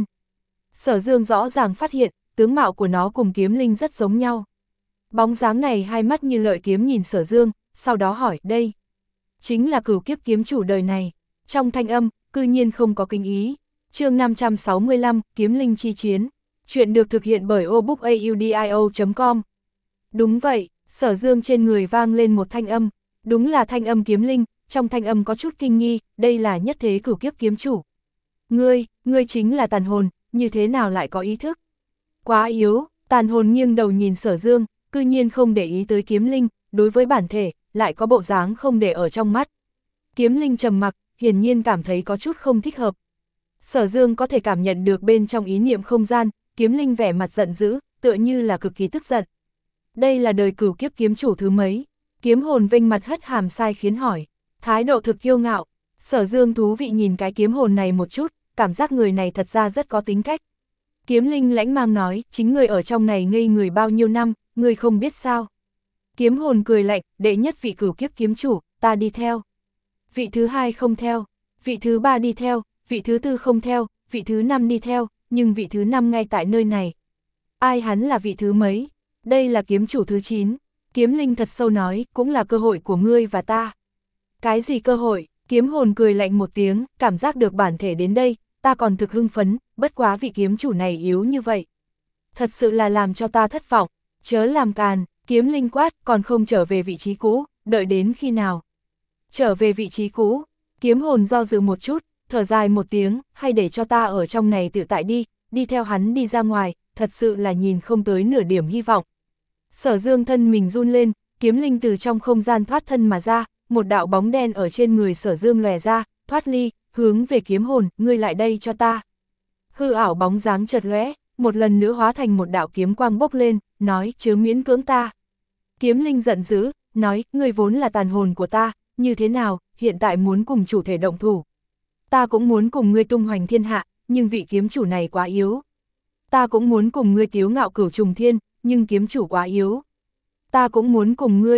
Sở Dương rõ ràng phát hiện, tướng mạo của nó cùng kiếm linh rất giống nhau. Bóng dáng này hai mắt như lợi kiếm nhìn Sở Dương, sau đó hỏi, đây chính là cửu kiếp kiếm chủ đời này. Trong thanh âm, cư nhiên không có kinh ý. Chương năm trăm sáu mươi lăm, Kiếm linh chi chiến. Chuyện được thực hiện bởi obookaudio chấm com. Đúng vậy, Sở Dương trên người vang lên một thanh âm. Đúng là thanh âm kiếm linh, trong thanh âm có chút kinh nghi, đây là nhất thế cửu kiếp kiếm chủ. Ngươi, ngươi chính là tàn hồn, như thế nào lại có ý thức? Quá yếu, tàn hồn nghiêng đầu nhìn Sở Dương, cư nhiên không để ý tới kiếm linh, đối với bản thể, lại có bộ dáng không để ở trong mắt. Kiếm linh trầm mặc, hiển nhiên cảm thấy có chút không thích hợp. Sở Dương có thể cảm nhận được bên trong ý niệm không gian, kiếm linh vẻ mặt giận dữ, tựa như là cực kỳ tức giận. Đây là đời cửu kiếp kiếm chủ thứ mấy? Kiếm hồn vênh mặt hất hàm sai khiến hỏi, thái độ thực kiêu ngạo. Sở Dương thú vị nhìn cái kiếm hồn này một chút, cảm giác người này thật ra rất có tính cách. Kiếm linh lãnh mang nói, chính người ở trong này ngây người bao nhiêu năm, người không biết sao. Kiếm hồn cười lạnh, đệ nhất vị cửu kiếp kiếm chủ, ta đi theo. Vị thứ hai không theo, vị thứ ba đi theo, vị thứ tư không theo, vị thứ năm đi theo, nhưng vị thứ năm ngay tại nơi này. Ai hắn là vị thứ mấy? Đây là kiếm chủ thứ chín. Kiếm linh thật sâu nói, cũng là cơ hội của ngươi và ta. Cái gì cơ hội? Kiếm hồn cười lạnh một tiếng, cảm giác được bản thể đến đây, ta còn thực hưng phấn, bất quá vị kiếm chủ này yếu như vậy. Thật sự là làm cho ta thất vọng, chớ làm càn, kiếm linh quát, còn không trở về vị trí cũ, đợi đến khi nào? Trở về vị trí cũ, kiếm hồn do dự một chút, thở dài một tiếng, hay để cho ta ở trong này tự tại đi, đi theo hắn đi ra ngoài, thật sự là nhìn không tới nửa điểm hy vọng. Sở Dương thân mình run lên, kiếm linh từ trong không gian thoát thân mà ra, một đạo bóng đen ở trên người Sở Dương lòe ra, thoát ly, hướng về kiếm hồn, ngươi lại đây cho ta. Hư ảo bóng dáng chợt lóe, một lần nữa hóa thành một đạo kiếm quang bốc lên, nói, chớ miễn cưỡng ta. Kiếm linh giận dữ, nói, ngươi vốn là tàn hồn của ta, như thế nào, hiện tại muốn cùng chủ thể động thủ. Ta cũng muốn cùng ngươi tung hoành thiên hạ, nhưng vị kiếm chủ này quá yếu. Ta cũng muốn cùng ngươi tiếu ngạo cửu trùng thiên, nhưng kiếm chủ quá yếu. Ta cũng muốn cùng ngươi.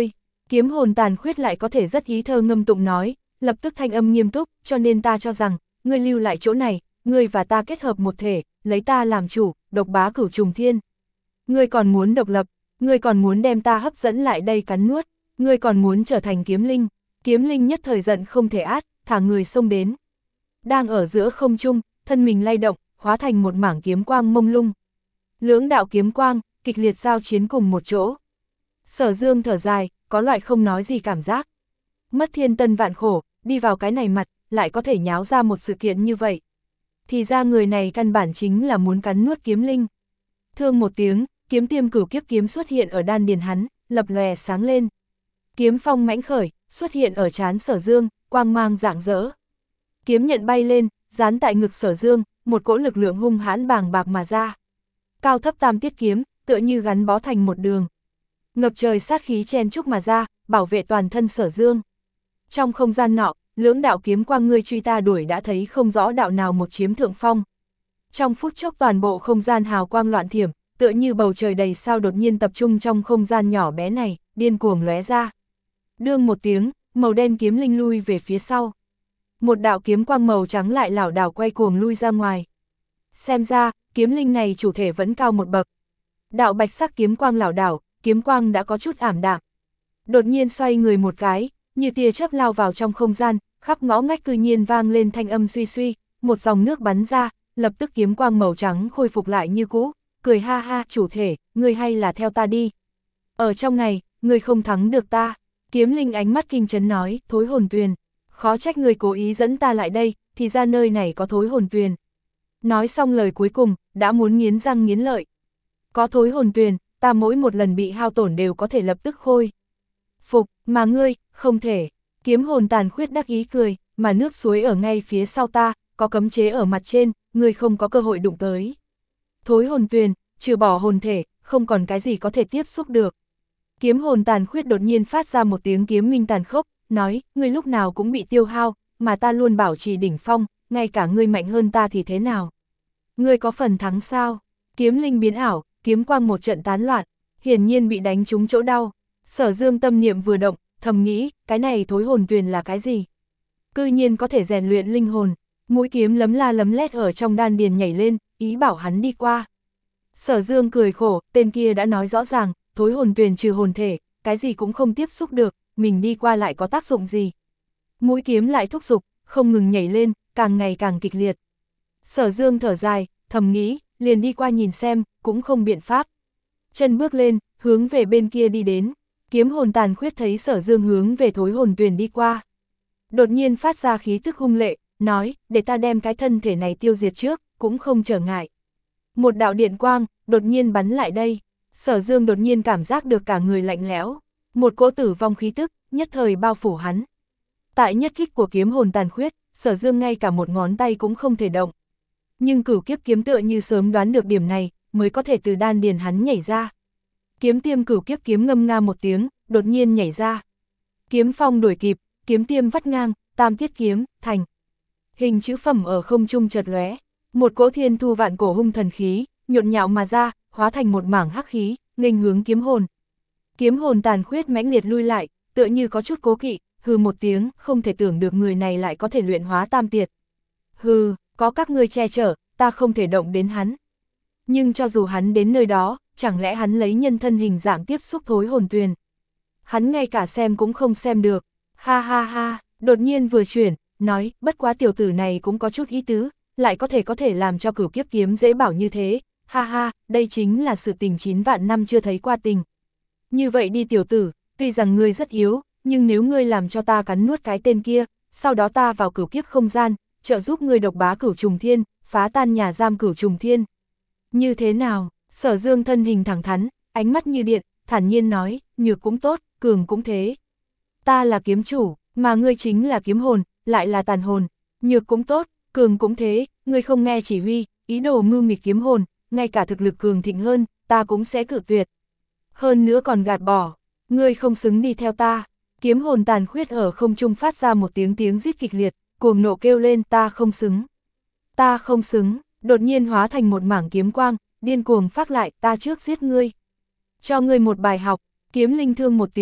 Kiếm hồn tàn khuyết lại có thể rất ý thơ ngâm tụng nói, lập tức thanh âm nghiêm túc, cho nên ta cho rằng, ngươi lưu lại chỗ này, ngươi và ta kết hợp một thể, lấy ta làm chủ, độc bá cửu trùng thiên. Ngươi còn muốn độc lập, ngươi còn muốn đem ta hấp dẫn lại đây cắn nuốt, ngươi còn muốn trở thành kiếm linh. Kiếm linh nhất thời giận không thể át, thả người xông đến. Đang ở giữa không trung, thân mình lay động, hóa thành một mảng kiếm quang mông lung. Lưỡng đạo kiếm quang, kịch liệt giao chiến cùng một chỗ. Sở Dương thở dài, có loại không nói gì cảm giác. Mất thiên tân vạn khổ, đi vào cái này mặt, lại có thể nháo ra một sự kiện như vậy. Thì ra người này căn bản chính là muốn cắn nuốt kiếm linh. Thương một tiếng, kiếm tiêm cửu kiếp kiếm xuất hiện ở đan điền hắn, lập lòe sáng lên. Kiếm phong mãnh khởi, xuất hiện ở trán Sở Dương, quang mang rạng rỡ. Kiếm nhận bay lên, dán tại ngực Sở Dương, một cỗ lực lượng hung hãn bàng bạc mà ra. Cao thấp tam tiết kiếm, tựa như gắn bó thành một đường. Ngập trời sát khí chen chúc mà ra, bảo vệ toàn thân Sở Dương. Trong không gian nọ, lưỡng đạo kiếm quang ngươi truy ta đuổi đã thấy không rõ đạo nào một chiếm thượng phong. Trong phút chốc toàn bộ không gian hào quang loạn thiểm, tựa như bầu trời đầy sao đột nhiên tập trung trong không gian nhỏ bé này, điên cuồng lóe ra. Đương một tiếng, màu đen kiếm linh lui về phía sau. Một đạo kiếm quang màu trắng lại lảo đảo quay cuồng lui ra ngoài. Xem ra, kiếm linh này chủ thể vẫn cao một bậc. Đạo bạch sắc kiếm quang lảo đảo, kiếm quang đã có chút ảm đạm. Đột nhiên xoay người một cái, như tia chớp lao vào trong không gian, khắp ngõ ngách cư nhiên vang lên thanh âm suy suy, một dòng nước bắn ra, lập tức kiếm quang màu trắng khôi phục lại như cũ, cười ha ha, chủ thể, ngươi hay là theo ta đi. Ở trong này, ngươi không thắng được ta. Kiếm linh ánh mắt kinh chấn nói, thối hồn tuyền, khó trách ngươi cố ý dẫn ta lại đây, thì ra nơi này có thối hồn tuyền. Nói xong lời cuối cùng, đã muốn nghiến răng nghiến lợi. Có thối hồn tuyền, ta mỗi một lần bị hao tổn đều có thể lập tức khôi phục, mà ngươi, không thể. Kiếm hồn tàn khuyết đắc ý cười, mà nước suối ở ngay phía sau ta, có cấm chế ở mặt trên, ngươi không có cơ hội đụng tới. Thối hồn tuyền, trừ bỏ hồn thể, không còn cái gì có thể tiếp xúc được. Kiếm hồn tàn khuyết đột nhiên phát ra một tiếng kiếm minh tàn khốc, nói, ngươi lúc nào cũng bị tiêu hao, mà ta luôn bảo trì đỉnh phong, ngay cả ngươi mạnh hơn ta thì thế nào? Ngươi có phần thắng sao? Kiếm linh biến ảo, kiếm quang một trận tán loạn, hiển nhiên bị đánh trúng chỗ đau. Sở Dương tâm niệm vừa động, thầm nghĩ, cái này thối hồn tuyền là cái gì? Cư nhiên có thể rèn luyện linh hồn, mũi kiếm lấm la lấm lét ở trong đan điền nhảy lên, ý bảo hắn đi qua. Sở Dương cười khổ, tên kia đã nói rõ ràng, thối hồn tuyền trừ hồn thể, cái gì cũng không tiếp xúc được, mình đi qua lại có tác dụng gì? Mũi kiếm lại thúc giục, không ngừng nhảy lên, càng ngày càng kịch liệt. Sở Dương thở dài, thầm nghĩ, liền đi qua nhìn xem, cũng không biện pháp. Chân bước lên, hướng về bên kia đi đến. Kiếm hồn tàn khuyết thấy Sở Dương hướng về thối hồn tuyền đi qua. Đột nhiên phát ra khí tức hung lệ, nói, để ta đem cái thân thể này tiêu diệt trước, cũng không trở ngại. Một đạo điện quang, đột nhiên bắn lại đây. Sở Dương đột nhiên cảm giác được cả người lạnh lẽo. Một cỗ tử vong khí tức, nhất thời bao phủ hắn. Tại nhất kích của kiếm hồn tàn khuyết, Sở Dương ngay cả một ngón tay cũng không thể động. Nhưng cửu kiếp kiếm tựa như sớm đoán được điểm này, mới có thể từ đan điền hắn nhảy ra. Kiếm tiêm cửu kiếp kiếm ngâm nga một tiếng, đột nhiên nhảy ra. Kiếm phong đuổi kịp, kiếm tiêm vắt ngang, tam tiết kiếm, thành. Hình chữ phẩm ở không trung chợt lóe, một cỗ thiên thu vạn cổ hung thần khí, nhộn nhạo mà ra, hóa thành một mảng hắc khí, nghênh hướng kiếm hồn. Kiếm hồn tàn khuyết mãnh liệt lui lại, tựa như có chút cố kỵ, hừ một tiếng, không thể tưởng được người này lại có thể luyện hóa tam tiệt. Hừ, có các ngươi che chở, ta không thể động đến hắn. Nhưng cho dù hắn đến nơi đó, chẳng lẽ hắn lấy nhân thân hình dạng tiếp xúc thối hồn tuyền? Hắn ngay cả xem cũng không xem được. Ha ha ha, đột nhiên vừa chuyển, nói, bất quá tiểu tử này cũng có chút ý tứ, lại có thể có thể làm cho cửu kiếp kiếm dễ bảo như thế. Ha ha, đây chính là sự tình chín vạn năm chưa thấy qua tình. Như vậy đi tiểu tử, tuy rằng ngươi rất yếu, nhưng nếu ngươi làm cho ta cắn nuốt cái tên kia, sau đó ta vào cửu kiếp không gian, trợ giúp ngươi độc bá cửu trùng thiên, phá tan nhà giam cửu trùng thiên. Như thế nào? Sở Dương thân hình thẳng thắn, ánh mắt như điện, thản nhiên nói, nhược cũng tốt, cường cũng thế. Ta là kiếm chủ, mà ngươi chính là kiếm hồn, lại là tàn hồn. Nhược cũng tốt, cường cũng thế, ngươi không nghe chỉ huy, ý đồ mưu mịt kiếm hồn, ngay cả thực lực cường thịnh hơn, ta cũng sẽ cự tuyệt. Hơn nữa còn gạt bỏ, ngươi không xứng đi theo ta. Kiếm hồn tàn khuyết ở không trung phát ra một tiếng tiếng rít kịch liệt, cuồng nộ kêu lên, ta không xứng. Ta không xứng, đột nhiên hóa thành một mảng kiếm quang, điên cuồng phát lại, ta trước giết ngươi. Cho ngươi một bài học, kiếm linh thương một tiếng,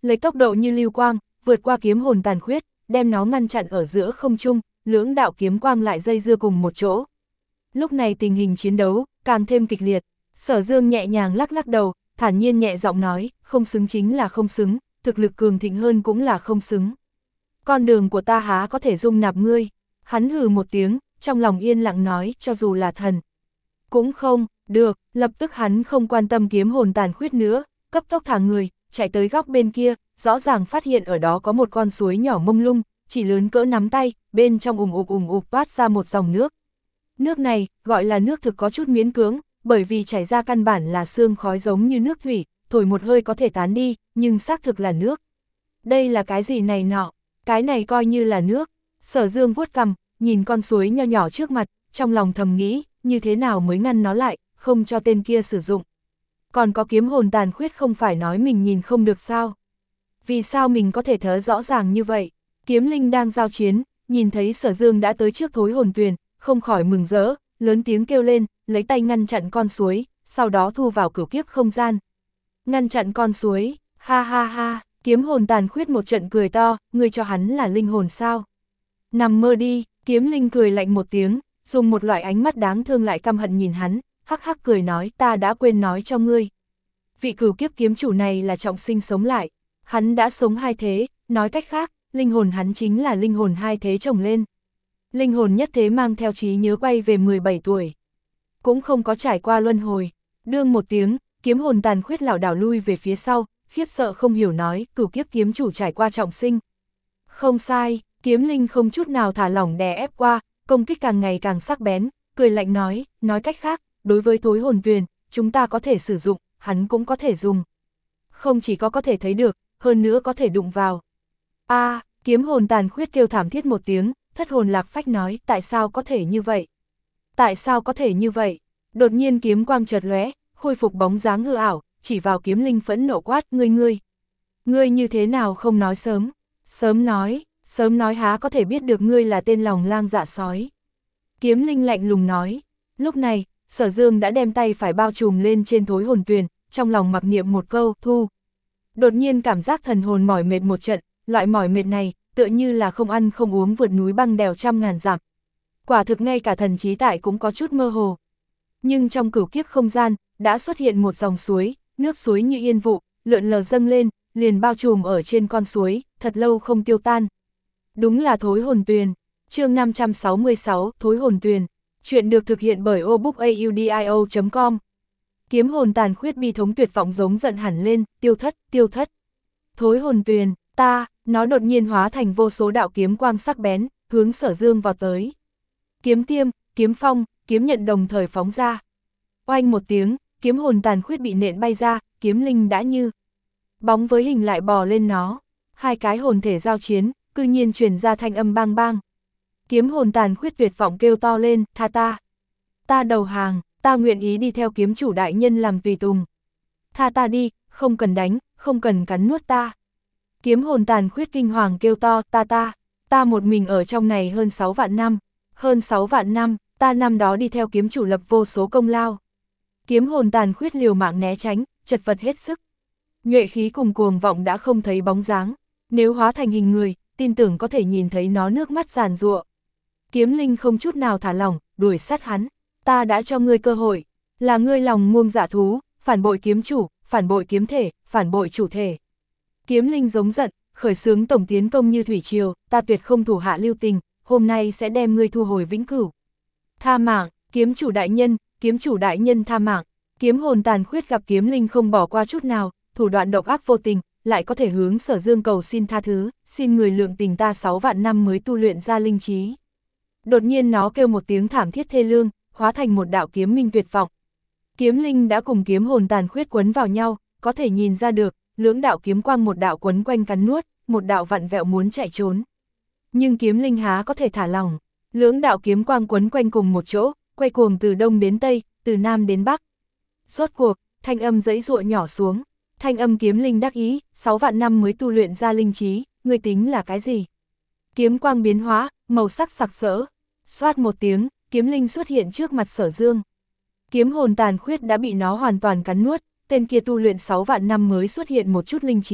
lấy tốc độ như lưu quang, vượt qua kiếm hồn tàn khuyết, đem nó ngăn chặn ở giữa không trung, lưỡng đạo kiếm quang lại dây dưa cùng một chỗ. Lúc này tình hình chiến đấu càng thêm kịch liệt, Sở Dương nhẹ nhàng lắc lắc đầu, thản nhiên nhẹ giọng nói, không xứng chính là không xứng, thực lực cường thịnh hơn cũng là không xứng. Con đường của ta há có thể dung nạp ngươi. Hắn hừ một tiếng, trong lòng yên lặng nói, cho dù là thần. Cũng không, được, lập tức hắn không quan tâm kiếm hồn tàn khuyết nữa, cấp tốc thả người, chạy tới góc bên kia, rõ ràng phát hiện ở đó có một con suối nhỏ mông lung, chỉ lớn cỡ nắm tay, bên trong ùng ục ùng ục toát ra một dòng nước. Nước này, gọi là nước thực có chút miễn cưỡng, bởi vì chảy ra căn bản là sương khói giống như nước thủy, thổi một hơi có thể tán đi, nhưng xác thực là nước. Đây là cái gì này nọ, cái này coi như là nước. Sở Dương vuốt cằm, nhìn con suối nho nhỏ trước mặt, trong lòng thầm nghĩ, như thế nào mới ngăn nó lại, không cho tên kia sử dụng. Còn có kiếm hồn tàn khuyết không phải nói mình nhìn không được sao? Vì sao mình có thể thớ rõ ràng như vậy? Kiếm linh đang giao chiến, nhìn thấy Sở Dương đã tới trước thối hồn tuyền, không khỏi mừng rỡ, lớn tiếng kêu lên, lấy tay ngăn chặn con suối, sau đó thu vào cửu kiếp không gian. Ngăn chặn con suối, ha ha ha, kiếm hồn tàn khuyết một trận cười to, ngươi cho hắn là linh hồn sao? Nằm mơ đi, kiếm linh cười lạnh một tiếng, dùng một loại ánh mắt đáng thương lại căm hận nhìn hắn, hắc hắc cười nói, ta đã quên nói cho ngươi. Vị cửu kiếp kiếm chủ này là trọng sinh sống lại, hắn đã sống hai thế, nói cách khác, linh hồn hắn chính là linh hồn hai thế chồng lên. Linh hồn nhất thế mang theo trí nhớ quay về mười bảy tuổi. Cũng không có trải qua luân hồi. Đương một tiếng, kiếm hồn tàn khuyết lảo đảo lui về phía sau, khiếp sợ không hiểu nói, cửu kiếp kiếm chủ trải qua trọng sinh. Không sai, kiếm linh không chút nào thả lỏng đè ép qua, công kích càng ngày càng sắc bén, cười lạnh nói, nói cách khác, đối với thối hồn tuyền, chúng ta có thể sử dụng, hắn cũng có thể dùng. Không chỉ có có thể thấy được, hơn nữa có thể đụng vào. A, à, kiếm hồn tàn khuyết kêu thảm thiết một tiếng, thất hồn lạc phách nói, tại sao có thể như vậy? Tại sao có thể như vậy? Đột nhiên kiếm quang chợt lóe, khôi phục bóng dáng hư ảo, chỉ vào kiếm linh phẫn nộ quát, ngươi ngươi. Ngươi như thế nào không nói sớm? Sớm nói, sớm nói há có thể biết được ngươi là tên lòng lang dạ sói. Kiếm linh lạnh lùng nói. Lúc này, Sở Dương đã đem tay phải bao trùm lên trên thối hồn tuyền, trong lòng mặc niệm một câu, thu. Đột nhiên cảm giác thần hồn mỏi mệt một trận, loại mỏi mệt này, tựa như là không ăn không uống vượt núi băng đèo trăm ngàn dặm. Quả thực ngay cả thần trí tại cũng có chút mơ hồ. Nhưng trong cửu kiếp không gian, đã xuất hiện một dòng suối, nước suối như yên vụ, lượn lờ dâng lên, liền bao trùm ở trên con suối, thật lâu không tiêu tan. Đúng là thối hồn tuyền. Chương năm trăm sáu mươi sáu, thối hồn tuyền. Chuyện được thực hiện bởi obookaudio chấm com. Kiếm hồn tàn khuyết bi thống tuyệt vọng giống giận hẳn lên, tiêu thất, tiêu thất. Thối hồn tuyền, ta, nó đột nhiên hóa thành vô số đạo kiếm quang sắc bén, hướng Sở Dương vào tới. Kiếm tiêm, kiếm phong, kiếm nhận đồng thời phóng ra. Oanh một tiếng, kiếm hồn tàn khuyết bị nện bay ra, kiếm linh đã như bóng với hình lại bò lên nó. Hai cái hồn thể giao chiến, cư nhiên truyền ra thanh âm bang bang. Kiếm hồn tàn khuyết tuyệt vọng kêu to lên, tha ta. Ta đầu hàng, ta nguyện ý đi theo kiếm chủ đại nhân làm tùy tùng. Tha ta đi, không cần đánh, không cần cắn nuốt ta. Kiếm hồn tàn khuyết kinh hoàng kêu to, ta ta, ta một mình ở trong này hơn sáu vạn năm, hơn sáu vạn năm, ta năm đó đi theo kiếm chủ lập vô số công lao. Kiếm hồn tàn khuyết liều mạng né tránh, chật vật hết sức. Nhuệ khí cùng cuồng vọng đã không thấy bóng dáng, nếu hóa thành hình người, tin tưởng có thể nhìn thấy nó nước mắt giàn giụa. Kiếm linh không chút nào thả lỏng, đuổi sát hắn, ta đã cho ngươi cơ hội, là ngươi lòng muông dạ thú, phản bội kiếm chủ, phản bội kiếm thể, phản bội chủ thể. Kiếm linh giống giận, khởi xướng tổng tiến công như thủy triều, ta tuyệt không thủ hạ lưu tình, hôm nay sẽ đem ngươi thu hồi vĩnh cửu. Tha mạng, kiếm chủ đại nhân, kiếm chủ đại nhân tha mạng. Kiếm hồn tàn khuyết gặp kiếm linh không bỏ qua chút nào, thủ đoạn độc ác vô tình, lại có thể hướng Sở Dương cầu xin tha thứ, xin người lượng tình ta sáu vạn năm mới tu luyện ra linh trí. Đột nhiên nó kêu một tiếng thảm thiết thê lương, hóa thành một đạo kiếm minh tuyệt vọng. Kiếm linh đã cùng kiếm hồn tàn khuyết quấn vào nhau, có thể nhìn ra được, lưỡng đạo kiếm quang một đạo quấn quanh cắn nuốt, một đạo vặn vẹo muốn chạy trốn. Nhưng kiếm linh há có thể thả lỏng, lưỡng đạo kiếm quang quấn quanh cùng một chỗ, quay cuồng từ đông đến tây, từ nam đến bắc. Rốt cuộc, thanh âm giãy giụa nhỏ xuống, thanh âm kiếm linh đắc ý, sáu vạn năm mới tu luyện ra linh trí, ngươi tính là cái gì? Kiếm quang biến hóa, màu sắc sặc sỡ, xoát một tiếng, kiếm linh xuất hiện trước mặt Sở Dương. Kiếm hồn tàn khuyết đã bị nó hoàn toàn cắn nuốt, tên kia tu luyện sáu vạn năm mới xuất hiện một chút linh trí,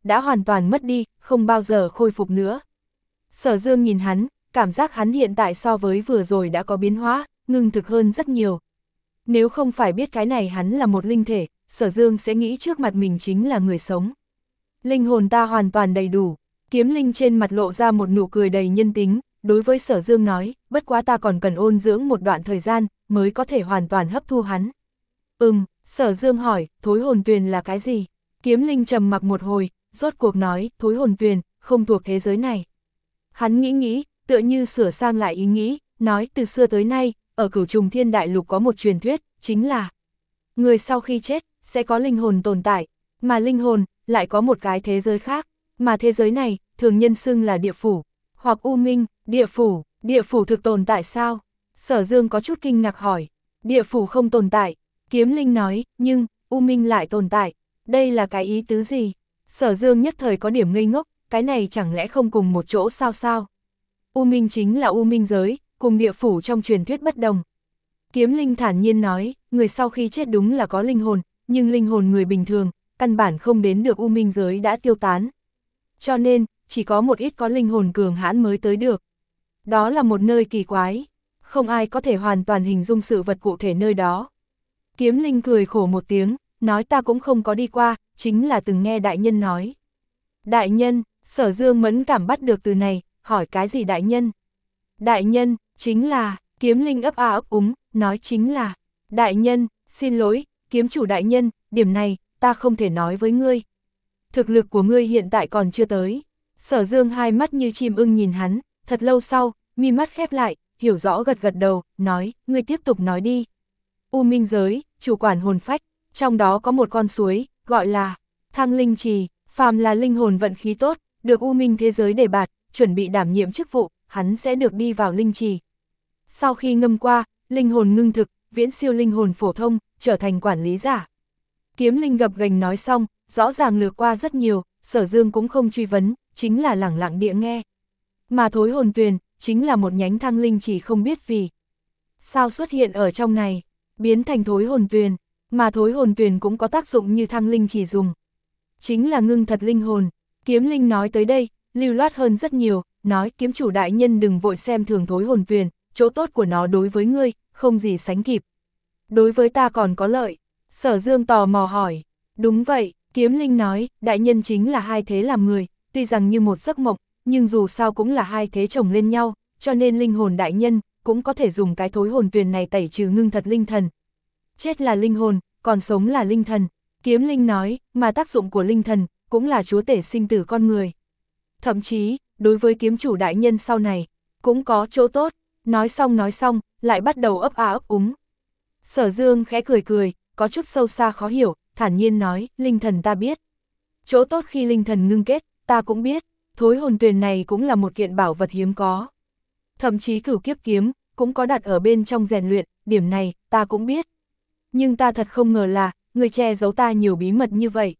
đã hoàn toàn mất đi, không bao giờ khôi phục nữa. Sở Dương nhìn hắn, cảm giác hắn hiện tại so với vừa rồi đã có biến hóa, ngưng thực hơn rất nhiều. Nếu không phải biết cái này hắn là một linh thể, Sở Dương sẽ nghĩ trước mặt mình chính là người sống. Linh hồn ta hoàn toàn đầy đủ, Kiếm Linh trên mặt lộ ra một nụ cười đầy nhân tính, đối với Sở Dương nói, bất quá ta còn cần ôn dưỡng một đoạn thời gian, mới có thể hoàn toàn hấp thu hắn. Ừm, Sở Dương hỏi, thối hồn tuyền là cái gì? Kiếm Linh trầm mặc một hồi, rốt cuộc nói, thối hồn tuyền, không thuộc thế giới này. Hắn nghĩ nghĩ, tựa như sửa sang lại ý nghĩ, nói từ xưa tới nay, ở Cửu Trùng Thiên Đại Lục có một truyền thuyết, chính là người sau khi chết, sẽ có linh hồn tồn tại, mà linh hồn, lại có một cái thế giới khác, mà thế giới này, thường nhân xưng là địa phủ, hoặc u minh, địa phủ, địa phủ thực tồn tại sao? Sở Dương có chút kinh ngạc hỏi, địa phủ không tồn tại, Kiếm Linh nói, nhưng, u minh lại tồn tại, đây là cái ý tứ gì? Sở Dương nhất thời có điểm ngây ngốc, cái này chẳng lẽ không cùng một chỗ sao sao? U minh chính là u minh giới, cùng địa phủ trong truyền thuyết bất đồng. Kiếm Linh thản nhiên nói, người sau khi chết đúng là có linh hồn, nhưng linh hồn người bình thường, căn bản không đến được u minh giới đã tiêu tán. Cho nên, chỉ có một ít có linh hồn cường hãn mới tới được. Đó là một nơi kỳ quái, không ai có thể hoàn toàn hình dung sự vật cụ thể nơi đó. Kiếm Linh cười khổ một tiếng, nói ta cũng không có đi qua, chính là từng nghe đại nhân nói. Đại nhân, Sở Dương mẫn cảm bắt được từ này, hỏi cái gì đại nhân? Đại nhân, chính là, Kiếm Linh ấp a ấp úng, nói chính là, đại nhân, xin lỗi, kiếm chủ đại nhân, điểm này, ta không thể nói với ngươi. Thực lực của ngươi hiện tại còn chưa tới. Sở Dương hai mắt như chim ưng nhìn hắn, thật lâu sau, mi mắt khép lại, hiểu rõ gật gật đầu, nói, ngươi tiếp tục nói đi. U minh giới, chủ quản hồn phách, trong đó có một con suối, gọi là Thăng Linh Trì, phàm là linh hồn vận khí tốt, được u minh thế giới đề bạt, chuẩn bị đảm nhiệm chức vụ, hắn sẽ được đi vào linh trì. Sau khi ngâm qua, linh hồn ngưng thực, viễn siêu linh hồn phổ thông, trở thành quản lý giả. Kiếm Linh gập ghềnh nói xong, rõ ràng lược qua rất nhiều, Sở Dương cũng không truy vấn, chính là lẳng lặng địa nghe. Mà thối hồn tuyền, chính là một nhánh thăng linh chỉ không biết vì sao xuất hiện ở trong này, biến thành thối hồn tuyền, mà thối hồn tuyền cũng có tác dụng như thăng linh chỉ dùng. Chính là ngưng thật linh hồn. Kiếm Linh nói tới đây, lưu loát hơn rất nhiều, nói kiếm chủ đại nhân đừng vội xem thường thối hồn tuyền, chỗ tốt của nó đối với ngươi, không gì sánh kịp. Đối với ta còn có lợi. Sở Dương tò mò hỏi, đúng vậy, Kiếm Linh nói, đại nhân chính là hai thế làm người, tuy rằng như một giấc mộng, nhưng dù sao cũng là hai thế chồng lên nhau, cho nên linh hồn đại nhân cũng có thể dùng cái thối hồn tuyền này tẩy trừ ngưng thật linh thần. Chết là linh hồn, còn sống là linh thần. Kiếm Linh nói, mà tác dụng của linh thần cũng là chúa tể sinh tử con người. Thậm chí, đối với kiếm chủ đại nhân sau này, cũng có chỗ tốt. Nói xong nói xong, lại bắt đầu ấp a ấp úng. Sở Dương khẽ cười cười, có chút sâu xa khó hiểu, thản nhiên nói, linh thần ta biết. Chỗ tốt khi linh thần ngưng kết, ta cũng biết, thối hồn tuyền này cũng là một kiện bảo vật hiếm có. Thậm chí cửu kiếp kiếm, cũng có đặt ở bên trong rèn luyện, điểm này, ta cũng biết. Nhưng ta thật không ngờ là, người che giấu ta nhiều bí mật như vậy.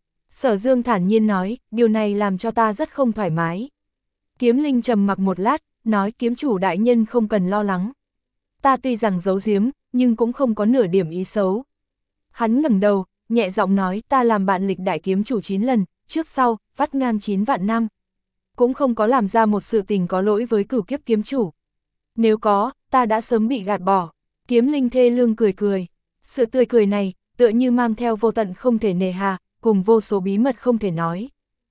Sở Dương thản nhiên nói, điều này làm cho ta rất không thoải mái. Kiếm Linh trầm mặc một lát, nói kiếm chủ đại nhân không cần lo lắng. Ta tuy rằng giấu giếm, nhưng cũng không có nửa điểm ý xấu. Hắn ngẩng đầu, nhẹ giọng nói ta làm bạn lịch đại kiếm chủ chín lần, trước sau, vắt ngang chín vạn năm. Cũng không có làm ra một sự tình có lỗi với cửu kiếp kiếm chủ. Nếu có, ta đã sớm bị gạt bỏ. Kiếm Linh thê lương cười cười. Sự tươi cười này, tựa như mang theo vô tận không thể nề hà, cùng vô số bí mật không thể nói.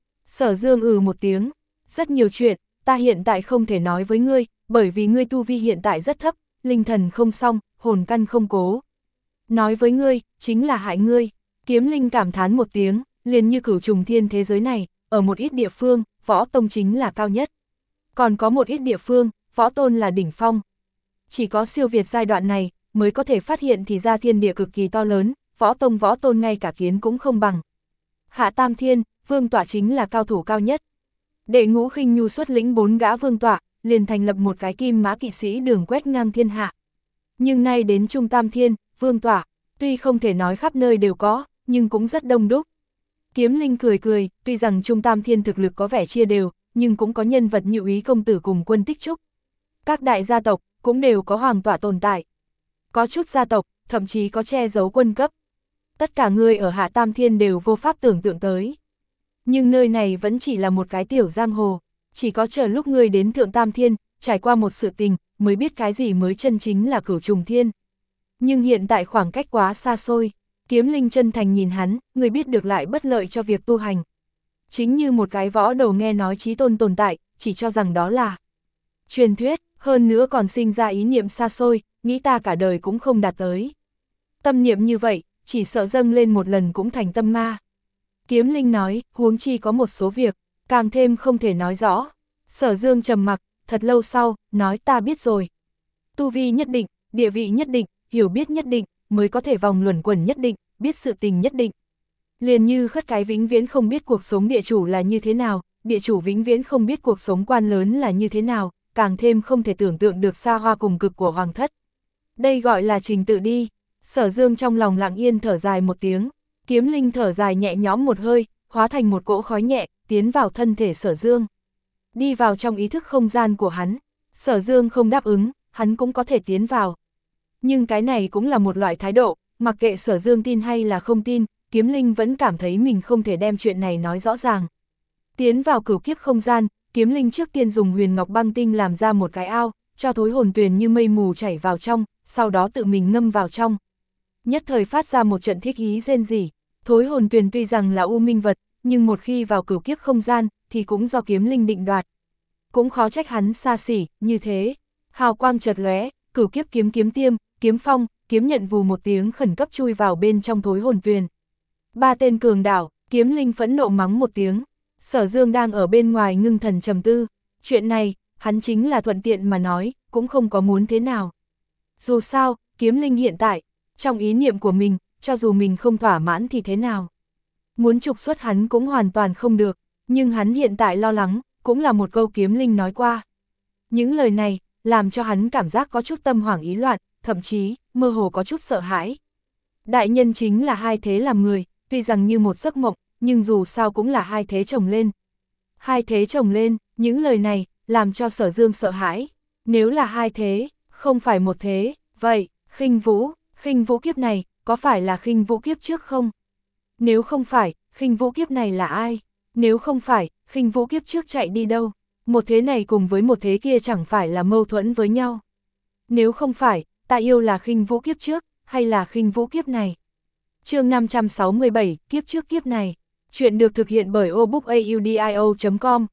Sở Dương ừ một tiếng, rất nhiều chuyện, ta hiện tại không thể nói với ngươi, bởi vì ngươi tu vi hiện tại rất thấp, linh thần không xong, hồn căn không cố. Nói với ngươi, chính là hại ngươi. Kiếm Linh cảm thán một tiếng, liền như cửu trùng thiên thế giới này, ở một ít địa phương, võ tông chính là cao nhất. Còn có một ít địa phương, võ tôn là đỉnh phong. Chỉ có siêu việt giai đoạn này, mới có thể phát hiện thì ra thiên địa cực kỳ to lớn, võ tông võ tôn ngay cả kiến cũng không bằng. Hạ Tam Thiên, vương tọa chính là cao thủ cao nhất. Đệ Ngũ Khinh Nhu xuất lĩnh bốn gã vương tọa, liền thành lập một cái kim mã kỵ sĩ đường quét ngang thiên hạ. Nhưng nay đến Trung Tam Thiên, vương tọa, tuy không thể nói khắp nơi đều có, nhưng cũng rất đông đúc. Kiếm Linh cười cười, tuy rằng Trung Tam Thiên thực lực có vẻ chia đều, nhưng cũng có nhân vật như Úy công tử cùng Quân Tích Trúc. Các đại gia tộc cũng đều có hoàng tọa tồn tại. Có chút gia tộc, thậm chí có che giấu quân cấp. Tất cả người ở Hạ Tam Thiên đều vô pháp tưởng tượng tới. Nhưng nơi này vẫn chỉ là một cái tiểu giang hồ, chỉ có chờ lúc ngươi đến Thượng Tam Thiên, trải qua một sự tình, mới biết cái gì mới chân chính là Cửu Trùng Thiên. Nhưng hiện tại khoảng cách quá xa xôi, Kiếm Linh chân thành nhìn hắn, người biết được lại bất lợi cho việc tu hành. Chính như một cái võ đầu nghe nói chí tôn tồn tại, chỉ cho rằng đó là truyền thuyết, hơn nữa còn sinh ra ý niệm xa xôi, nghĩ ta cả đời cũng không đạt tới. Tâm niệm như vậy, chỉ sợ dâng lên một lần cũng thành tâm ma. Kiếm Linh nói, huống chi có một số việc, càng thêm không thể nói rõ. Sở Dương trầm mặc, thật lâu sau, nói ta biết rồi. Tu vi nhất định, địa vị nhất định, hiểu biết nhất định, mới có thể vòng luẩn quẩn nhất định, biết sự tình nhất định. Liền như Khất Cái vĩnh viễn không biết cuộc sống địa chủ là như thế nào, địa chủ vĩnh viễn không biết cuộc sống quan lớn là như thế nào, càng thêm không thể tưởng tượng được xa hoa cùng cực của hoàng thất. Đây gọi là trình tự đi. Sở Dương trong lòng lặng yên thở dài một tiếng, Kiếm Linh thở dài nhẹ nhõm một hơi, hóa thành một cỗ khói nhẹ, tiến vào thân thể Sở Dương. Đi vào trong ý thức không gian của hắn, Sở Dương không đáp ứng, hắn cũng có thể tiến vào. Nhưng cái này cũng là một loại thái độ, mặc kệ Sở Dương tin hay là không tin, Kiếm Linh vẫn cảm thấy mình không thể đem chuyện này nói rõ ràng. Tiến vào cửu kiếp không gian, Kiếm Linh trước tiên dùng huyền ngọc băng tinh làm ra một cái ao, cho thối hồn tuyền như mây mù chảy vào trong, sau đó tự mình ngâm vào trong. Nhất thời phát ra một trận thích ý rên rỉ, thối hồn tuyền tuy rằng là u minh vật, nhưng một khi vào cửu kiếp không gian, thì cũng do Kiếm Linh định đoạt. Cũng khó trách hắn xa xỉ, như thế. Hào quang chợt lóe, cửu kiếp kiếm kiếm tiêm, kiếm phong, kiếm nhận vù một tiếng khẩn cấp chui vào bên trong thối hồn tuyền. Ba tên cường đảo, Kiếm Linh phẫn nộ mắng một tiếng. Sở Dương đang ở bên ngoài ngưng thần trầm tư. Chuyện này, hắn chính là thuận tiện mà nói, cũng không có muốn thế nào. Dù sao, Kiếm Linh hiện tại, trong ý niệm của mình, cho dù mình không thỏa mãn thì thế nào. Muốn trục xuất hắn cũng hoàn toàn không được, nhưng hắn hiện tại lo lắng, cũng là một câu Kiếm Linh nói qua. Những lời này, làm cho hắn cảm giác có chút tâm hoảng ý loạn, thậm chí, mơ hồ có chút sợ hãi. Đại nhân chính là hai thế làm người, tuy rằng như một giấc mộng, nhưng dù sao cũng là hai thế chồng lên. Hai thế chồng lên, những lời này, làm cho Sở Dương sợ hãi. Nếu là hai thế, không phải một thế, vậy, Khinh Vũ, Khinh Vũ kiếp này, có phải là Khinh Vũ kiếp trước không? Nếu không phải, Khinh Vũ kiếp này là ai? Nếu không phải, Khinh Vũ kiếp trước chạy đi đâu? Một thế này cùng với một thế kia chẳng phải là mâu thuẫn với nhau. Nếu không phải, ta yêu là Khinh Vũ kiếp trước, hay là Khinh Vũ kiếp này? Chương năm trăm sáu mươi bảy, kiếp trước kiếp này. Chuyện được thực hiện bởi obookaudio chấm com.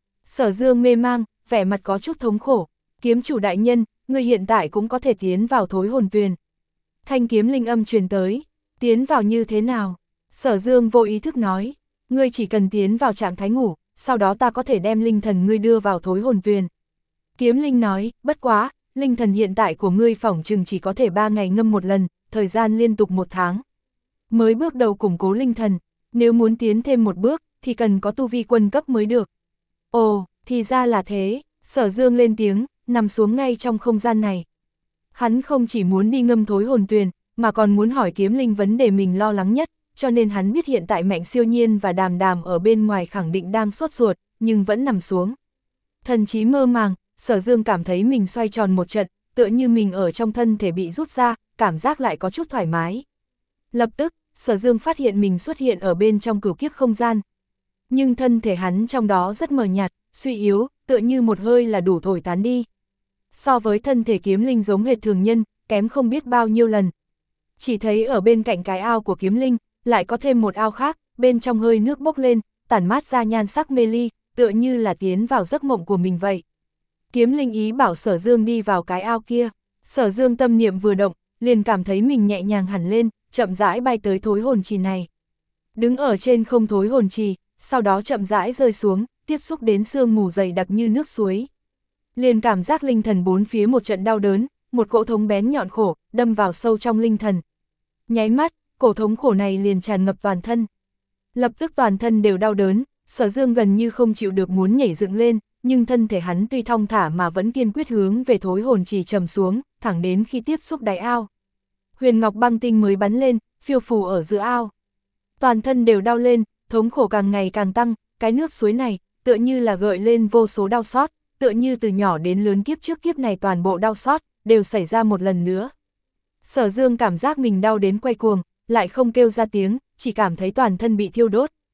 Sở Dương mê mang, vẻ mặt có chút thống khổ. Kiếm chủ đại nhân, người hiện tại cũng có thể tiến vào thối hồn tuyền. Thanh kiếm linh âm truyền tới. Tiến vào như thế nào? Sở Dương vô ý thức nói. Ngươi chỉ cần tiến vào trạng thái ngủ, sau đó ta có thể đem linh thần ngươi đưa vào thối hồn tuyền. Kiếm linh nói, bất quá, linh thần hiện tại của ngươi phỏng chừng chỉ có thể ba ngày ngâm một lần, thời gian liên tục một tháng. Mới bước đầu củng cố linh thần, nếu muốn tiến thêm một bước, thì cần có tu vi quân cấp mới được. Ồ, thì ra là thế, Sở Dương lên tiếng, nằm xuống ngay trong không gian này. Hắn không chỉ muốn đi ngâm thối hồn tuyền, mà còn muốn hỏi Kiếm Linh vấn đề mình lo lắng nhất, cho nên hắn biết hiện tại Mạnh Siêu Nhiên và Đàm Đàm ở bên ngoài khẳng định đang sốt ruột, nhưng vẫn nằm xuống. Thần trí mơ màng, Sở Dương cảm thấy mình xoay tròn một trận, tựa như mình ở trong thân thể bị rút ra, cảm giác lại có chút thoải mái. Lập tức, Sở Dương phát hiện mình xuất hiện ở bên trong cửu kiếp không gian. Nhưng thân thể hắn trong đó rất mờ nhạt, suy yếu, tựa như một hơi là đủ thổi tán đi. So với thân thể Kiếm Linh giống hệt thường nhân, kém không biết bao nhiêu lần. Chỉ thấy ở bên cạnh cái ao của Kiếm Linh, lại có thêm một ao khác, bên trong hơi nước bốc lên, tản mát ra nhan sắc mê ly, tựa như là tiến vào giấc mộng của mình vậy. Kiếm Linh ý bảo Sở Dương đi vào cái ao kia. Sở Dương tâm niệm vừa động, liền cảm thấy mình nhẹ nhàng hẳn lên, chậm rãi bay tới thối hồn trì này. Đứng ở trên không thối hồn trì, sau đó chậm rãi rơi xuống, tiếp xúc đến sương mù dày đặc như nước suối. Liền cảm giác linh thần bốn phía một trận đau đớn, một cỗ thống bén nhọn khổ, đâm vào sâu trong linh thần. Nháy mắt, cổ thống khổ này liền tràn ngập toàn thân. Lập tức toàn thân đều đau đớn, Sở Dương gần như không chịu được muốn nhảy dựng lên, nhưng thân thể hắn tuy thong thả mà vẫn kiên quyết hướng về thối hồn trì trầm xuống, thẳng đến khi tiếp xúc đáy ao. Huyền ngọc băng tinh mới bắn lên, phiêu phù ở giữa ao. Toàn thân đều đau lên, thống khổ càng ngày càng tăng, cái nước suối này, tựa như là gợi lên vô số đau xót, tựa như từ nhỏ đến lớn kiếp trước kiếp này toàn bộ đau xót, đều xảy ra một lần nữa. Sở Dương cảm giác mình đau đến quay cuồng, lại không kêu ra tiếng, chỉ cảm thấy toàn thân bị thiêu đốt.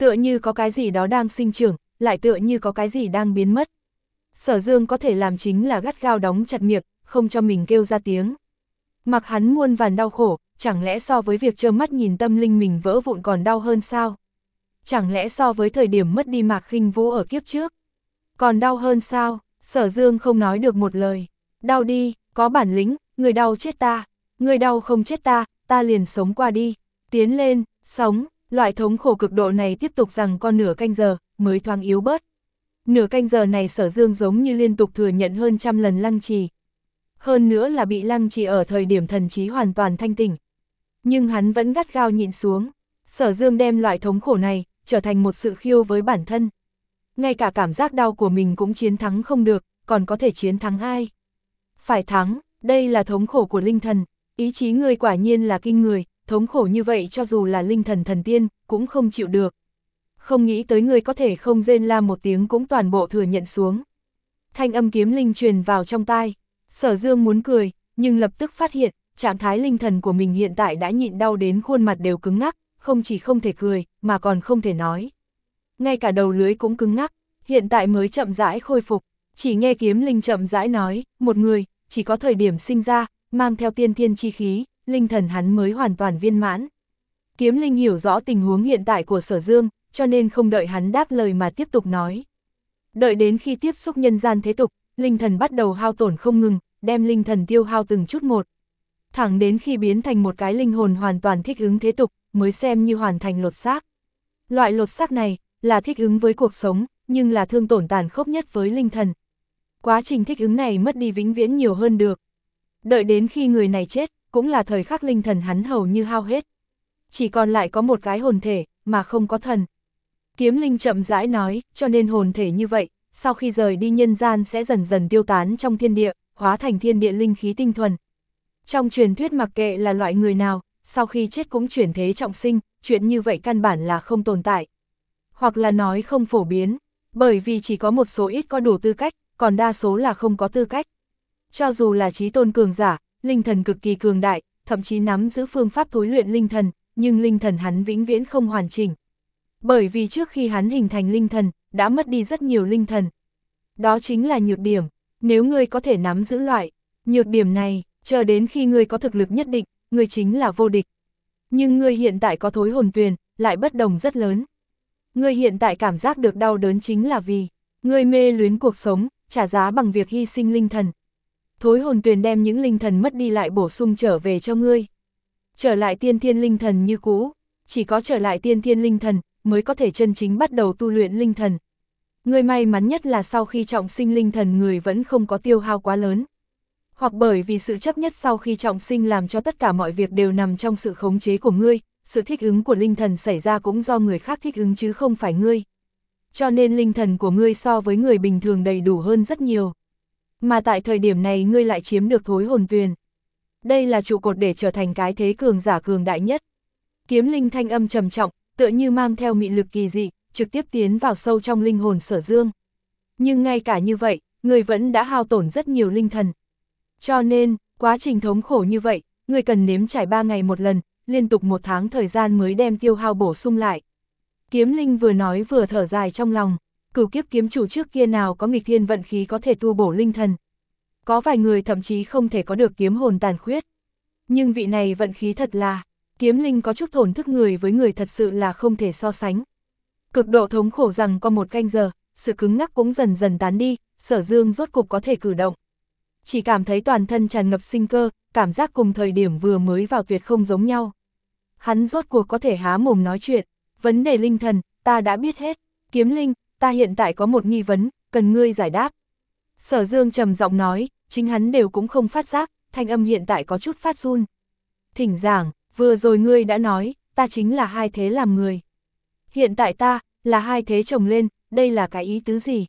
Tựa như có cái gì đó đang sinh trưởng, lại tựa như có cái gì đang biến mất. Sở Dương có thể làm chính là gắt gao đóng chặt miệng, không cho mình kêu ra tiếng. Mặc hắn muôn vàn đau khổ, chẳng lẽ so với việc trơ mắt nhìn tâm linh mình vỡ vụn còn đau hơn sao? Chẳng lẽ so với thời điểm mất đi Mạc Khinh Vũ ở kiếp trước còn đau hơn sao? Sở Dương không nói được một lời. Đau đi, có bản lĩnh, người đau chết ta, người đau không chết ta, ta liền sống qua đi. Tiến lên, sống, loại thống khổ cực độ này tiếp tục rằng con nửa canh giờ, mới thoáng yếu bớt. Nửa canh giờ này Sở Dương giống như liên tục thừa nhận hơn trăm lần lăng trì. Hơn nữa là bị lăng trì ở thời điểm thần trí hoàn toàn thanh tỉnh. Nhưng hắn vẫn gắt gao nhịn xuống. Sở Dương đem loại thống khổ này, trở thành một sự khiêu với bản thân. Ngay cả cảm giác đau của mình cũng chiến thắng không được, còn có thể chiến thắng ai? Phải thắng, đây là thống khổ của linh thần. Ý chí người quả nhiên là kinh người, thống khổ như vậy cho dù là linh thần thần tiên, cũng không chịu được. Không nghĩ tới người có thể không rên la một tiếng cũng toàn bộ thừa nhận xuống. Thanh âm kiếm linh truyền vào trong tai. Sở Dương muốn cười, nhưng lập tức phát hiện, trạng thái linh thần của mình hiện tại đã nhịn đau đến khuôn mặt đều cứng ngắc, không chỉ không thể cười, mà còn không thể nói. Ngay cả đầu lưỡi cũng cứng ngắc, hiện tại mới chậm rãi khôi phục. Chỉ nghe kiếm linh chậm rãi nói, một người, chỉ có thời điểm sinh ra, mang theo tiên thiên chi khí, linh thần hắn mới hoàn toàn viên mãn. Kiếm linh hiểu rõ tình huống hiện tại của Sở Dương, cho nên không đợi hắn đáp lời mà tiếp tục nói. Đợi đến khi tiếp xúc nhân gian thế tục, linh thần bắt đầu hao tổn không ngừng, đem linh thần tiêu hao từng chút một. Thẳng đến khi biến thành một cái linh hồn hoàn toàn thích ứng thế tục, mới xem như hoàn thành lột xác. Loại lột xác này, là thích ứng với cuộc sống, nhưng là thương tổn tàn khốc nhất với linh thần. Quá trình thích ứng này mất đi vĩnh viễn nhiều hơn được. Đợi đến khi người này chết, cũng là thời khắc linh thần hắn hầu như hao hết. Chỉ còn lại có một cái hồn thể, mà không có thần. Kiếm linh chậm rãi nói, cho nên hồn thể như vậy, sau khi rời đi nhân gian sẽ dần dần tiêu tán trong thiên địa, hóa thành thiên địa linh khí tinh thuần. Trong truyền thuyết mặc kệ là loại người nào, sau khi chết cũng chuyển thế trọng sinh, chuyện như vậy căn bản là không tồn tại. Hoặc là nói không phổ biến, bởi vì chỉ có một số ít có đủ tư cách, còn đa số là không có tư cách. Cho dù là chí tôn cường giả, linh thần cực kỳ cường đại, thậm chí nắm giữ phương pháp thối luyện linh thần, nhưng linh thần hắn vĩnh viễn không hoàn chỉnh. Bởi vì trước khi hắn hình thành linh thần, đã mất đi rất nhiều linh thần. Đó chính là nhược điểm, nếu ngươi có thể nắm giữ loại nhược điểm này, chờ đến khi ngươi có thực lực nhất định, ngươi chính là vô địch. Nhưng ngươi hiện tại có thối hồn tuyền, lại bất đồng rất lớn. Ngươi hiện tại cảm giác được đau đớn chính là vì ngươi mê luyến cuộc sống, trả giá bằng việc hy sinh linh thần. Thối hồn tuyền đem những linh thần mất đi lại bổ sung trở về cho ngươi. Trở lại tiên thiên linh thần như cũ, chỉ có trở lại tiên thiên linh thần, mới có thể chân chính bắt đầu tu luyện linh thần. Ngươi may mắn nhất là sau khi trọng sinh linh thần người vẫn không có tiêu hao quá lớn. Hoặc bởi vì sự chấp nhất sau khi trọng sinh làm cho tất cả mọi việc đều nằm trong sự khống chế của ngươi, sự thích ứng của linh thần xảy ra cũng do người khác thích ứng chứ không phải ngươi. Cho nên linh thần của ngươi so với người bình thường đầy đủ hơn rất nhiều. Mà tại thời điểm này ngươi lại chiếm được thối hồn tuyền. Đây là trụ cột để trở thành cái thế cường giả cường đại nhất. Kiếm linh thanh âm trầm trọng, tựa như mang theo mị lực kỳ dị, trực tiếp tiến vào sâu trong linh hồn Sở Dương. Nhưng ngay cả như vậy, người vẫn đã hao tổn rất nhiều linh thần. Cho nên, quá trình thống khổ như vậy, người cần nếm trải ba ngày một lần, liên tục một tháng thời gian mới đem tiêu hao bổ sung lại. Kiếm linh vừa nói vừa thở dài trong lòng, cửu kiếp kiếm chủ trước kia nào có nghịch thiên vận khí có thể tu bổ linh thần. Có vài người thậm chí không thể có được kiếm hồn tàn khuyết. Nhưng vị này vận khí thật là, kiếm linh có chút thổn thức người với người thật sự là không thể so sánh. Cực độ thống khổ rằng có một canh giờ, sự cứng ngắc cũng dần dần tán đi, Sở Dương rốt cục có thể cử động. Chỉ cảm thấy toàn thân tràn ngập sinh cơ, cảm giác cùng thời điểm vừa mới vào tuyệt không giống nhau. Hắn rốt cuộc có thể há mồm nói chuyện, vấn đề linh thần, ta đã biết hết, kiếm linh, ta hiện tại có một nghi vấn, cần ngươi giải đáp. Sở Dương trầm giọng nói, chính hắn đều cũng không phát giác, thanh âm hiện tại có chút phát run. Thỉnh giảng, vừa rồi ngươi đã nói, ta chính là hai thế làm người. Hiện tại ta, là hai thế chồng lên, đây là cái ý tứ gì?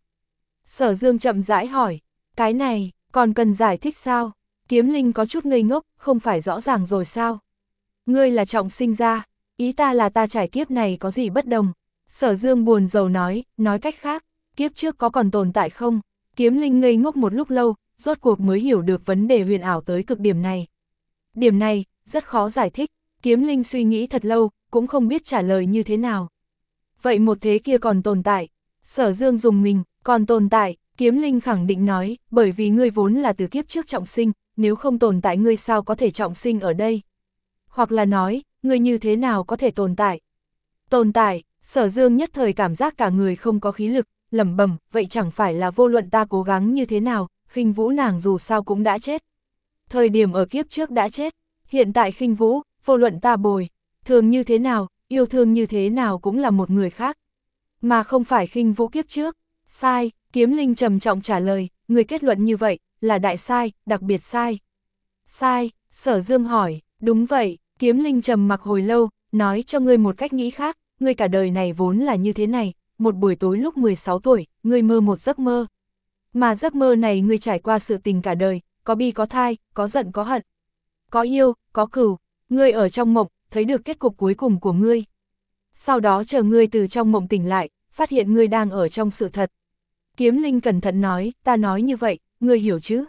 Sở Dương chậm rãi hỏi, cái này, còn cần giải thích sao? Kiếm linh có chút ngây ngốc, không phải rõ ràng rồi sao? Ngươi là trọng sinh ra, ý ta là ta trải kiếp này có gì bất đồng? Sở Dương buồn rầu nói, nói cách khác, kiếp trước có còn tồn tại không? Kiếm linh ngây ngốc một lúc lâu, rốt cuộc mới hiểu được vấn đề huyền ảo tới cực điểm này. Điểm này, rất khó giải thích, kiếm linh suy nghĩ thật lâu, cũng không biết trả lời như thế nào. Vậy một thế kia còn tồn tại. Sở Dương dùng mình, còn tồn tại, Kiếm Linh khẳng định nói, bởi vì ngươi vốn là từ kiếp trước trọng sinh, nếu không tồn tại ngươi sao có thể trọng sinh ở đây. Hoặc là nói, ngươi như thế nào có thể tồn tại. Tồn tại, Sở Dương nhất thời cảm giác cả người không có khí lực, lẩm bẩm, vậy chẳng phải là vô luận ta cố gắng như thế nào, Khinh Vũ nàng dù sao cũng đã chết. Thời điểm ở kiếp trước đã chết, hiện tại Khinh Vũ, vô luận ta bồi, thường như thế nào, yêu thương như thế nào cũng là một người khác. Mà không phải Khinh Vũ kiếp trước. Sai, Kiếm Linh trầm trọng trả lời, người kết luận như vậy, là đại sai, đặc biệt sai. Sai, Sở Dương hỏi, đúng vậy, Kiếm Linh trầm mặc hồi lâu, nói cho ngươi một cách nghĩ khác, ngươi cả đời này vốn là như thế này, một buổi tối lúc mười sáu tuổi, ngươi mơ một giấc mơ. Mà giấc mơ này ngươi trải qua sự tình cả đời, có bi có thai, có giận có hận, có yêu, có cừu, ngươi ở trong mộng, thấy được kết cục cuối cùng của ngươi. Sau đó chờ ngươi từ trong mộng tỉnh lại, phát hiện ngươi đang ở trong sự thật. Kiếm Linh cẩn thận nói, ta nói như vậy, ngươi hiểu chứ?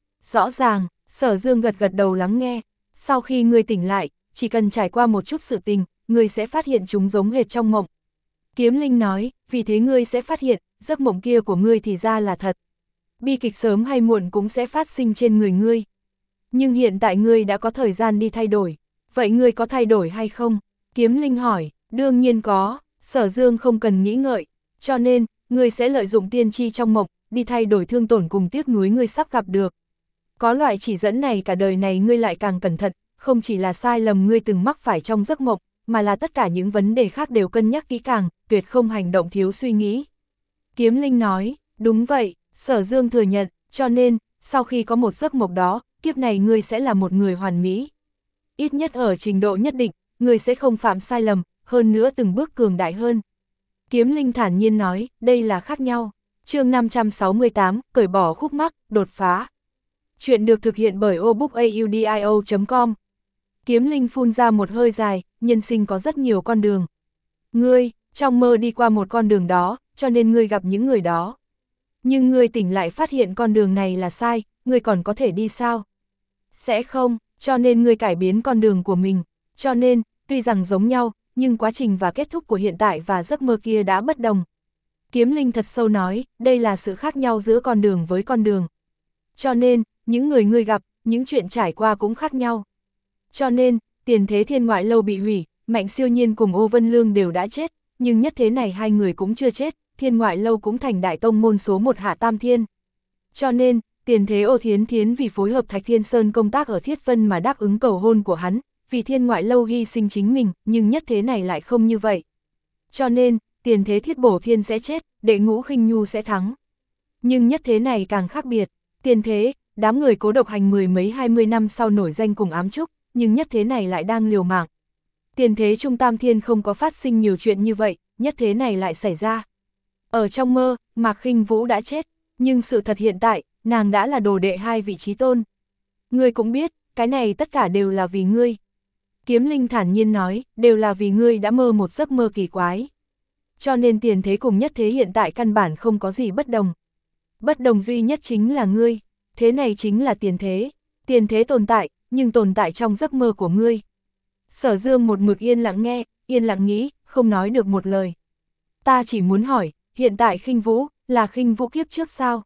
Rõ ràng, Sở Dương gật gật đầu lắng nghe, sau khi ngươi tỉnh lại, chỉ cần trải qua một chút sự tình, ngươi sẽ phát hiện chúng giống hệt trong mộng. Kiếm Linh nói, vì thế ngươi sẽ phát hiện, giấc mộng kia của ngươi thì ra là thật. Bi kịch sớm hay muộn cũng sẽ phát sinh trên người ngươi. Nhưng hiện tại ngươi đã có thời gian đi thay đổi, vậy ngươi có thay đổi hay không? Kiếm Linh hỏi, đương nhiên có, Sở Dương không cần nghĩ ngợi, cho nên, ngươi sẽ lợi dụng tiên tri trong mộng, đi thay đổi thương tổn cùng tiếc nuối ngươi sắp gặp được. Có loại chỉ dẫn này cả đời này ngươi lại càng cẩn thận, không chỉ là sai lầm ngươi từng mắc phải trong giấc mộng, mà là tất cả những vấn đề khác đều cân nhắc kỹ càng, tuyệt không hành động thiếu suy nghĩ. Kiếm Linh nói, đúng vậy, Sở Dương thừa nhận, cho nên, sau khi có một giấc mộng đó, kiếp này ngươi sẽ là một người hoàn mỹ. Ít nhất ở trình độ nhất định, ngươi sẽ không phạm sai lầm, hơn nữa từng bước cường đại hơn. Kiếm Linh thản nhiên nói, đây là khác nhau. Chương năm trăm sáu mươi tám, cởi bỏ khúc mắc, đột phá. Chuyện được thực hiện bởi obookaudio chấm com. Kiếm Linh phun ra một hơi dài, nhân sinh có rất nhiều con đường. Ngươi, trong mơ đi qua một con đường đó, cho nên ngươi gặp những người đó. Nhưng ngươi tỉnh lại phát hiện con đường này là sai, ngươi còn có thể đi sao? Sẽ không, cho nên ngươi cải biến con đường của mình. Cho nên, tuy rằng giống nhau, nhưng quá trình và kết thúc của hiện tại và giấc mơ kia đã bất đồng. Kiếm Linh thật sâu nói, đây là sự khác nhau giữa con đường với con đường. Cho nên, những người ngươi gặp, những chuyện trải qua cũng khác nhau. Cho nên, tiền thế thiên ngoại lâu bị hủy, Mạnh Siêu Nhiên cùng Ô Vân Lương đều đã chết, nhưng nhất thế này hai người cũng chưa chết, thiên ngoại lâu cũng thành đại tông môn số một hạ tam thiên. Cho nên, tiền thế Ô Thiến Thiến vì phối hợp Thạch Thiên Sơn công tác ở Thiết Vân mà đáp ứng cầu hôn của hắn, vì thiên ngoại lâu hy sinh chính mình, nhưng nhất thế này lại không như vậy. Cho nên, tiền thế Thiết Bổ Thiên sẽ chết, đệ ngũ Khinh Nhu sẽ thắng. Nhưng nhất thế này càng khác biệt, tiền thế, đám người cố độc hành mười mấy hai mươi năm sau nổi danh cùng ám trúc, nhưng nhất thế này lại đang liều mạng. Tiền thế Trung Tam Thiên không có phát sinh nhiều chuyện như vậy, nhất thế này lại xảy ra. Ở trong mơ, Mạc Khinh Vũ đã chết, nhưng sự thật hiện tại, nàng đã là đồ đệ hai vị trí tôn. Ngươi cũng biết, cái này tất cả đều là vì ngươi. Kiếm Linh thản nhiên nói, đều là vì ngươi đã mơ một giấc mơ kỳ quái. Cho nên tiền thế cùng nhất thế hiện tại căn bản không có gì bất đồng. Bất đồng duy nhất chính là ngươi, thế này chính là tiền thế. Tiền thế tồn tại, nhưng tồn tại trong giấc mơ của ngươi. Sở Dương một mực yên lặng nghe, yên lặng nghĩ, không nói được một lời. Ta chỉ muốn hỏi, hiện tại Khinh Vũ, là Khinh Vũ kiếp trước sao?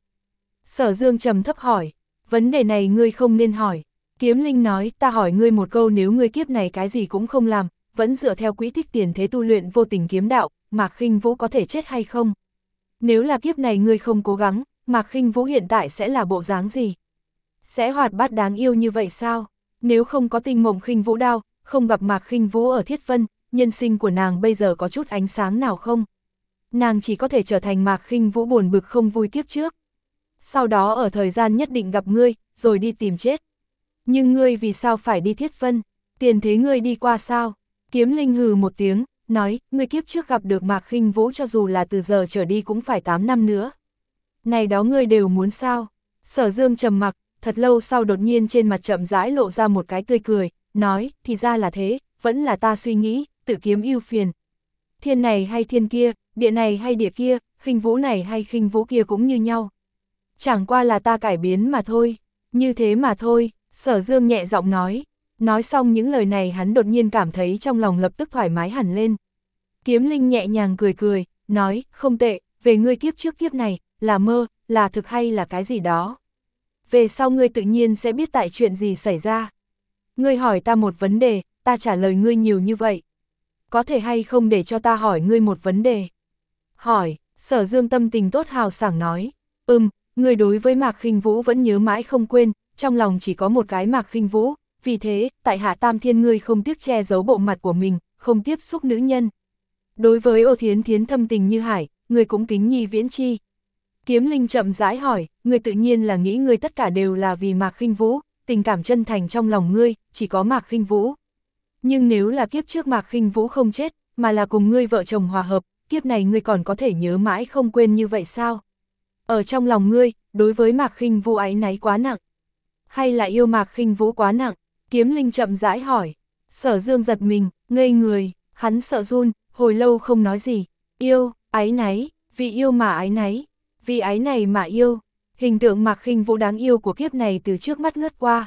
Sở Dương trầm thấp hỏi, vấn đề này ngươi không nên hỏi. Kiếm Linh nói, ta hỏi ngươi một câu, nếu ngươi kiếp này cái gì cũng không làm, vẫn dựa theo quỹ tích tiền thế tu luyện vô tình kiếm đạo, Mạc Khinh Vũ có thể chết hay không? Nếu là kiếp này ngươi không cố gắng, Mạc Khinh Vũ hiện tại sẽ là bộ dáng gì? Sẽ hoạt bát đáng yêu như vậy sao? Nếu không có tinh mộng Khinh Vũ đao, không gặp Mạc Khinh Vũ ở Thiết Vân, nhân sinh của nàng bây giờ có chút ánh sáng nào không? Nàng chỉ có thể trở thành Mạc Khinh Vũ buồn bực không vui kiếp trước. Sau đó ở thời gian nhất định gặp ngươi, rồi đi tìm chết. Nhưng ngươi vì sao phải đi Thiết Vân? Tiền thế ngươi đi qua sao? Kiếm Linh hừ một tiếng, nói, ngươi kiếp trước gặp được Mạc Khinh Vũ cho dù là từ giờ trở đi cũng phải tám năm nữa. Này đó ngươi đều muốn sao? Sở Dương trầm mặc, thật lâu sau đột nhiên trên mặt chậm rãi lộ ra một cái tươi cười, nói, thì ra là thế, vẫn là ta suy nghĩ, tự kiếm ưu phiền. Thiên này hay thiên kia, địa này hay địa kia, Khinh Vũ này hay Khinh Vũ kia cũng như nhau. Chẳng qua là ta cải biến mà thôi, như thế mà thôi, Sở Dương nhẹ giọng nói. Nói xong những lời này hắn đột nhiên cảm thấy trong lòng lập tức thoải mái hẳn lên. Kiếm Linh nhẹ nhàng cười cười, nói, không tệ, về ngươi kiếp trước kiếp này, là mơ, là thực hay là cái gì đó. Về sau ngươi tự nhiên sẽ biết tại chuyện gì xảy ra. Ngươi hỏi ta một vấn đề, ta trả lời ngươi nhiều như vậy. Có thể hay không để cho ta hỏi ngươi một vấn đề? Hỏi, Sở Dương tâm tình tốt hào sảng nói, ừm, ngươi đối với Mạc Khinh Vũ vẫn nhớ mãi không quên, trong lòng chỉ có một cái Mạc Khinh Vũ, vì thế, tại Hạ Tam Thiên ngươi không tiếc che giấu bộ mặt của mình, không tiếp xúc nữ nhân. Đối với Ô Thiến Thiến thâm tình như hải, ngươi cũng kính nhi viễn chi. Kiếm Linh chậm rãi hỏi, ngươi tự nhiên là nghĩ ngươi tất cả đều là vì Mạc Khinh Vũ, tình cảm chân thành trong lòng ngươi, chỉ có Mạc Khinh Vũ. Nhưng nếu là kiếp trước Mạc Khinh Vũ không chết, mà là cùng ngươi vợ chồng hòa hợp, kiếp này ngươi còn có thể nhớ mãi không quên như vậy sao? Ở trong lòng ngươi, đối với Mạc Khinh Vũ áy náy quá nặng, hay là yêu Mạc Khinh Vũ quá nặng? Kiếm Linh chậm rãi hỏi. Sở Dương giật mình, ngây người, hắn sợ run, hồi lâu không nói gì. Yêu, áy náy, vì yêu mà áy náy, vì áy này mà yêu. Hình tượng Mạc Khinh Vũ đáng yêu của kiếp này từ trước mắt lướt qua.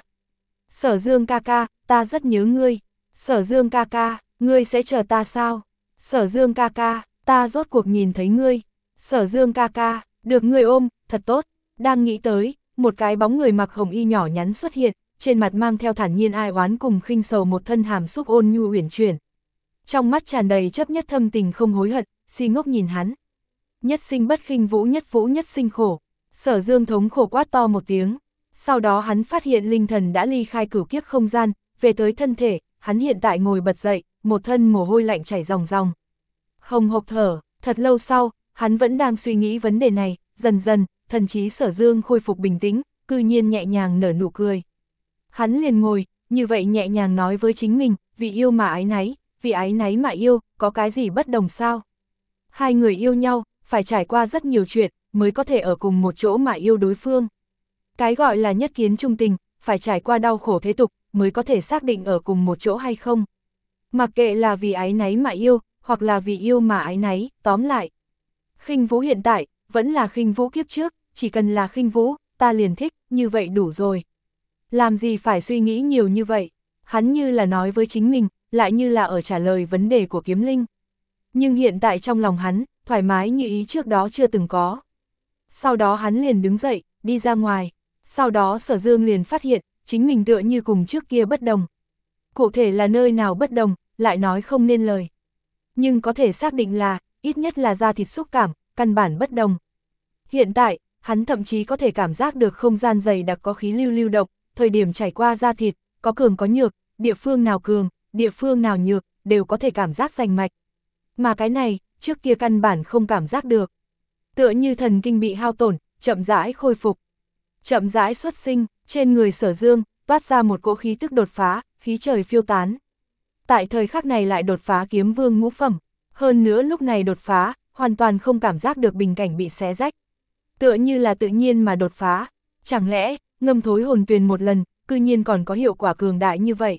Sở Dương ca ca, ta rất nhớ ngươi. Sở Dương ca ca, ngươi sẽ chờ ta sao? Sở Dương ca ca, ta rốt cuộc nhìn thấy ngươi. Sở Dương ca ca, được ngươi ôm, thật tốt. Đang nghĩ tới, một cái bóng người mặc hồng y nhỏ nhắn xuất hiện, trên mặt mang theo thản nhiên ai oán cùng khinh sầu một thân hàm xúc ôn nhu uyển chuyển. Trong mắt tràn đầy chấp nhất thâm tình không hối hận, si ngốc nhìn hắn. Nhất sinh bất khinh vũ, nhất vũ nhất sinh khổ. Sở Dương thống khổ quát to một tiếng. Sau đó hắn phát hiện linh thần đã ly khai cửu kiếp không gian, về tới thân thể, hắn hiện tại ngồi bật dậy, một thân mồ hôi lạnh chảy ròng ròng. Hồng hộc thở, thật lâu sau, hắn vẫn đang suy nghĩ vấn đề này, dần dần, thần trí Sở Dương khôi phục bình tĩnh, cư nhiên nhẹ nhàng nở nụ cười. Hắn liền ngồi, như vậy nhẹ nhàng nói với chính mình, vì yêu mà áy náy, vì áy náy mà yêu, có cái gì bất đồng sao? Hai người yêu nhau, phải trải qua rất nhiều chuyện, mới có thể ở cùng một chỗ mà yêu đối phương. Cái gọi là nhất kiến trung tình, phải trải qua đau khổ thế tục, mới có thể xác định ở cùng một chỗ hay không. Mặc kệ là vì áy náy mà yêu, hoặc là vì yêu mà áy náy, tóm lại. Khinh Vũ hiện tại, vẫn là Khinh Vũ kiếp trước, chỉ cần là Khinh Vũ, ta liền thích, như vậy đủ rồi. Làm gì phải suy nghĩ nhiều như vậy, hắn như là nói với chính mình, lại như là ở trả lời vấn đề của Kiếm Linh. Nhưng hiện tại trong lòng hắn, thoải mái như ý trước đó chưa từng có. Sau đó hắn liền đứng dậy, đi ra ngoài. Sau đó Sở Dương liền phát hiện, chính mình tựa như cùng trước kia bất đồng. Cụ thể là nơi nào bất đồng, lại nói không nên lời. Nhưng có thể xác định là, ít nhất là da thịt xúc cảm, căn bản bất đồng. Hiện tại, hắn thậm chí có thể cảm giác được không gian dày đặc có khí lưu lưu động, thời điểm trải qua da thịt, có cường có nhược, địa phương nào cường, địa phương nào nhược, đều có thể cảm giác rành mạch. Mà cái này, trước kia căn bản không cảm giác được. Tựa như thần kinh bị hao tổn, chậm rãi khôi phục. Chậm rãi xuất sinh, trên người Sở Dương, toát ra một cỗ khí tức đột phá, khí trời phiêu tán. Tại thời khắc này lại đột phá kiếm vương ngũ phẩm. Hơn nữa lúc này đột phá, hoàn toàn không cảm giác được bình cảnh bị xé rách. Tựa như là tự nhiên mà đột phá. Chẳng lẽ, ngâm thối hồn tuyền một lần, cư nhiên còn có hiệu quả cường đại như vậy.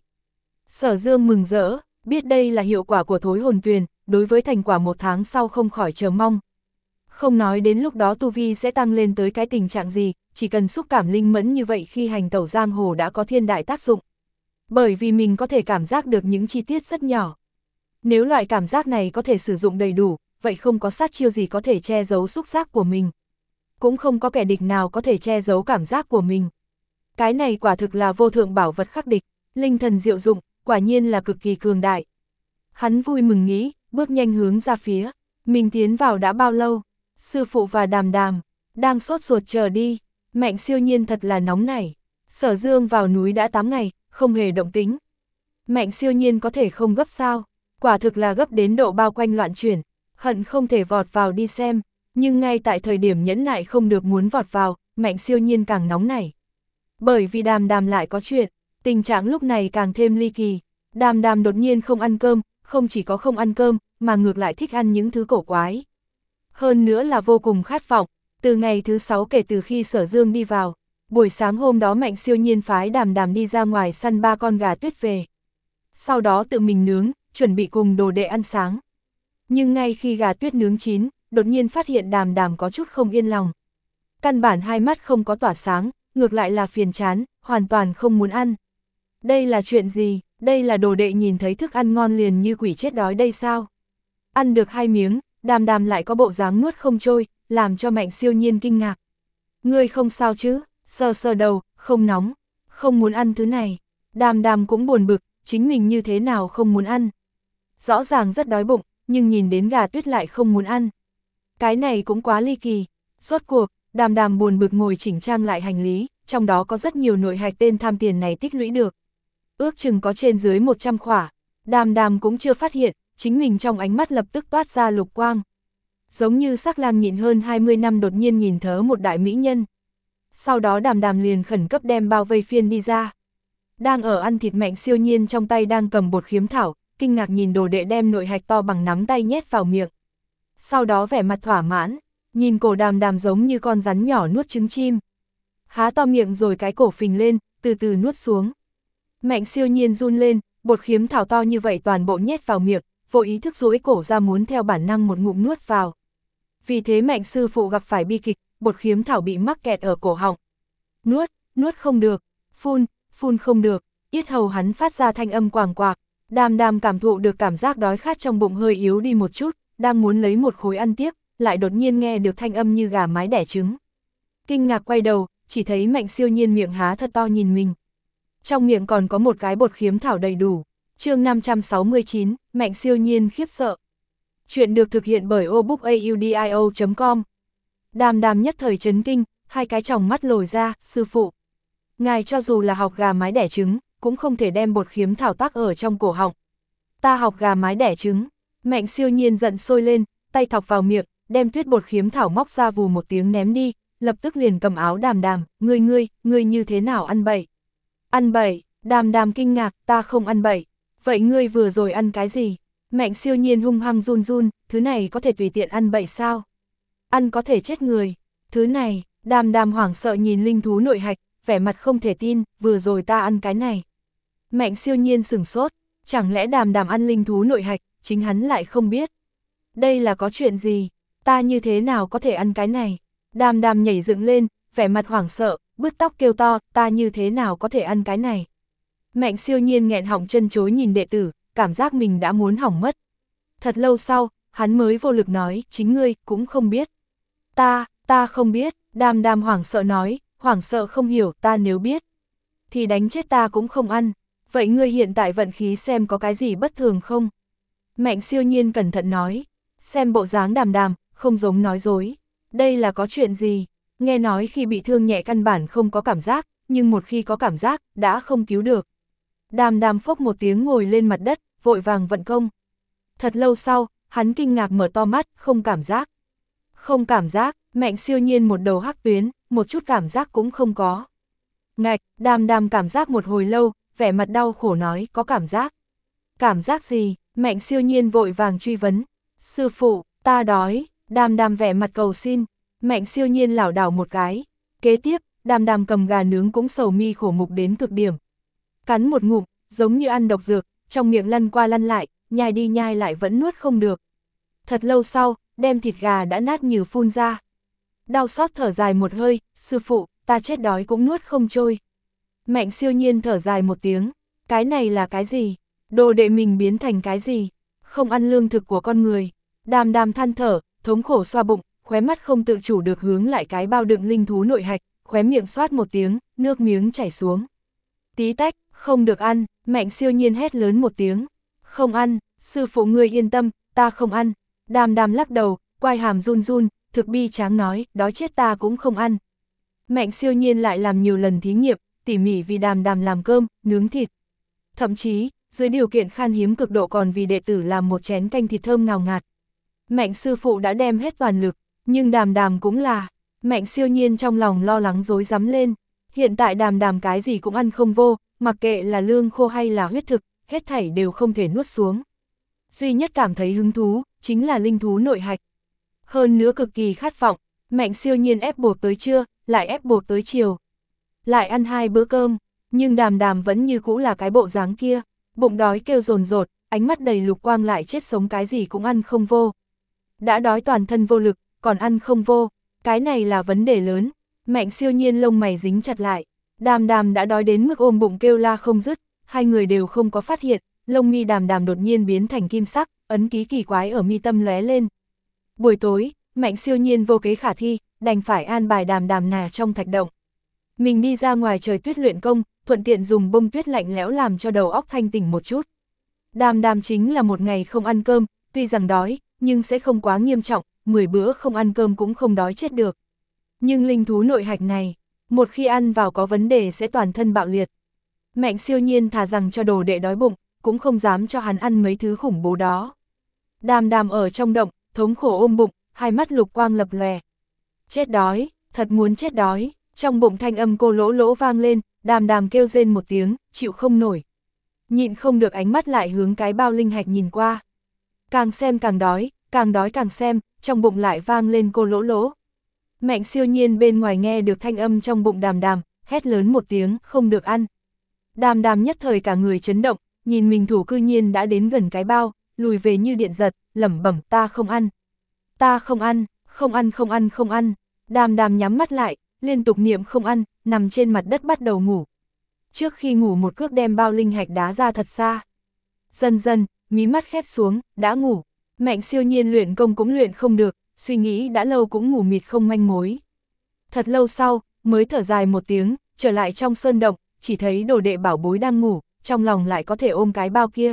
Sở Dương mừng rỡ, biết đây là hiệu quả của thối hồn tuyền, đối với thành quả một tháng sau không khỏi chờ mong. Không nói đến lúc đó tu vi sẽ tăng lên tới cái tình trạng gì, chỉ cần xúc cảm linh mẫn như vậy khi hành tẩu giang hồ đã có thiên đại tác dụng. Bởi vì mình có thể cảm giác được những chi tiết rất nhỏ. Nếu loại cảm giác này có thể sử dụng đầy đủ, vậy không có sát chiêu gì có thể che giấu xúc giác của mình. Cũng không có kẻ địch nào có thể che giấu cảm giác của mình. Cái này quả thực là vô thượng bảo vật khắc địch, linh thần diệu dụng, quả nhiên là cực kỳ cường đại. Hắn vui mừng nghĩ, bước nhanh hướng ra phía, mình tiến vào đã bao lâu, sư phụ và Đàm Đàm, đang sốt ruột chờ đi, Mạnh Siêu Nhiên thật là nóng nảy. Sở Dương vào núi đã tám ngày, không hề động tĩnh. Mạnh Siêu Nhiên có thể không gấp sao, quả thực là gấp đến độ bao quanh loạn chuyển, hận không thể vọt vào đi xem, nhưng ngay tại thời điểm nhẫn nại không được muốn vọt vào, Mạnh Siêu Nhiên càng nóng nảy. Bởi vì Đàm Đàm lại có chuyện, tình trạng lúc này càng thêm ly kỳ. Đàm Đàm đột nhiên không ăn cơm, không chỉ có không ăn cơm, mà ngược lại thích ăn những thứ cổ quái. Hơn nữa là vô cùng khát vọng, từ ngày thứ sáu kể từ khi Sở Dương đi vào, buổi sáng hôm đó Mạnh Siêu Nhiên phái Đàm Đàm đi ra ngoài săn ba con gà tuyết về. Sau đó tự mình nướng, chuẩn bị cùng đồ đệ ăn sáng. Nhưng ngay khi gà tuyết nướng chín, đột nhiên phát hiện Đàm Đàm có chút không yên lòng. Căn bản hai mắt không có tỏa sáng, ngược lại là phiền chán, hoàn toàn không muốn ăn. Đây là chuyện gì? Đây là đồ đệ nhìn thấy thức ăn ngon liền như quỷ chết đói đây sao? Ăn được hai miếng, Đàm Đàm lại có bộ dáng nuốt không trôi, làm cho Mạnh Siêu Nhiên kinh ngạc. Ngươi không sao chứ? Sờ sờ đầu, không nóng, không muốn ăn thứ này. Đàm Đàm cũng buồn bực, chính mình như thế nào không muốn ăn. Rõ ràng rất đói bụng, nhưng nhìn đến gà tuyết lại không muốn ăn. Cái này cũng quá ly kỳ. Rốt cuộc, Đàm Đàm buồn bực ngồi chỉnh trang lại hành lý, trong đó có rất nhiều nội hạch tên tham tiền này tích lũy được. Ước chừng có trên dưới một trăm khỏa. Đàm Đàm cũng chưa phát hiện, chính mình trong ánh mắt lập tức toát ra lục quang. Giống như sắc lang nhịn hơn hai mươi năm đột nhiên nhìn thớ một đại mỹ nhân. Sau đó Đàm Đàm liền khẩn cấp đem bao vây phiên đi ra. Đang ở ăn thịt Mạnh Siêu Nhiên trong tay đang cầm bột khiếm thảo, kinh ngạc nhìn đồ đệ đem nội hạch to bằng nắm tay nhét vào miệng. Sau đó vẻ mặt thỏa mãn, nhìn cổ Đàm Đàm giống như con rắn nhỏ nuốt trứng chim. Há to miệng rồi cái cổ phình lên, từ từ nuốt xuống. Mạnh Siêu Nhiên run lên, bột khiếm thảo to như vậy toàn bộ nhét vào miệng, vô ý thức duỗi cổ ra muốn theo bản năng một ngụm nuốt vào. Vì thế Mạnh sư phụ gặp phải bi kịch, bột khiếm thảo bị mắc kẹt ở cổ họng. Nuốt, nuốt không được, phun, phun không được, yết hầu hắn phát ra thanh âm quàng quạc. Đàm Đàm cảm thụ được cảm giác đói khát trong bụng hơi yếu đi một chút, đang muốn lấy một khối ăn tiếp, lại đột nhiên nghe được thanh âm như gà mái đẻ trứng. Kinh ngạc quay đầu, chỉ thấy Mạnh Siêu Nhiên miệng há thật to nhìn mình. Trong miệng còn có một cái bột khiếm thảo đầy đủ. Chương năm trăm sáu mươi chín, Mạnh Siêu Nhiên khiếp sợ. Chuyện được thực hiện bởi obookaudio chấm com. Đàm Đàm nhất thời chấn kinh, hai cái tròng mắt lồi ra, sư phụ. Ngài cho dù là học gà mái đẻ trứng, cũng không thể đem bột khiếm thảo tắc ở trong cổ họng. Ta học gà mái đẻ trứng. Mạnh Siêu Nhiên giận sôi lên, tay thọc vào miệng, đem tuyết bột khiếm thảo móc ra vù một tiếng ném đi, lập tức liền cầm áo Đàm Đàm, ngươi ngươi, ngươi như thế nào ăn bậy? Ăn bậy? Đàm Đàm kinh ngạc, ta không ăn bậy. Vậy ngươi vừa rồi ăn cái gì? Mạnh Siêu Nhiên hung hăng run run, thứ này có thể tùy tiện ăn bậy sao? Ăn có thể chết người. Thứ này, Đàm Đàm hoảng sợ nhìn linh thú nội hạch, vẻ mặt không thể tin, vừa rồi ta ăn cái này. Mạnh Siêu Nhiên sửng sốt, chẳng lẽ Đàm Đàm ăn linh thú nội hạch, chính hắn lại không biết. Đây là có chuyện gì? Ta như thế nào có thể ăn cái này? Đàm Đàm nhảy dựng lên, vẻ mặt hoảng sợ, bứt tóc kêu to, ta như thế nào có thể ăn cái này? Mạnh Siêu Nhiên nghẹn họng chân chối nhìn đệ tử, cảm giác mình đã muốn hỏng mất. Thật lâu sau, hắn mới vô lực nói, chính ngươi cũng không biết. Ta, ta không biết, Đàm Đàm hoảng sợ nói, hoảng sợ không hiểu, ta nếu biết, thì đánh chết ta cũng không ăn. Vậy ngươi hiện tại vận khí xem có cái gì bất thường không? Mạnh Siêu Nhiên cẩn thận nói, xem bộ dáng Đàm Đàm, không giống nói dối. Đây là có chuyện gì? Nghe nói khi bị thương nhẹ căn bản không có cảm giác, nhưng một khi có cảm giác, đã không cứu được. Đàm Đàm phốc một tiếng ngồi lên mặt đất, vội vàng vận công. Thật lâu sau, hắn kinh ngạc mở to mắt, không cảm giác. Không cảm giác, Mạnh Siêu Nhiên một đầu hắc tuyến, một chút cảm giác cũng không có. Ngạch, Đàm Đàm cảm giác một hồi lâu, vẻ mặt đau khổ nói, có cảm giác. Cảm giác gì? Mạnh Siêu Nhiên vội vàng truy vấn. Sư phụ, ta đói. Đàm Đàm vẻ mặt cầu xin. Mạnh Siêu Nhiên lảo đảo một cái. Kế tiếp, Đàm Đàm cầm gà nướng cũng sầu mi khổ mục đến cực điểm. Cắn một ngụm, giống như ăn độc dược, trong miệng lăn qua lăn lại, nhai đi nhai lại vẫn nuốt không được. Thật lâu sau, đem thịt gà đã nát nhừ phun ra. Đau xót thở dài một hơi, sư phụ, ta chết đói cũng nuốt không trôi. Mạnh Siêu Nhiên thở dài một tiếng, cái này là cái gì? Đồ đệ mình biến thành cái gì? Không ăn lương thực của con người. Đàm Đàm than thở, thống khổ xoa bụng, khóe mắt không tự chủ được hướng lại cái bao đựng linh thú nội hạch, khóe miệng xoát một tiếng, nước miếng chảy xuống. Tí tách, không được ăn, Mạnh Siêu Nhiên hét lớn một tiếng. Không ăn, sư phụ ngươi yên tâm, ta không ăn. Đàm Đàm lắc đầu, quai hàm run run, thực bi tráng nói, đói chết ta cũng không ăn. Mạnh Siêu Nhiên lại làm nhiều lần thí nghiệm, tỉ mỉ vì Đàm Đàm làm cơm, nướng thịt. Thậm chí, dưới điều kiện khan hiếm cực độ còn vì đệ tử làm một chén canh thịt thơm ngào ngạt. Mạnh sư phụ đã đem hết toàn lực, nhưng Đàm Đàm cũng là. Mạnh Siêu Nhiên trong lòng lo lắng rối rắm lên. Hiện tại Đàm Đàm cái gì cũng ăn không vô, mặc kệ là lương khô hay là huyết thực, hết thảy đều không thể nuốt xuống. Duy nhất cảm thấy hứng thú, chính là linh thú nội hạch. Hơn nữa cực kỳ khát vọng, Mạnh Siêu Nhiên ép buộc tới trưa, lại ép buộc tới chiều. Lại ăn hai bữa cơm, nhưng Đàm Đàm vẫn như cũ là cái bộ dáng kia, bụng đói kêu dồn dột, ánh mắt đầy lục quang lại chết sống cái gì cũng ăn không vô. Đã đói toàn thân vô lực, còn ăn không vô, cái này là vấn đề lớn. Mạnh Siêu Nhiên lông mày dính chặt lại, Đàm Đàm đã đói đến mức ôm bụng kêu la không dứt, hai người đều không có phát hiện, lông mi Đàm Đàm đột nhiên biến thành kim sắc, ấn ký kỳ quái ở mi tâm lóe lên. Buổi tối, Mạnh Siêu Nhiên vô kế khả thi, đành phải an bài Đàm Đàm nà trong thạch động. Mình đi ra ngoài trời tuyết luyện công, thuận tiện dùng bông tuyết lạnh lẽo làm cho đầu óc thanh tỉnh một chút. Đàm Đàm chính là một ngày không ăn cơm, tuy rằng đói, nhưng sẽ không quá nghiêm trọng, mười bữa không ăn cơm cũng không đói chết được. Nhưng linh thú nội hạch này, một khi ăn vào có vấn đề sẽ toàn thân bạo liệt. Mạnh Siêu Nhiên thà rằng cho đồ đệ đói bụng, cũng không dám cho hắn ăn mấy thứ khủng bố đó. Đàm Đàm ở trong động, thống khổ ôm bụng, hai mắt lục quang lập lòe. Chết đói, thật muốn chết đói, trong bụng thanh âm cô lỗ lỗ vang lên, Đàm Đàm kêu rên một tiếng, chịu không nổi. Nhịn không được ánh mắt lại hướng cái bao linh hạch nhìn qua. Càng xem càng đói, càng đói càng xem, trong bụng lại vang lên cô lỗ lỗ. Mạnh Siêu Nhiên bên ngoài nghe được thanh âm trong bụng Đàm Đàm, hét lớn một tiếng, không được ăn. Đàm Đàm nhất thời cả người chấn động, nhìn mình thủ cư nhiên đã đến gần cái bao, lùi về như điện giật, lẩm bẩm ta không ăn. Ta không ăn, không ăn không ăn không ăn. Đàm Đàm nhắm mắt lại, liên tục niệm không ăn, nằm trên mặt đất bắt đầu ngủ. Trước khi ngủ một cước đem bao linh hạch đá ra thật xa. Dần dần, mí mắt khép xuống, đã ngủ. Mạnh Siêu Nhiên luyện công cũng luyện không được, suy nghĩ đã lâu cũng ngủ mịt không manh mối. Thật lâu sau, mới thở dài một tiếng, trở lại trong sơn động, chỉ thấy đồ đệ bảo bối đang ngủ, trong lòng lại có thể ôm cái bao kia.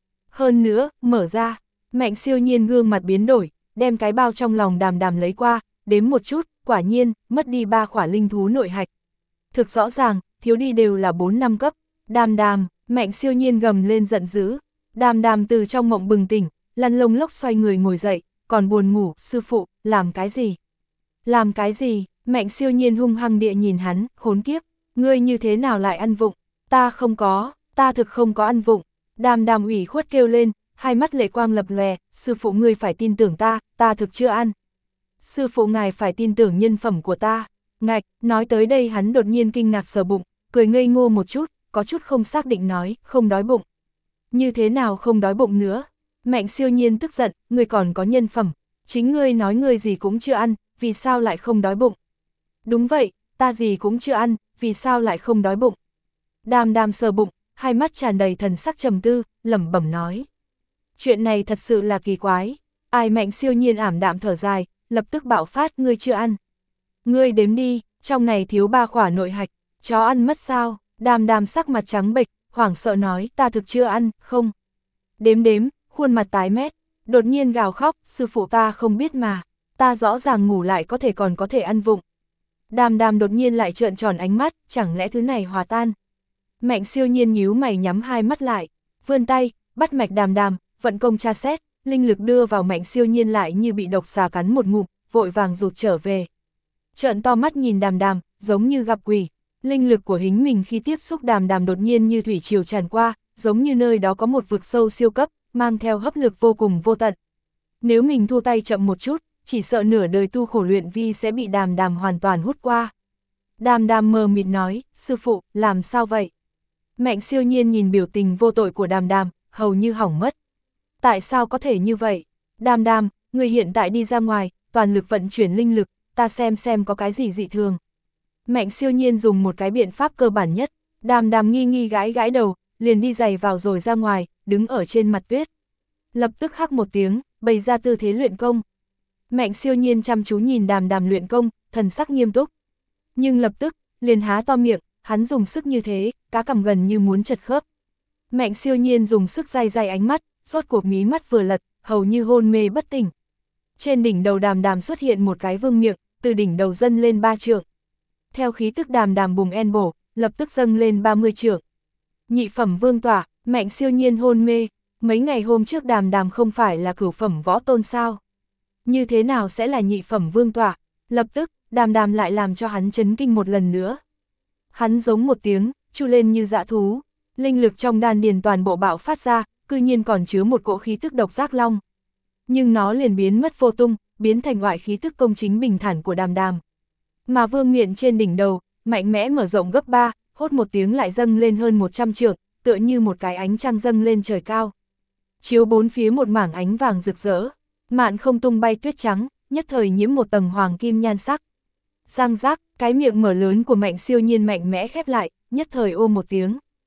Hơn nữa, mở ra, Mạnh Siêu Nhiên gương mặt biến đổi, đem cái bao trong lòng Đàm Đàm lấy qua, đếm một chút, quả nhiên, mất đi ba khỏa linh thú nội hạch. Thực rõ ràng, thiếu đi đều là bốn năm cấp. Đàm Đàm, Mạnh Siêu Nhiên gầm lên giận dữ. Đàm Đàm từ trong mộng bừng tỉnh, lăn lông lốc xoay người ngồi dậy, còn buồn ngủ, sư phụ, làm cái gì? Làm cái gì? Mạnh Siêu Nhiên hung hăng địa nhìn hắn, khốn kiếp, ngươi như thế nào lại ăn vụng? Ta không có, ta thực không có ăn vụng. Đàm Đàm ủy khuất kêu lên, hai mắt lệ quang lập lòe, sư phụ ngươi phải tin tưởng ta, ta thực chưa ăn. Sư phụ ngài phải tin tưởng nhân phẩm của ta. Ngạch, nói tới đây hắn đột nhiên kinh ngạc sờ bụng, cười ngây ngô một chút, có chút không xác định nói, không đói bụng. Như thế nào không đói bụng nữa? Mạnh Siêu Nhiên tức giận, ngươi còn có nhân phẩm, chính ngươi nói ngươi gì cũng chưa ăn, vì sao lại không đói bụng? Đúng vậy, ta gì cũng chưa ăn, vì sao lại không đói bụng? Đàm Đàm sờ bụng, hai mắt tràn đầy thần sắc trầm tư, lẩm bẩm nói. Chuyện này thật sự là kỳ quái. Ai Mạnh Siêu Nhiên ảm đạm thở dài, lập tức bạo phát, ngươi chưa ăn. Ngươi đếm đi, trong này thiếu ba khỏa nội hạch, chó ăn mất sao? Đàm Đàm sắc mặt trắng bệch, hoảng sợ nói, ta thực chưa ăn, không. Đếm đếm, khuôn mặt tái mét, đột nhiên gào khóc, sư phụ ta không biết mà, ta rõ ràng ngủ lại có thể còn có thể ăn vụng. Đàm Đàm đột nhiên lại trợn tròn ánh mắt, chẳng lẽ thứ này hòa tan. Mạnh Siêu Nhiên nhíu mày nhắm hai mắt lại, vươn tay, bắt mạch Đàm Đàm, vận công tra xét, linh lực đưa vào Mạnh Siêu Nhiên lại như bị độc xà cắn một ngụm, vội vàng rụt trở về. Trợn to mắt nhìn Đàm Đàm, giống như gặp quỷ. Linh lực của hính mình khi tiếp xúc Đàm Đàm đột nhiên như thủy triều tràn qua, giống như nơi đó có một vực sâu siêu cấp, mang theo hấp lực vô cùng vô tận. Nếu mình thu tay chậm một chút, chỉ sợ nửa đời tu khổ luyện vi sẽ bị Đàm Đàm hoàn toàn hút qua. Đàm Đàm mờ mịt nói, sư phụ, làm sao vậy? Mạnh Siêu Nhiên nhìn biểu tình vô tội của Đàm Đàm, hầu như hỏng mất. Tại sao có thể như vậy? Đàm Đàm, người hiện tại đi ra ngoài, toàn lực vận chuyển linh lực, ta xem xem có cái gì dị thường. Mạnh Siêu Nhiên dùng một cái biện pháp cơ bản nhất, Đàm Đàm nghi nghi gãi gãi đầu, liền đi giày vào rồi ra ngoài, đứng ở trên mặt tuyết. Lập tức hắc một tiếng, bày ra tư thế luyện công. Mạnh Siêu Nhiên chăm chú nhìn Đàm Đàm luyện công, thần sắc nghiêm túc. Nhưng lập tức, liền há to miệng, hắn dùng sức như thế, cá cằm gần như muốn chật khớp. Mạnh Siêu Nhiên dùng sức day day ánh mắt, rốt cuộc mí mắt vừa lật, hầu như hôn mê bất tỉnh. Trên đỉnh đầu Đàm Đàm xuất hiện một cái vương miệng, từ đỉnh đầu dâng lên ba trượng. Theo khí tức Đàm Đàm bùng en bổ, lập tức dâng lên ba mươi trượng. Nhị phẩm vương tỏa, Mạnh Siêu Nhiên hôn mê, mấy ngày hôm trước Đàm Đàm không phải là cửu phẩm võ tôn sao? Như thế nào sẽ là nhị phẩm vương tỏa? Lập tức, Đàm Đàm lại làm cho hắn chấn kinh một lần nữa. Hắn giống một tiếng, chu lên như dã thú, linh lực trong đan điền toàn bộ bạo phát ra, cư nhiên còn chứa một cỗ khí tức độc giác long. Nhưng nó liền biến mất vô tung, biến thành ngoại khí tức công chính bình thản của Đàm Đàm. Mà vương miện trên đỉnh đầu, mạnh mẽ mở rộng gấp ba, hốt một tiếng lại dâng lên hơn một trăm trượng, tựa như một cái ánh trăng dâng lên trời cao. Chiếu bốn phía một mảng ánh vàng rực rỡ, mạn không tung bay tuyết trắng, nhất thời nhiễm một tầng hoàng kim nhan sắc. Răng rác, cái miệng mở lớn của Mạnh Siêu Nhiên mạnh mẽ khép lại, nhất thời ôm một tiếng.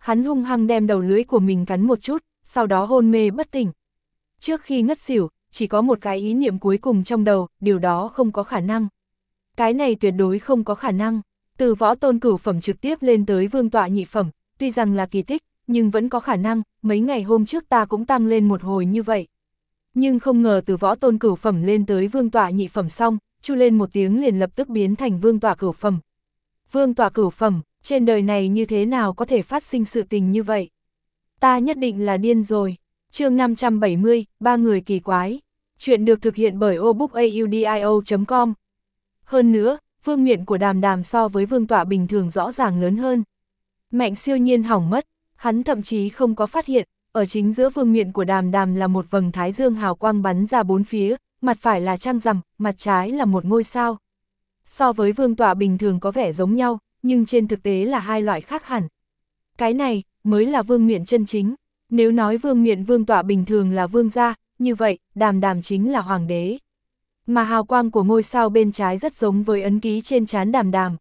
Hắn hung hăng đem đầu lưỡi của mình cắn một chút, sau đó hôn mê bất tỉnh. Trước khi ngất xỉu, chỉ có một cái ý niệm cuối cùng trong đầu, điều đó không có khả năng. Cái này tuyệt đối không có khả năng. Từ võ tôn cửu phẩm trực tiếp lên tới vương tọa nhị phẩm, tuy rằng là kỳ tích, nhưng vẫn có khả năng, mấy ngày hôm trước ta cũng tăng lên một hồi như vậy. Nhưng không ngờ từ võ tôn cửu phẩm lên tới vương tọa nhị phẩm xong, chu lên một tiếng liền lập tức biến thành vương tọa cửu phẩm. Vương tọa cửu phẩm, trên đời này như thế nào có thể phát sinh sự tình như vậy? Ta nhất định là điên rồi. Chương năm trăm bảy mươi, ba người kỳ quái. Chuyện được thực hiện bởi obookaudio chấm com. Hơn nữa, vương miện của Đàm Đàm so với vương tọa bình thường rõ ràng lớn hơn. Mạnh Siêu Nhiên hỏng mất, hắn thậm chí không có phát hiện, ở chính giữa vương miện của Đàm Đàm là một vầng thái dương hào quang bắn ra bốn phía, mặt phải là trăng rằm, mặt trái là một ngôi sao. So với vương tọa bình thường có vẻ giống nhau, nhưng trên thực tế là hai loại khác hẳn. Cái này mới là vương miện chân chính. Nếu nói vương miện vương tọa bình thường là vương gia, như vậy, Đàm Đàm chính là hoàng đế. Mà hào quang của ngôi sao bên trái rất giống với ấn ký trên trán Đàm Đàm.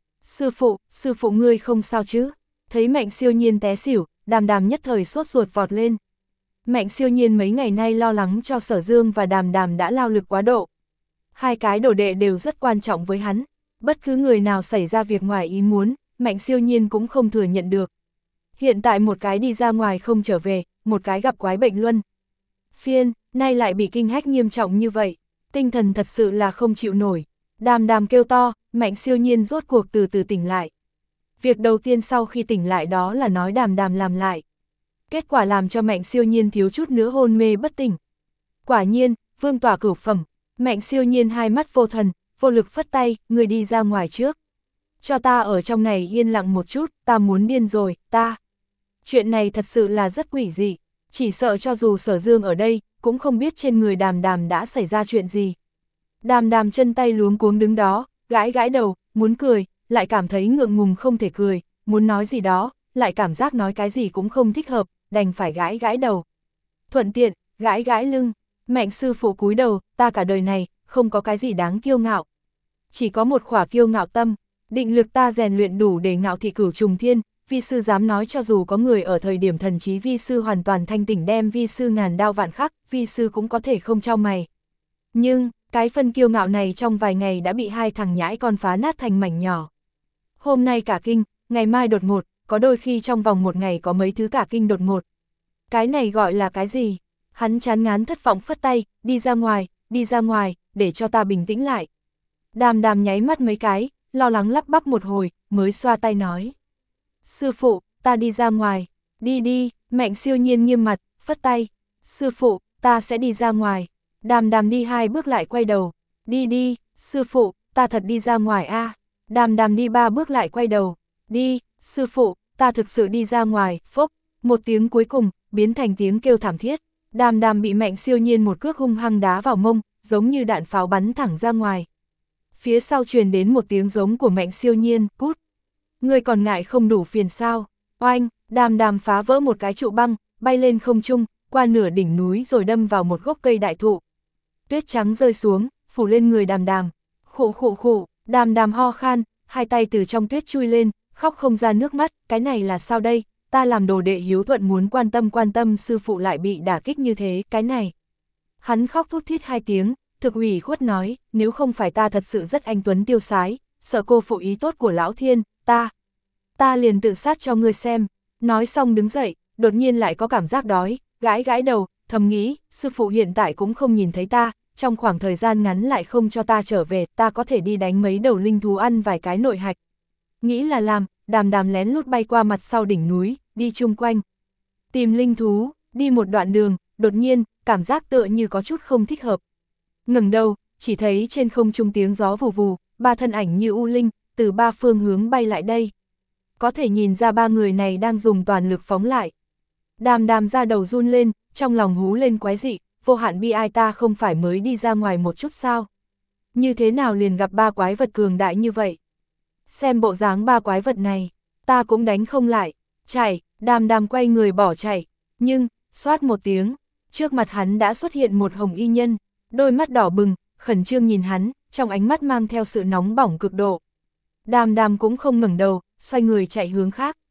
Sư phụ, sư phụ ngươi không sao chứ? Thấy Mạnh Siêu Nhiên té xỉu, Đàm Đàm nhất thời sốt ruột vọt lên. Mạnh Siêu Nhiên mấy ngày nay lo lắng cho Sở Dương và Đàm Đàm đã lao lực quá độ. Hai cái đồ đệ đều rất quan trọng với hắn. Bất cứ người nào xảy ra việc ngoài ý muốn, Mạnh Siêu Nhiên cũng không thừa nhận được. Hiện tại một cái đi ra ngoài không trở về, một cái gặp quái bệnh luân phiên, nay lại bị kinh hách nghiêm trọng như vậy. Tinh thần thật sự là không chịu nổi. Đàm Đàm kêu to, Mạnh Siêu Nhiên rốt cuộc từ từ tỉnh lại. Việc đầu tiên sau khi tỉnh lại đó là nói Đàm Đàm làm lại. Kết quả làm cho Mạnh Siêu Nhiên thiếu chút nữa hôn mê bất tỉnh. Quả nhiên, vương tọa cửu phẩm, Mạnh Siêu Nhiên hai mắt vô thần, vô lực phất tay, người đi ra ngoài trước. Cho ta ở trong này yên lặng một chút, ta muốn điên rồi, ta. Chuyện này thật sự là rất quỷ dị, chỉ sợ cho dù Sở Dương ở đây, cũng không biết trên người Đàm Đàm đã xảy ra chuyện gì. Đàm Đàm chân tay luống cuống đứng đó, gãi gãi đầu, muốn cười, lại cảm thấy ngượng ngùng không thể cười, muốn nói gì đó, lại cảm giác nói cái gì cũng không thích hợp, đành phải gãi gãi đầu. Thuận tiện, gãi gãi lưng, Mạnh sư phụ cúi đầu, ta cả đời này, không có cái gì đáng kiêu ngạo. Chỉ có một khỏa kiêu ngạo tâm, định lực ta rèn luyện đủ để ngạo thị cửu trùng thiên, vi sư dám nói cho dù có người ở thời điểm thần trí vi sư hoàn toàn thanh tỉnh đem vi sư ngàn đao vạn khắc, vi sư cũng có thể không trao mày. Nhưng, cái phân kiêu ngạo này trong vài ngày đã bị hai thằng nhãi con phá nát thành mảnh nhỏ. Hôm nay cả kinh, ngày mai đột ngột, có đôi khi trong vòng một ngày có mấy thứ cả kinh đột ngột. Cái này gọi là cái gì? Hắn chán ngán thất vọng phất tay, đi ra ngoài, đi ra ngoài, để cho ta bình tĩnh lại. Đàm Đàm nháy mắt mấy cái, lo lắng lắp bắp một hồi, mới xoa tay nói. Sư phụ, ta đi ra ngoài, đi đi, Mạnh Siêu Nhiên nghiêm mặt, phất tay. Sư phụ, ta sẽ đi ra ngoài. Đàm Đàm đi hai bước lại quay đầu, đi đi, sư phụ, ta thật đi ra ngoài a. À. Đàm Đàm đi ba bước lại quay đầu, đi, sư phụ, ta thực sự đi ra ngoài, phốc, một tiếng cuối cùng, biến thành tiếng kêu thảm thiết. Đàm Đàm bị Mạnh Siêu Nhiên một cước hung hăng đá vào mông, giống như đạn pháo bắn thẳng ra ngoài. Phía sau truyền đến một tiếng giống của Mạnh Siêu Nhiên, cút. Ngươi còn ngại không đủ phiền sao? Oanh, Đàm Đàm phá vỡ một cái trụ băng, bay lên không trung, qua nửa đỉnh núi rồi đâm vào một gốc cây đại thụ. Tuyết trắng rơi xuống, phủ lên người Đàm Đàm. Khụ khụ khụ, Đàm Đàm ho khan, hai tay từ trong tuyết chui lên, khóc không ra nước mắt, cái này là sao đây? Ta làm đồ đệ hiếu thuận muốn quan tâm quan tâm sư phụ lại bị đả kích như thế, cái này. Hắn khóc thút thít hai tiếng, thực ủy khuất nói, nếu không phải ta thật sự rất anh tuấn tiêu sái, sợ cô phụ ý tốt của lão thiên, ta, ta liền tự sát cho ngươi xem. Nói xong đứng dậy, đột nhiên lại có cảm giác đói, gãi gãi đầu, thầm nghĩ, sư phụ hiện tại cũng không nhìn thấy ta, trong khoảng thời gian ngắn lại không cho ta trở về, ta có thể đi đánh mấy đầu linh thú ăn vài cái nội hạch. Nghĩ là làm, Đàm Đàm lén lút bay qua mặt sau đỉnh núi, đi chung quanh. Tìm linh thú, đi một đoạn đường, đột nhiên, cảm giác tựa như có chút không thích hợp. Ngẩng đầu, chỉ thấy trên không trung tiếng gió vù vù, ba thân ảnh như u linh, từ ba phương hướng bay lại đây. Có thể nhìn ra ba người này đang dùng toàn lực phóng lại. Đàm Đàm ra đầu run lên, trong lòng hú lên quái dị, vô hạn bi ai, ta không phải mới đi ra ngoài một chút sao? Như thế nào liền gặp ba quái vật cường đại như vậy? Xem bộ dáng ba quái vật này, ta cũng đánh không lại. Chạy, Đàm Đàm quay người bỏ chạy, nhưng, xoát một tiếng, trước mặt hắn đã xuất hiện một hồng y nhân, đôi mắt đỏ bừng, khẩn trương nhìn hắn, trong ánh mắt mang theo sự nóng bỏng cực độ. Đàm Đàm cũng không ngẩng đầu, xoay người chạy hướng khác.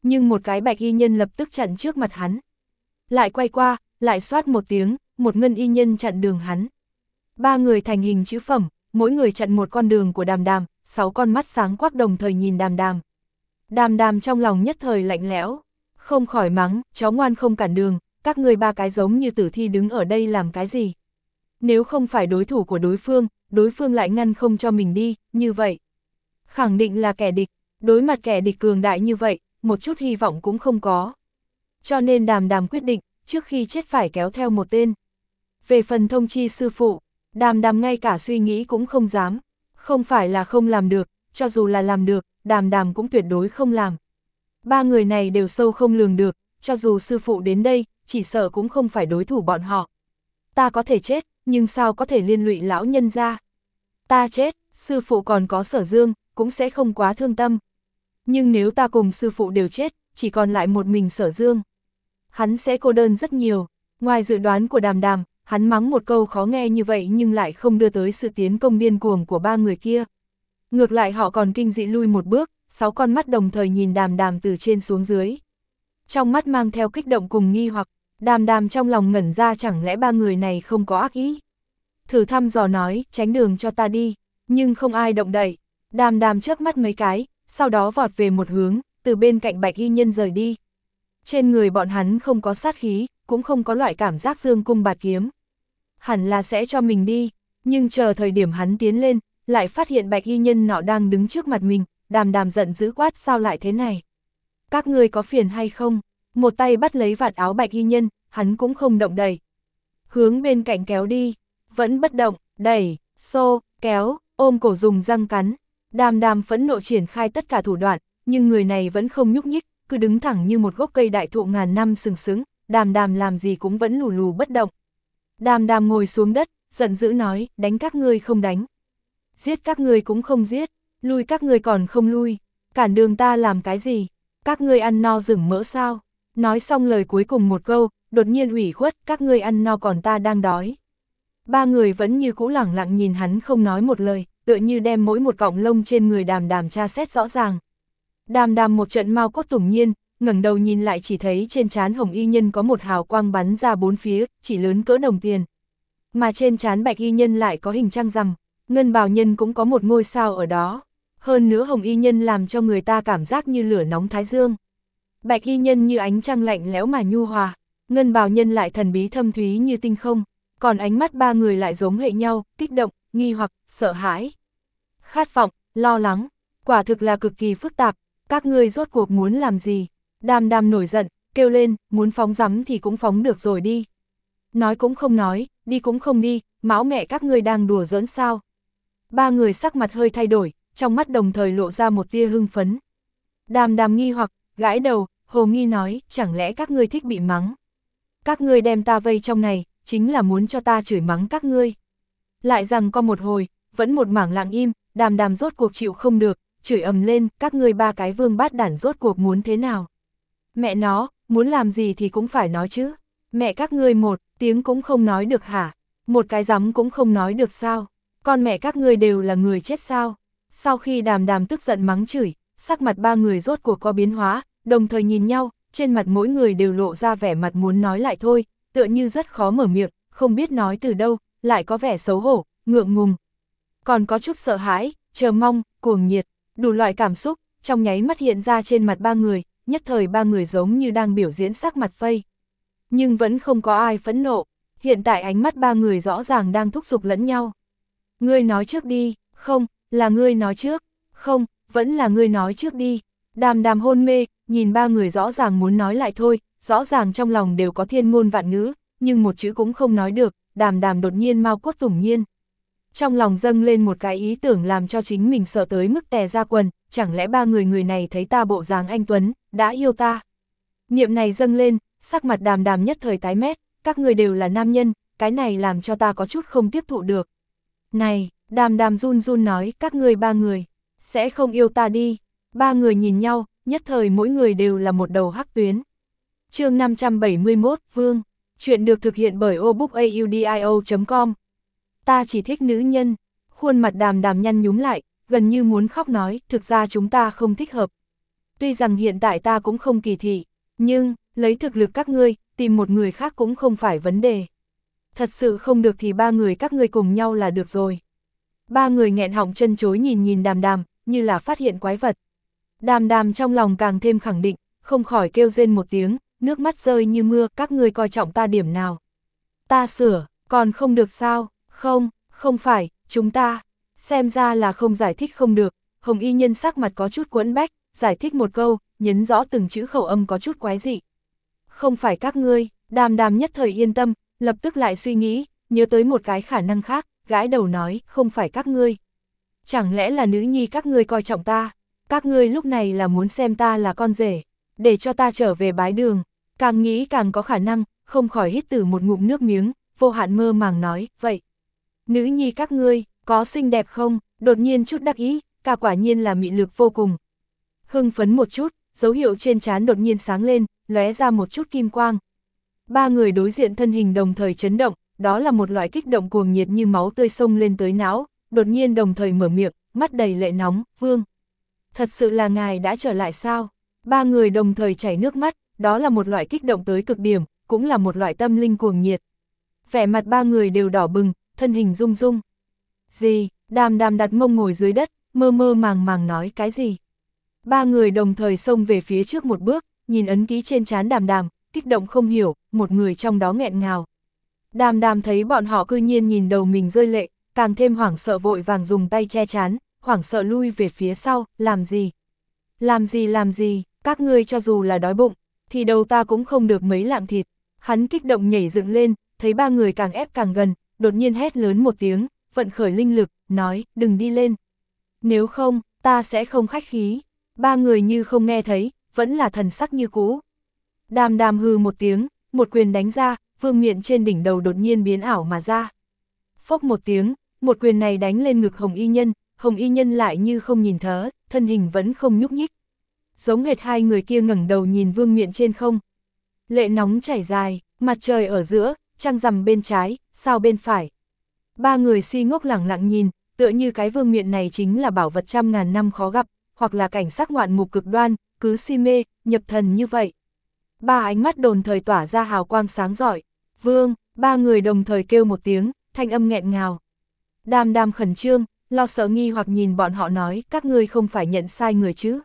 nhưng một cái bạch y nhân lập tức chặn trước mặt hắn. Lại quay qua, lại xoát một tiếng, một ngân y nhân chặn đường hắn. Ba người thành hình chữ phẩm, mỗi người chặn một con đường của Đàm Đàm, sáu con mắt sáng quắc đồng thời nhìn Đàm Đàm. Đàm Đàm trong lòng nhất thời lạnh lẽo, không khỏi mắng, chó ngoan không cản đường, các người ba cái giống như tử thi đứng ở đây làm cái gì. Nếu không phải đối thủ của đối phương, đối phương lại ngăn không cho mình đi, như vậy. Khẳng định là kẻ địch, đối mặt kẻ địch cường đại như vậy, một chút hy vọng cũng không có. Cho nên Đàm Đàm quyết định, trước khi chết phải kéo theo một tên. Về phần thông chi sư phụ, Đàm Đàm ngay cả suy nghĩ cũng không dám. Không phải là không làm được, cho dù là làm được, Đàm Đàm cũng tuyệt đối không làm. Ba người này đều sâu không lường được, cho dù sư phụ đến đây, chỉ sợ cũng không phải đối thủ bọn họ. Ta có thể chết, nhưng sao có thể liên lụy lão nhân ra. Ta chết, sư phụ còn có Sở Dương, cũng sẽ không quá thương tâm. Nhưng nếu ta cùng sư phụ đều chết, chỉ còn lại một mình Sở Dương. Hắn sẽ cô đơn rất nhiều. Ngoài dự đoán của Đàm Đàm, hắn mắng một câu khó nghe như vậy nhưng lại không đưa tới sự tiến công điên cuồng của ba người kia. Ngược lại họ còn kinh dị lui một bước, sáu con mắt đồng thời nhìn Đàm Đàm từ trên xuống dưới. Trong mắt mang theo kích động cùng nghi hoặc, Đàm Đàm trong lòng ngẩn ra chẳng lẽ ba người này không có ác ý. Thử thăm dò nói, tránh đường cho ta đi, nhưng không ai động đậy. Đàm Đàm chớp mắt mấy cái, sau đó vọt về một hướng, từ bên cạnh bạch y nhân rời đi. Trên người bọn hắn không có sát khí, cũng không có loại cảm giác dương cung bạt kiếm. Hẳn là sẽ cho mình đi, nhưng chờ thời điểm hắn tiến lên, lại phát hiện bạch y nhân nọ đang đứng trước mặt mình. Đàm Đàm giận dữ quát, sao lại thế này? Các ngươi có phiền hay không? Một tay bắt lấy vạt áo bạch y nhân, hắn cũng không động đậy. Hướng bên cạnh kéo đi, vẫn bất động, đẩy, xô, kéo, ôm cổ dùng răng cắn. Đàm Đàm phẫn nộ triển khai tất cả thủ đoạn, nhưng người này vẫn không nhúc nhích, cứ đứng thẳng như một gốc cây đại thụ ngàn năm sừng sững. Đàm Đàm làm gì cũng vẫn lù lù bất động. Đàm Đàm ngồi xuống đất, giận dữ nói, đánh các ngươi không đánh. Giết các ngươi cũng không giết, lui các ngươi còn không lui, cản đường ta làm cái gì? Các ngươi ăn no rừng mỡ sao? Nói xong lời cuối cùng một câu, đột nhiên ủy khuất, các ngươi ăn no còn ta đang đói. Ba người vẫn như cũ lẳng lặng nhìn hắn không nói một lời, tựa như đem mỗi một cọng lông trên người Đàm Đàm tra xét rõ ràng. Đàm Đàm một trận mau cốt tủng nhiên, ngẩng đầu nhìn lại chỉ thấy trên trán hồng y nhân có một hào quang bắn ra bốn phía, chỉ lớn cỡ đồng tiền. Mà trên trán bạch y nhân lại có hình trăng rằm, ngân bào nhân cũng có một ngôi sao ở đó. Hơn nữa hồng y nhân làm cho người ta cảm giác như lửa nóng thái dương. Bạch y nhân như ánh trăng lạnh lẽo mà nhu hòa, ngân bào nhân lại thần bí thâm thúy như tinh không, còn ánh mắt ba người lại giống hệ nhau, kích động, nghi hoặc, sợ hãi, khát vọng, lo lắng, quả thực là cực kỳ phức tạp. Các ngươi rốt cuộc muốn làm gì? Đàm Đàm nổi giận, kêu lên, muốn phóng rắm thì cũng phóng được rồi đi. Nói cũng không nói, đi cũng không đi, máu mẹ các ngươi đang đùa giỡn sao? Ba người sắc mặt hơi thay đổi, trong mắt đồng thời lộ ra một tia hưng phấn. Đàm Đàm nghi hoặc, gãi đầu, hồ nghi nói, chẳng lẽ các ngươi thích bị mắng? Các ngươi đem ta vây trong này, chính là muốn cho ta chửi mắng các ngươi. Lại rằng có một hồi, vẫn một mảng lặng im, Đàm Đàm rốt cuộc chịu không được, chửi ầm lên, các ngươi ba cái vương bát đản rốt cuộc muốn thế nào? Mẹ nó, muốn làm gì thì cũng phải nói chứ. Mẹ các ngươi một tiếng cũng không nói được hả? Một cái rắm cũng không nói được sao? Con mẹ các ngươi đều là người chết sao? Sau khi Đàm Đàm tức giận mắng chửi, sắc mặt ba người rốt cuộc có biến hóa, đồng thời nhìn nhau, trên mặt mỗi người đều lộ ra vẻ mặt muốn nói lại thôi, tựa như rất khó mở miệng, không biết nói từ đâu, lại có vẻ xấu hổ, ngượng ngùng. Còn có chút sợ hãi, chờ mong, cuồng nhiệt, đủ loại cảm xúc, trong nháy mắt hiện ra trên mặt ba người, nhất thời ba người giống như đang biểu diễn sắc mặt phây. Nhưng vẫn không có ai phẫn nộ, hiện tại ánh mắt ba người rõ ràng đang thúc giục lẫn nhau. Ngươi nói trước đi, không, là ngươi nói trước, không, vẫn là ngươi nói trước đi. Đàm Đàm hôn mê, nhìn ba người rõ ràng muốn nói lại thôi, rõ ràng trong lòng đều có thiên ngôn vạn ngữ, nhưng một chữ cũng không nói được. Đàm Đàm đột nhiên mau cốt tủng nhiên. Trong lòng dâng lên một cái ý tưởng làm cho chính mình sợ tới mức tè ra quần, chẳng lẽ ba người người này thấy ta bộ dáng anh Tuấn, đã yêu ta. Niệm này dâng lên, sắc mặt Đàm Đàm nhất thời tái mét, các người đều là nam nhân, cái này làm cho ta có chút không tiếp thụ được. Này, Đàm Đàm run run nói, các người ba người, sẽ không yêu ta đi. Ba người nhìn nhau, nhất thời mỗi người đều là một đầu hắc tuyến. Chương năm trăm bảy mươi mốt, Vương. Chuyện được thực hiện bởi obookaudio chấm com. Ta chỉ thích nữ nhân. Khuôn mặt Đàm Đàm nhăn nhúm lại, gần như muốn khóc nói, thực ra chúng ta không thích hợp. Tuy rằng hiện tại ta cũng không kỳ thị, nhưng, lấy thực lực các ngươi, tìm một người khác cũng không phải vấn đề. Thật sự không được thì ba người các ngươi cùng nhau là được rồi. Ba người nghẹn họng chân chối nhìn nhìn Đàm Đàm, như là phát hiện quái vật. Đàm Đàm trong lòng càng thêm khẳng định, không khỏi kêu rên một tiếng, nước mắt rơi như mưa, các ngươi coi trọng ta điểm nào. Ta sửa, còn không được sao, không, không phải, chúng ta, xem ra là không giải thích không được. Hồng Y Nhân sắc mặt có chút quẫn bách, giải thích một câu, nhấn rõ từng chữ khẩu âm có chút quái dị. Không phải các ngươi, Đàm Đàm nhất thời yên tâm, lập tức lại suy nghĩ, nhớ tới một cái khả năng khác, gãi đầu nói, không phải các ngươi. Chẳng lẽ là nữ nhi các ngươi coi trọng ta, các ngươi lúc này là muốn xem ta là con rể, để cho ta trở về bái đường, càng nghĩ càng có khả năng, không khỏi hít từ một ngụm nước miếng, vô hạn mơ màng nói, vậy. Nữ nhi các ngươi, có xinh đẹp không, đột nhiên chút đắc ý, cả quả nhiên là mị lực vô cùng. Hưng phấn một chút, dấu hiệu trên trán đột nhiên sáng lên, lóe ra một chút kim quang. Ba người đối diện thân hình đồng thời chấn động, đó là một loại kích động cuồng nhiệt như máu tươi sông lên tới não, đột nhiên đồng thời mở miệng, mắt đầy lệ nóng, Vương. Thật sự là ngài đã trở lại sao? Ba người đồng thời chảy nước mắt, đó là một loại kích động tới cực điểm, cũng là một loại tâm linh cuồng nhiệt. Vẻ mặt ba người đều đỏ bừng, thân hình rung rung. Gì? Đàm Đàm đặt mông ngồi dưới đất, mơ mơ màng màng nói cái gì? Ba người đồng thời xông về phía trước một bước, nhìn ấn ký trên trán Đàm Đàm, kích động không hiểu, một người trong đó nghẹn ngào. Đàm Đàm thấy bọn họ cư nhiên nhìn đầu mình rơi lệ, càng thêm hoảng sợ vội vàng dùng tay che trán, hoảng sợ lui về phía sau, làm gì? Làm gì làm gì, các ngươi cho dù là đói bụng, thì đầu ta cũng không được mấy lạng thịt. Hắn kích động nhảy dựng lên, thấy ba người càng ép càng gần, đột nhiên hét lớn một tiếng, vận khởi linh lực, nói, đừng đi lên. Nếu không, ta sẽ không khách khí. Ba người như không nghe thấy, vẫn là thần sắc như cũ. Đàm Đàm hừ một tiếng, một quyền đánh ra, vương miện trên đỉnh đầu đột nhiên biến ảo mà ra. Phốc một tiếng, một quyền này đánh lên ngực Hồng Y Nhân, Hồng Y Nhân lại như không nhìn thớ, thân hình vẫn không nhúc nhích. Giống hệt hai người kia ngẩng đầu nhìn vương miện trên không. Lệ nóng chảy dài, mặt trời ở giữa, trăng rằm bên trái, sao bên phải. Ba người si ngốc lẳng lặng nhìn, tựa như cái vương miện này chính là bảo vật trăm ngàn năm khó gặp, hoặc là cảnh sắc ngoạn mục cực đoan, cứ si mê, nhập thần như vậy. Ba ánh mắt đồn thời tỏa ra hào quang sáng rọi. Vương, ba người đồng thời kêu một tiếng, thanh âm nghẹn ngào. Đàm Đàm khẩn trương, lo sợ nghi hoặc nhìn bọn họ nói, các ngươi không phải nhận sai người chứ.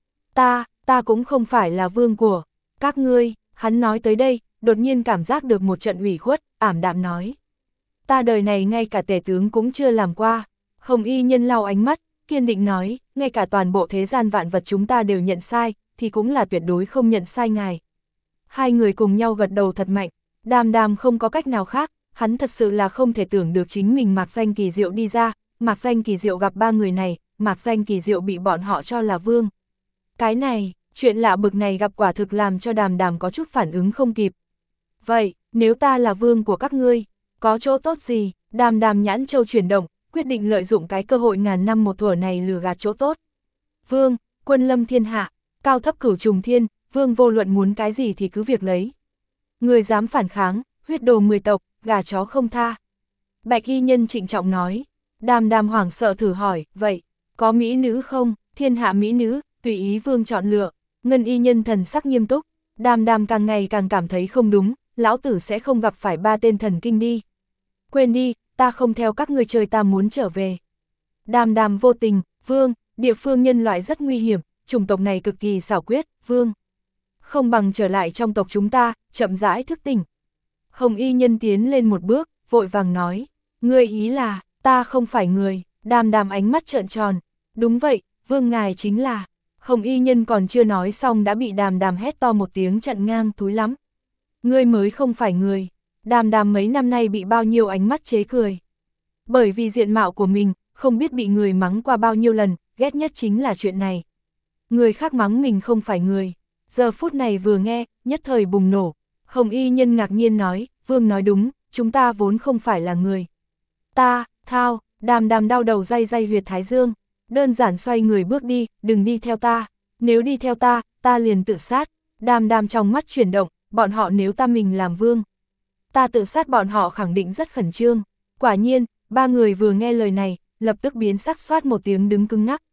Ta, ta cũng không phải là vương của các ngươi. Hắn nói tới đây, đột nhiên cảm giác được một trận ủy khuất, ảm đạm nói. Ta đời này ngay cả tể tướng cũng chưa làm qua. Hồng Y Nhân lau ánh mắt, kiên định nói, ngay cả toàn bộ thế gian vạn vật chúng ta đều nhận sai, thì cũng là tuyệt đối không nhận sai ngài. Hai người cùng nhau gật đầu thật mạnh, Đàm Đàm không có cách nào khác, hắn thật sự là không thể tưởng được chính mình Mạc Danh Kỳ Diệu đi ra, Mạc Danh Kỳ Diệu gặp ba người này, Mạc Danh Kỳ Diệu bị bọn họ cho là vương. Cái này, chuyện lạ bực này gặp quả thực làm cho Đàm Đàm có chút phản ứng không kịp. Vậy, nếu ta là vương của các ngươi, có chỗ tốt gì? Đàm Đàm nhãn châu chuyển động, quyết định lợi dụng cái cơ hội ngàn năm một thuở này lừa gạt chỗ tốt. Vương, quân lâm thiên hạ, cao thấp cửu trùng thiên, vương vô luận muốn cái gì thì cứ việc lấy. Người dám phản kháng, huyết đồ mười tộc, gà chó không tha. Bạch Y Nhân trịnh trọng nói. Đàm Đàm hoảng sợ thử hỏi, vậy, có mỹ nữ không? Thiên hạ mỹ nữ, tùy ý vương chọn lựa. Ngân Y Nhân thần sắc nghiêm túc. Đàm Đàm càng ngày càng cảm thấy không đúng, lão tử sẽ không gặp phải ba tên thần kinh đi. Quên đi, ta không theo các ngươi chơi, ta muốn trở về. Đàm Đàm vô tình, vương, địa phương nhân loại rất nguy hiểm, chủng tộc này cực kỳ xảo quyết, vương. Không bằng trở lại trong tộc chúng ta, chậm rãi thức tỉnh. Hồng Y Nhân tiến lên một bước, vội vàng nói, ngươi ý là, ta không phải người. Đàm Đàm ánh mắt trợn tròn, đúng vậy, vương ngài chính là. Hồng Y Nhân còn chưa nói xong đã bị Đàm Đàm hét to một tiếng chặn ngang, thúi lắm. Ngươi mới không phải người. Đàm Đàm mấy năm nay bị bao nhiêu ánh mắt chế cười. Bởi vì diện mạo của mình, không biết bị người mắng qua bao nhiêu lần, ghét nhất chính là chuyện này. Người khác mắng mình không phải người. Giờ phút này vừa nghe, nhất thời bùng nổ. Hồng Y Nhân ngạc nhiên nói, vương nói đúng, chúng ta vốn không phải là người. Ta, thao, Đàm Đàm đau đầu day day huyệt thái dương. Đơn giản xoay người bước đi, đừng đi theo ta. Nếu đi theo ta, ta liền tự sát. Đàm Đàm trong mắt chuyển động, bọn họ nếu ta mình làm vương. Ta tự sát bọn họ khẳng định rất khẩn trương. Quả nhiên, ba người vừa nghe lời này, lập tức biến sắc xoát một tiếng đứng cứng ngắc.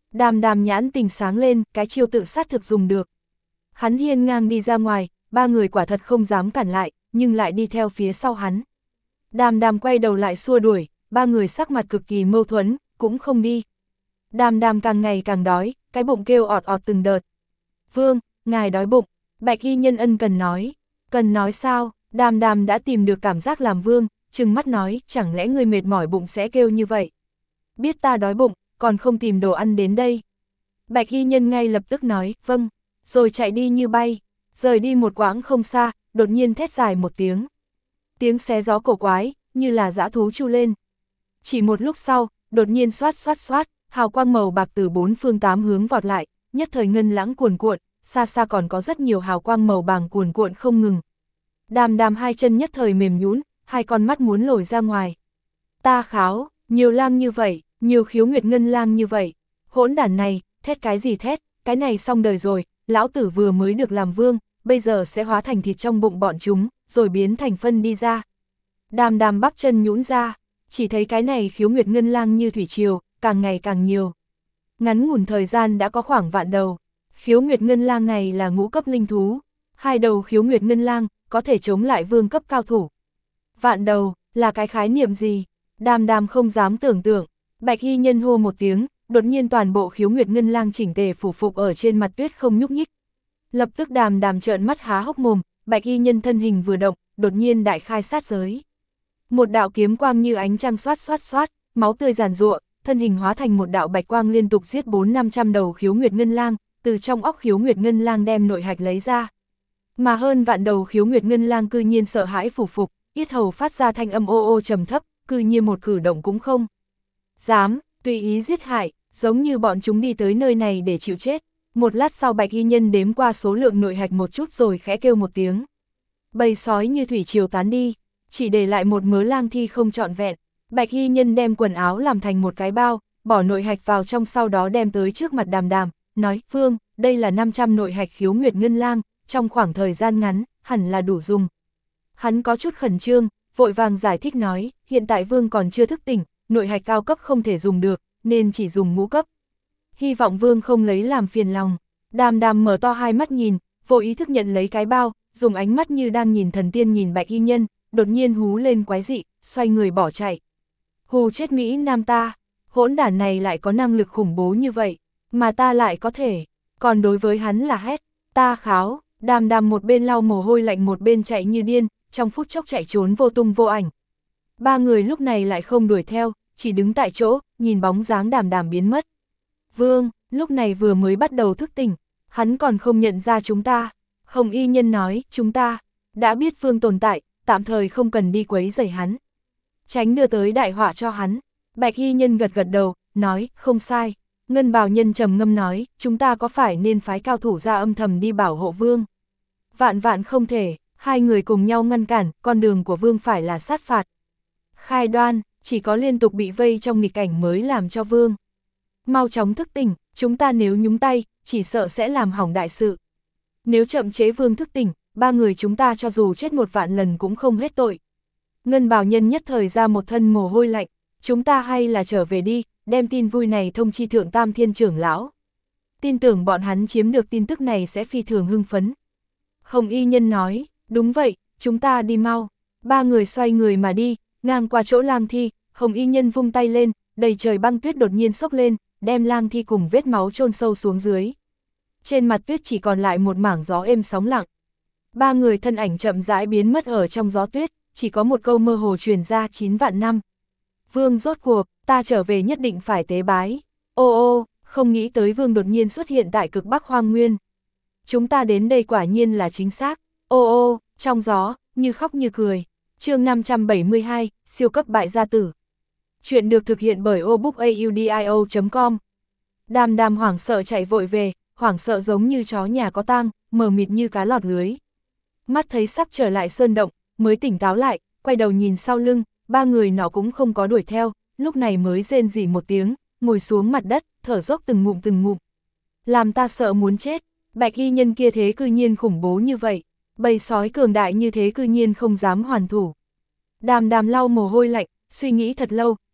Đàm đàm nhãn tình sáng lên, cái chiêu tự sát thực dùng được. Hắn hiên ngang đi ra ngoài, ba người quả thật không dám cản lại, nhưng lại đi theo phía sau hắn. Đàm đàm quay đầu lại xua đuổi, ba người sắc mặt cực kỳ mâu thuẫn, cũng không đi. Đàm đàm càng ngày càng đói, cái bụng kêu ọt ọt từng đợt. Vương, ngài đói bụng, Bạch Y Nhân ân cần nói. Cần nói sao, đàm đàm đã tìm được cảm giác làm vương, trừng mắt nói, chẳng lẽ người mệt mỏi bụng sẽ kêu như vậy. Biết ta đói bụng, còn không tìm đồ ăn đến đây. Bạch Y Nhân ngay lập tức nói, vâng, rồi chạy đi như bay, rời đi một quãng không xa, đột nhiên thét dài một tiếng. Tiếng xé gió cổ quái, như là dã thú chu lên. Chỉ một lúc sau, đột nhiên xoát xoát xoát, hào quang màu bạc từ bốn phương tám hướng vọt lại, nhất thời ngân lãng cuồn cuộn, xa xa còn có rất nhiều hào quang màu vàng cuồn cuộn không ngừng. Đàm đàm hai chân nhất thời mềm nhũn, hai con mắt muốn lồi ra ngoài. Ta kháo, nhiều lang như vậy, nhiều khiếu nguyệt ngân lang như vậy, hỗn đản này, thét cái gì thét, cái này xong đời rồi, lão tử vừa mới được làm vương, bây giờ sẽ hóa thành thịt trong bụng bọn chúng, rồi biến thành phân đi ra. Đàm đàm bắp chân nhũn ra, chỉ thấy cái này khiếu nguyệt ngân lang như thủy triều, càng ngày càng nhiều. Ngắn ngủn thời gian đã có khoảng vạn đầu, khiếu nguyệt ngân lang này là ngũ cấp linh thú, hai đầu khiếu nguyệt ngân lang, có thể chống lại vương cấp cao thủ. Vạn đầu, là cái khái niệm gì? Đàm đàm không dám tưởng tượng. Bạch Y Nhân hô một tiếng, đột nhiên toàn bộ khiếu nguyệt ngân lang chỉnh tề phủ phục ở trên mặt tuyết không nhúc nhích. Lập tức đàm đàm trợn mắt há hốc mồm, Bạch Y Nhân thân hình vừa động, đột nhiên đại khai sát giới. Một đạo kiếm quang như ánh trăng xoát xoát xoát, máu tươi giàn giụa, thân hình hóa thành một đạo bạch quang liên tục giết bốn năm trăm đầu khiếu nguyệt ngân lang, từ trong óc khiếu nguyệt ngân lang đem nội hạch lấy ra. Mà hơn vạn đầu khiếu nguyệt ngân lang cư nhiên sợ hãi phủ phục, yết hầu phát ra thanh âm ô ô trầm thấp, cư nhiên một cử động cũng không dám, tùy ý giết hại, giống như bọn chúng đi tới nơi này để chịu chết. Một lát sau Bạch Y Nhân đếm qua số lượng nội hạch một chút rồi khẽ kêu một tiếng. Bầy sói như thủy triều tán đi, chỉ để lại một mớ lang thi không trọn vẹn. Bạch Y Nhân đem quần áo làm thành một cái bao, bỏ nội hạch vào trong, sau đó đem tới trước mặt đàm đàm, nói, Vương, đây là năm trăm nội hạch khiếu nguyệt ngân lang, trong khoảng thời gian ngắn, hẳn là đủ dùng. Hắn có chút khẩn trương, vội vàng giải thích nói, hiện tại Vương còn chưa thức tỉnh, nội hạch cao cấp không thể dùng được, nên chỉ dùng ngũ cấp. Hy vọng Vương không lấy làm phiền lòng. Đàm đàm mở to hai mắt nhìn, vô ý thức nhận lấy cái bao, dùng ánh mắt như đang nhìn thần tiên nhìn Bạch Y Nhân, đột nhiên hú lên quái dị, xoay người bỏ chạy. Hù chết Mỹ Nam ta, hỗn đản này lại có năng lực khủng bố như vậy, mà ta lại có thể, còn đối với hắn là hét, ta kháo. Đàm đàm một bên lau mồ hôi lạnh một bên chạy như điên, trong phút chốc chạy trốn vô tung vô ảnh. Ba người lúc này lại không đuổi theo, chỉ đứng tại chỗ, nhìn bóng dáng đàm đàm biến mất. Vương, lúc này vừa mới bắt đầu thức tỉnh, hắn còn không nhận ra chúng ta. Hồng Y Nhân nói, chúng ta đã biết Vương tồn tại, tạm thời không cần đi quấy rầy hắn, tránh đưa tới đại họa cho hắn. Bạch Y Nhân gật gật đầu, nói, không sai. Ngân Bào Nhân trầm ngâm nói, chúng ta có phải nên phái cao thủ ra âm thầm đi bảo hộ Vương? Vạn vạn không thể, hai người cùng nhau ngăn cản, con đường của Vương phải là sát phạt. Khai đoan, chỉ có liên tục bị vây trong nghịch cảnh mới làm cho Vương mau chóng thức tỉnh, chúng ta nếu nhúng tay, chỉ sợ sẽ làm hỏng đại sự. Nếu chậm chế Vương thức tỉnh, ba người chúng ta cho dù chết một vạn lần cũng không hết tội. Ngân Bào Nhân nhất thời ra một thân mồ hôi lạnh, chúng ta hay là trở về đi, đem tin vui này thông chi Thượng Tam Thiên trưởng lão. Tin tưởng bọn hắn chiếm được tin tức này sẽ phi thường hưng phấn. Hồng Y Nhân nói, đúng vậy, chúng ta đi mau. Ba người xoay người mà đi, ngang qua chỗ lang thi, Hồng Y Nhân vung tay lên, đầy trời băng tuyết đột nhiên xốc lên, đem lang thi cùng vết máu chôn sâu xuống dưới. Trên mặt tuyết chỉ còn lại một mảng gió êm sóng lặng. Ba người thân ảnh chậm rãi biến mất ở trong gió tuyết, chỉ có một câu mơ hồ truyền ra, chín vạn năm. Vương rốt cuộc, ta trở về nhất định phải tế bái. Ô ô, không nghĩ tới Vương đột nhiên xuất hiện tại cực Bắc Hoang Nguyên. Chúng ta đến đây quả nhiên là chính xác. Ô ô, trong gió, như khóc như cười. Chương năm trăm bảy mươi hai, siêu cấp bại gia tử. Chuyện được thực hiện bởi obookaudio chấm com. Đàm đàm hoảng sợ chạy vội về, hoảng sợ giống như chó nhà có tang, mờ mịt như cá lọt lưới. Mắt thấy sắp trở lại sơn động, mới tỉnh táo lại, quay đầu nhìn sau lưng, ba người nó cũng không có đuổi theo, lúc này mới rên rỉ một tiếng, ngồi xuống mặt đất, thở dốc từng ngụm từng ngụm. Làm ta sợ muốn chết, Bạch Y Nhân kia thế cư nhiên khủng bố như vậy, bầy sói cường đại như thế cư nhiên không dám hoàn thủ. Đàm đàm lau mồ hôi lạnh, suy nghĩ thật lâu,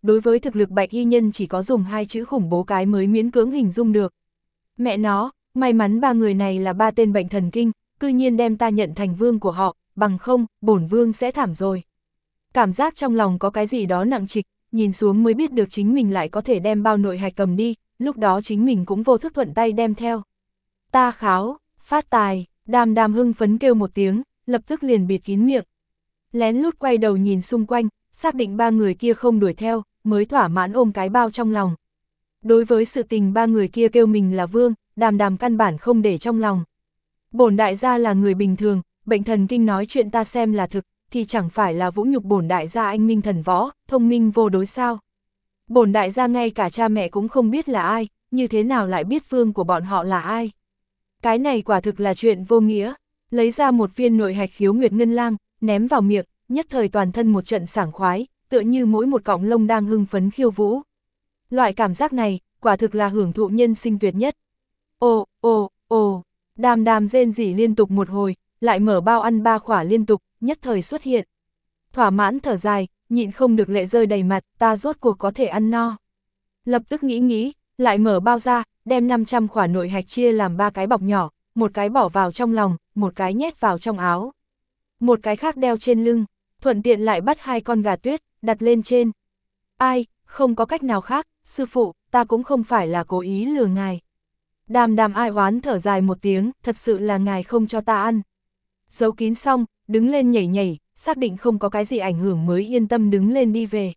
đối với thực lực bạch y nhân chỉ có dùng hai chữ khủng bố cái mới miễn cưỡng hình dung được. Mẹ nó, may mắn ba người này là ba tên bệnh thần kinh, cư nhiên đem ta nhận thành vương của họ, bằng không, bổn vương sẽ thảm rồi. Cảm giác trong lòng có cái gì đó nặng trịch, nhìn xuống mới biết được chính mình lại có thể đem bao nội hạch cầm đi, lúc đó chính mình cũng vô thức thuận tay đem theo. Ta kháo, phát tài, Đàm Đàm hưng phấn kêu một tiếng, lập tức liền bịt kín miệng. Lén lút quay đầu nhìn xung quanh, xác định ba người kia không đuổi theo, mới thỏa mãn ôm cái bao trong lòng. Đối với sự tình ba người kia kêu mình là vương, Đàm Đàm căn bản không để trong lòng. Bổn đại gia là người bình thường, bệnh thần kinh nói chuyện ta xem là thực, thì chẳng phải là vũ nhục bổn đại gia anh minh thần võ, thông minh vô đối sao. Bổn đại gia ngay cả cha mẹ cũng không biết là ai, như thế nào lại biết vương của bọn họ là ai. Cái này quả thực là chuyện vô nghĩa, lấy ra một viên nội hạch khiếu nguyệt ngân lang, ném vào miệng, nhất thời toàn thân một trận sảng khoái, tựa như mỗi một cọng lông đang hưng phấn khiêu vũ. Loại cảm giác này, quả thực là hưởng thụ nhân sinh tuyệt nhất. Ồ, ồ, ồ, Đàm Đàm rên rỉ liên tục một hồi, lại mở bao ăn ba khỏa liên tục, nhất thời xuất hiện. Thỏa mãn thở dài, nhịn không được lệ rơi đầy mặt, ta rốt cuộc có thể ăn no. Lập tức nghĩ nghĩ, lại mở bao ra, đem năm trăm khỏa nội hạch chia làm ba cái bọc nhỏ, một cái bỏ vào trong lòng, một cái nhét vào trong áo. Một cái khác đeo trên lưng, thuận tiện lại bắt hai con gà tuyết, đặt lên trên. Ai, không có cách nào khác, sư phụ, ta cũng không phải là cố ý lừa ngài. Đàm Đàm ai oán thở dài một tiếng, thật sự là ngài không cho ta ăn. Giấu kín xong, đứng lên nhảy nhảy, xác định không có cái gì ảnh hưởng mới yên tâm đứng lên đi về.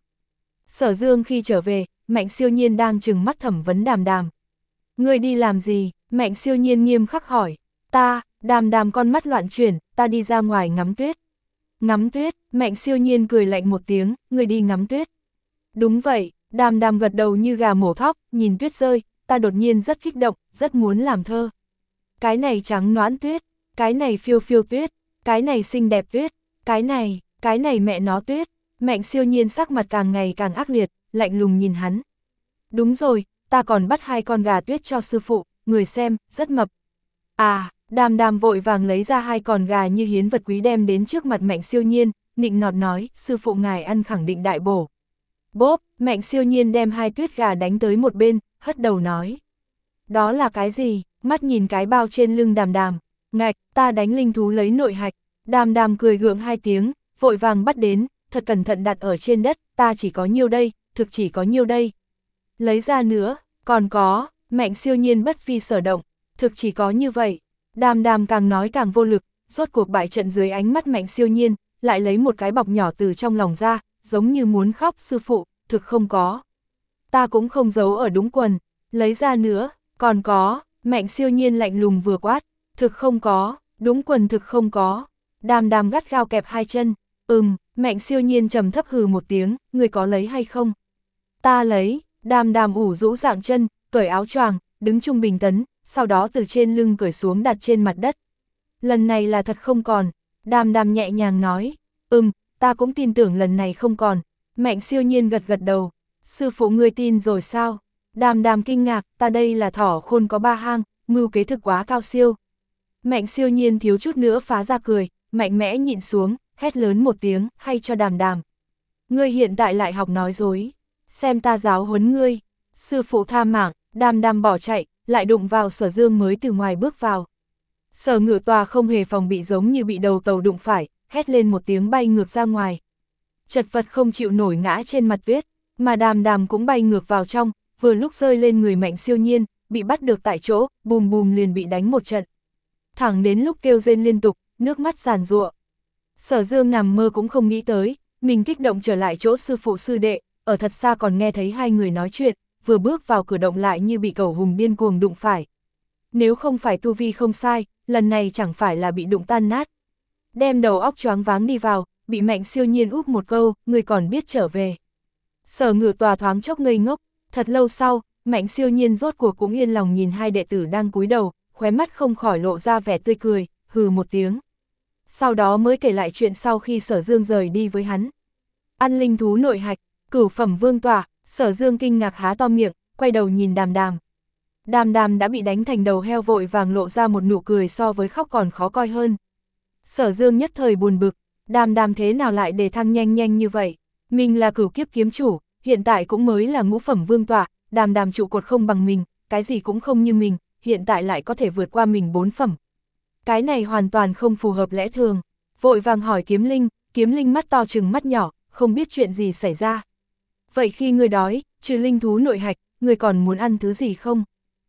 Sở Dương khi trở về, Mạnh Siêu Nhiên đang trừng mắt thẩm vấn Đàm Đàm. Ngươi đi làm gì? Mạnh Siêu Nhiên nghiêm khắc hỏi. Ta, Đàm Đàm con mắt loạn chuyển, ta đi ra ngoài ngắm tuyết. Ngắm tuyết, Mạnh Siêu Nhiên cười lạnh một tiếng, ngươi đi ngắm tuyết. Đúng vậy, Đàm Đàm gật đầu như gà mổ thóc, nhìn tuyết rơi, ta đột nhiên rất kích động, rất muốn làm thơ. Cái này trắng noãn tuyết, cái này phiêu phiêu tuyết, cái này xinh đẹp tuyết, cái này, cái này mẹ nó tuyết. Mạnh Siêu Nhiên sắc mặt càng ngày càng ác liệt, lạnh lùng nhìn hắn. Đúng rồi, ta còn bắt hai con gà tuyết cho sư phụ, người xem, rất mập. À, Đàm Đàm vội vàng lấy ra hai con gà như hiến vật quý đem đến trước mặt Mạnh Siêu Nhiên, nịnh nọt nói, sư phụ ngài ăn khẳng định đại bổ. Bốp, Mạnh Siêu Nhiên đem hai tuyết gà đánh tới một bên, hất đầu nói. Đó là cái gì? Mắt nhìn cái bao trên lưng Đàm Đàm. Ngạch, ta đánh linh thú lấy nội hạch. Đàm Đàm cười gượng hai tiếng, vội vàng bắt đến, thật cẩn thận đặt ở trên đất, ta chỉ có nhiêu đây, thực chỉ có nhiêu đây. Lấy ra nữa, còn có, Mạnh Siêu Nhiên bất phi sở động, thực chỉ có như vậy. Đàm Đàm càng nói càng vô lực, rốt cuộc bại trận dưới ánh mắt Mạnh Siêu Nhiên, lại lấy một cái bọc nhỏ từ trong lòng ra, giống như muốn khóc, sư phụ, thực không có. Ta cũng không giấu ở đúng quần, lấy ra nữa, còn có, Mạnh Siêu Nhiên lạnh lùng vừa quát, thực không có, đúng quần thực không có. Đàm Đàm gắt gao kẹp hai chân, ừm, Mạnh Siêu Nhiên trầm thấp hừ một tiếng, người có lấy hay không? Ta lấy. Đàm Đàm ủ rũ dạng chân, cởi áo choàng, đứng trung bình tấn, sau đó từ trên lưng cởi xuống đặt trên mặt đất. Lần này là thật không còn. Đàm Đàm nhẹ nhàng nói, ừm, ta cũng tin tưởng lần này không còn. Mạnh Siêu Nhiên gật gật đầu, sư phụ ngươi tin rồi sao? Đàm Đàm kinh ngạc, ta đây là thỏ khôn có ba hang, mưu kế thực quá cao siêu. Mạnh Siêu Nhiên thiếu chút nữa phá ra cười, mạnh mẽ nhịn xuống, hét lớn một tiếng, hay cho Đàm Đàm. Ngươi hiện tại lại học nói dối, xem ta giáo huấn ngươi. Sư phụ tha mạng, Đàm Đàm bỏ chạy, lại đụng vào Sở Dương mới từ ngoài bước vào. Sở Ngự Tòa không hề phòng bị, giống như bị đầu tàu đụng phải, hét lên một tiếng bay ngược ra ngoài. Chật vật không chịu nổi ngã trên mặt tuyết, mà Đàm Đàm cũng bay ngược vào trong, vừa lúc rơi lên người Mạnh Siêu Nhiên, bị bắt được tại chỗ, bùm bùm liền bị đánh một trận. Thẳng đến lúc kêu rên liên tục, nước mắt giàn giụa. Sở Dương nằm mơ cũng không nghĩ tới, mình kích động trở lại chỗ sư phụ sư đệ, ở thật xa còn nghe thấy hai người nói chuyện, vừa bước vào cửa động lại như bị cẩu hùng điên cuồng đụng phải. Nếu không phải tu vi không sai, lần này chẳng phải là bị đụng tan nát. Đem đầu óc choáng váng đi vào, bị Mạnh Siêu Nhiên úp một câu, người còn biết trở về. Sở Ngự Tòa thoáng chốc ngây ngốc, thật lâu sau, Mạnh Siêu Nhiên rốt cuộc cũng yên lòng nhìn hai đệ tử đang cúi đầu, khóe mắt không khỏi lộ ra vẻ tươi cười, hừ một tiếng. Sau đó mới kể lại chuyện sau khi Sở Dương rời đi với hắn. Ăn linh thú nội hạch, cửu phẩm vương tỏa, Sở Dương kinh ngạc há to miệng, quay đầu nhìn Đàm Đàm. Đàm Đàm đã bị đánh thành đầu heo, vội vàng lộ ra một nụ cười so với khóc còn khó coi hơn. Sở Dương nhất thời buồn bực, Đàm Đàm thế nào lại để thăng nhanh nhanh như vậy? Mình là cửu kiếp kiếm chủ, hiện tại cũng mới là ngũ phẩm vương tọa, đàm đàm trụ cột không bằng mình, cái gì cũng không như mình, hiện tại lại có thể vượt qua mình bốn phẩm. Cái này hoàn toàn không phù hợp lẽ thường. Vội vàng hỏi Kiếm Linh, Kiếm Linh mắt to trừng mắt nhỏ, không biết chuyện gì xảy ra. Vậy khi ngươi đói, trừ linh thú nội hạch, ngươi còn muốn ăn thứ gì không?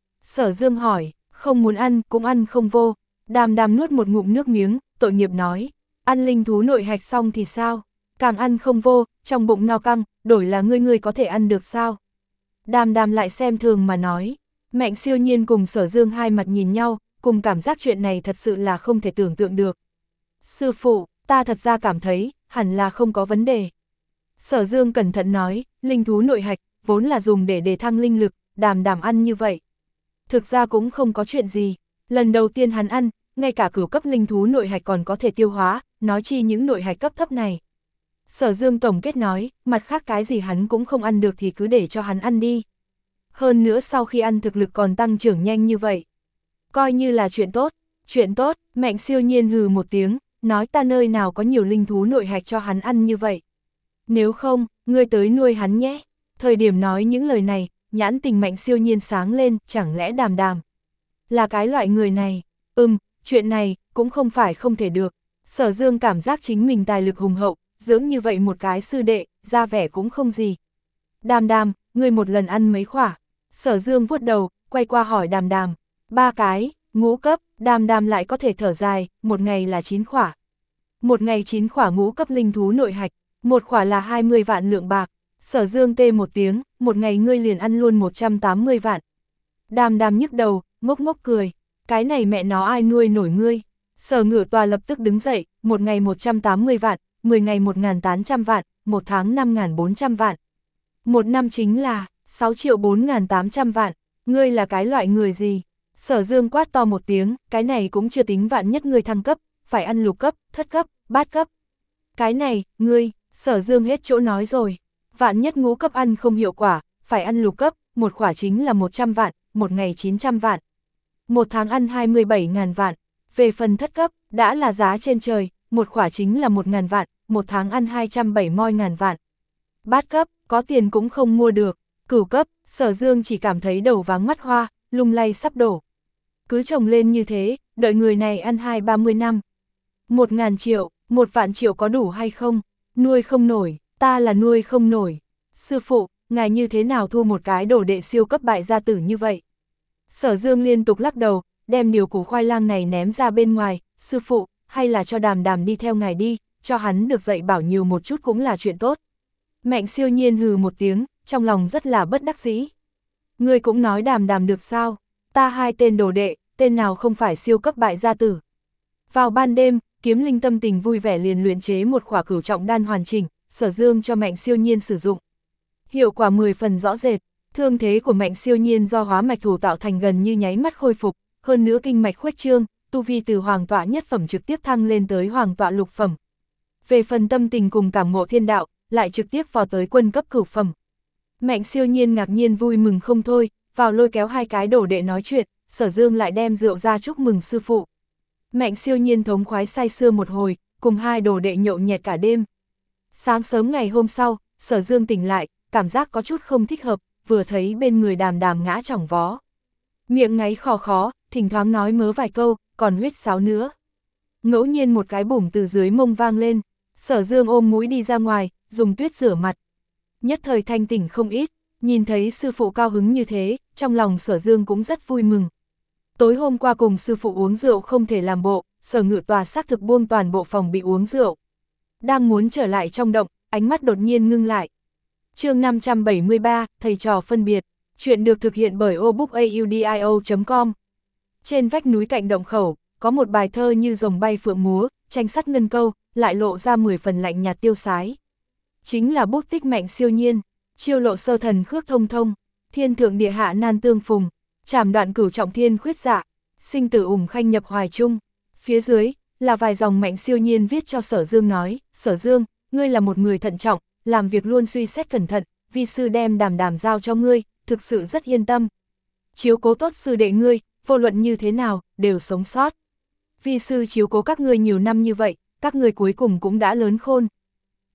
Sở Dương hỏi, không muốn ăn, cũng ăn không vô. Đàm đàm nuốt một ngụm nước miếng, tội nghiệp nói, ăn linh thú nội hạch xong thì sao? Càng ăn không vô, trong bụng no căng, đổi là ngươi ngươi có thể ăn được sao? Đàm đàm lại xem thường mà nói. Mạnh Siêu Nhiên cùng Sở Dương hai mặt nhìn nhau, cùng cảm giác chuyện này thật sự là không thể tưởng tượng được. Sư phụ, ta thật ra cảm thấy, hẳn là không có vấn đề. Sở Dương cẩn thận nói, linh thú nội hạch, vốn là dùng để đề thăng linh lực, đàm đàm ăn như vậy. Thực ra cũng không có chuyện gì, lần đầu tiên hắn ăn, ngay cả cửu cấp linh thú nội hạch còn có thể tiêu hóa, nói chi những nội hạch cấp thấp này. Sở Dương tổng kết nói, mặt khác cái gì hắn cũng không ăn được thì cứ để cho hắn ăn đi. Hơn nữa sau khi ăn thực lực còn tăng trưởng nhanh như vậy. Coi như là chuyện tốt, chuyện tốt, Mạnh Siêu Nhiên hừ một tiếng, nói ta nơi nào có nhiều linh thú nội hạch cho hắn ăn như vậy. Nếu không, ngươi tới nuôi hắn nhé. Thời điểm nói những lời này, nhãn tình Mạnh Siêu Nhiên sáng lên, chẳng lẽ đàm đàm là cái loại người này? Ừm, chuyện này cũng không phải không thể được. Sở Dương cảm giác chính mình tài lực hùng hậu, dưỡng như vậy một cái sư đệ, ra vẻ cũng không gì. Đàm đàm, ngươi một lần ăn mấy khỏa? Sở Dương vuốt đầu, quay qua hỏi đàm đàm. Ba cái, ngũ cấp, đàm đàm lại có thể thở dài, một ngày là chín khỏa. Một ngày chín khỏa ngũ cấp linh thú nội hạch, một khỏa là hai mươi vạn lượng bạc. Sở Dương tê một tiếng, một ngày ngươi liền ăn luôn một trăm tám mươi vạn. Đàm đàm nhức đầu, ngốc ngốc cười, cái này mẹ nó ai nuôi nổi ngươi. Sở Ngự Tòa lập tức đứng dậy, một ngày một trăm tám mươi vạn, mười ngày một nghìn tám trăm vạn, một tháng năm nghìn bốn trăm vạn. Một năm chính là sáu triệu bốn nghìn tám trăm vạn, ngươi là cái loại người gì? Sở Dương quát to một tiếng, cái này cũng chưa tính vạn nhất ngươi thăng cấp, phải ăn lục cấp, thất cấp, bát cấp. Cái này, ngươi, Sở Dương hết chỗ nói rồi, vạn nhất ngũ cấp ăn không hiệu quả, phải ăn lục cấp, một khỏa chính là một trăm vạn, một ngày chín trăm vạn. Một tháng ăn hai mươi bảy nghìn vạn, về phần thất cấp, đã là giá trên trời, một khỏa chính là một nghìn vạn, một tháng ăn hai trăm bảy mươi nghìn vạn. Bát cấp, có tiền cũng không mua được, cửu cấp, Sở Dương chỉ cảm thấy đầu váng mắt hoa, lung lay sắp đổ. Cứ trồng lên như thế, đợi người này ăn hai ba mươi năm. Một ngàn triệu, một vạn triệu có đủ hay không? Nuôi không nổi, ta là nuôi không nổi. Sư phụ, ngài như thế nào thu một cái đồ đệ siêu cấp bại gia tử như vậy? Sở Dương liên tục lắc đầu, đem điều củ khoai lang này ném ra bên ngoài. Sư phụ, hay là cho đàm đàm đi theo ngài đi, cho hắn được dạy bảo nhiều một chút cũng là chuyện tốt. Mạnh Siêu Nhiên hừ một tiếng, trong lòng rất là bất đắc dĩ. Ngươi cũng nói đàm đàm được sao? Ta hai tên đồ đệ, tên nào không phải siêu cấp bại gia tử. Vào ban đêm, Kiếm Linh tâm tình vui vẻ liền luyện chế một khỏa cửu trọng đan hoàn chỉnh, Sở Dương cho Mạnh Siêu Nhiên sử dụng. Hiệu quả mười phần rõ rệt, thương thế của Mạnh Siêu Nhiên do hóa mạch thủ tạo thành gần như nháy mắt khôi phục, hơn nữa kinh mạch khuếch trương, tu vi từ hoàng tọa nhất phẩm trực tiếp thăng lên tới hoàng tọa lục phẩm. Về phần tâm tình cùng cảm ngộ thiên đạo, lại trực tiếp vào tới quân cấp cửu phẩm. Mạnh Siêu Nhiên ngạc nhiên vui mừng không thôi, vào lôi kéo hai cái đồ đệ nói chuyện, Sở Dương lại đem rượu ra chúc mừng sư phụ. Mạnh Siêu Nhiên thống khoái say sưa một hồi, cùng hai đồ đệ nhậu nhẹt cả đêm. Sáng sớm ngày hôm sau, Sở Dương tỉnh lại, cảm giác có chút không thích hợp, vừa thấy bên người đàm đàm ngã chỏng vó. Miệng ngáy khò khó, thỉnh thoảng nói mớ vài câu, còn huýt sáo nữa. Ngẫu nhiên một cái bủm từ dưới mông vang lên, Sở Dương ôm mũi đi ra ngoài, dùng tuyết rửa mặt. Nhất thời thanh tỉnh không ít, nhìn thấy sư phụ cao hứng như thế, trong lòng Sở Dương cũng rất vui mừng. Tối hôm qua cùng sư phụ uống rượu không thể làm bộ, Sở Ngự Tòa xác thực buông toàn bộ phòng bị uống rượu. Đang muốn trở lại trong động, ánh mắt đột nhiên ngưng lại. Chương năm trăm bảy mươi ba, thầy trò phân biệt, chuyện được thực hiện bởi obookaudio chấm com. Trên vách núi cạnh động khẩu, có một bài thơ như rồng bay phượng múa, tranh sắt ngân câu, lại lộ ra mười phần lạnh nhạt tiêu sái. Chính là bút tích Mạnh Siêu Nhiên, chiêu lộ sơ thần khước thông thông, thiên thượng địa hạ nan tương phùng, trảm đoạn cửu trọng thiên khuyết dạ, sinh tử ủng khanh nhập hoài chung. Phía dưới, là vài dòng Mạnh Siêu Nhiên viết cho Sở Dương nói, Sở Dương, ngươi là một người thận trọng, làm việc luôn suy xét cẩn thận, vi sư đem đàm đàm giao cho ngươi, thực sự rất yên tâm. Chiếu cố tốt sư đệ ngươi, vô luận như thế nào, đều sống sót. Vi sư chiếu cố các ngươi nhiều năm như vậy, các ngươi cuối cùng cũng đã lớn khôn.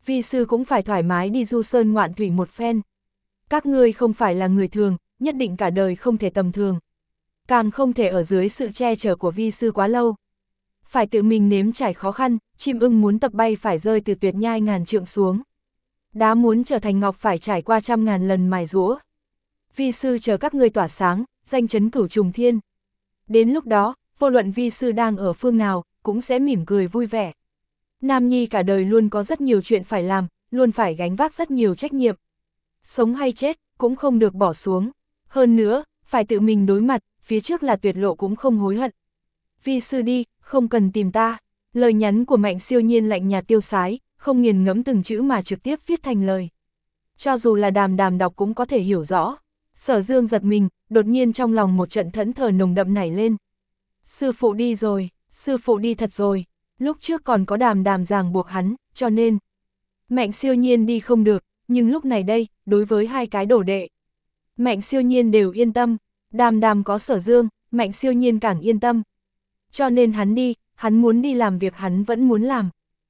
vi sư cũng phải thoải mái đi du sơn ngoạn thủy một phen. Các ngươi không phải là người thường, nhất định cả đời không thể tầm thường. Càng không thể ở dưới sự che chở của vi sư quá lâu. Phải tự mình nếm trải khó khăn, chim ưng muốn tập bay phải rơi từ tuyệt nhai ngàn trượng xuống. Đá muốn trở thành ngọc phải trải qua trăm ngàn lần mài giũa. Vi sư chờ các ngươi tỏa sáng, danh chấn cửu trùng thiên. Đến lúc đó, vô luận vi sư đang ở phương nào, cũng sẽ mỉm cười vui vẻ. Nam nhi cả đời luôn có rất nhiều chuyện phải làm, luôn phải gánh vác rất nhiều trách nhiệm. Sống hay chết, cũng không được bỏ xuống. Hơn nữa, phải tự mình đối mặt, phía trước là tuyệt lộ cũng không hối hận. Vi sư đi, không cần tìm ta. Lời nhắn của Mạnh Siêu Nhiên lạnh nhạt tiêu sái, không nghiền ngẫm từng chữ mà trực tiếp viết thành lời. Cho dù là Đàm Đàm đọc cũng có thể hiểu rõ. Sở Dương giật mình, đột nhiên trong lòng một trận thẫn thờ nồng đậm nảy lên. Sư phụ đi rồi, sư phụ đi thật rồi. Lúc trước còn có Đàm Đàm ràng buộc hắn, cho nên Mạnh Siêu Nhiên đi không được, nhưng lúc này đây, đối với hai cái đồ đệ, Mạnh Siêu Nhiên đều yên tâm. Đàm Đàm có Sở Dương, Mạnh Siêu Nhiên càng yên tâm. Cho nên hắn đi, hắn muốn đi làm việc hắn vẫn muốn làm.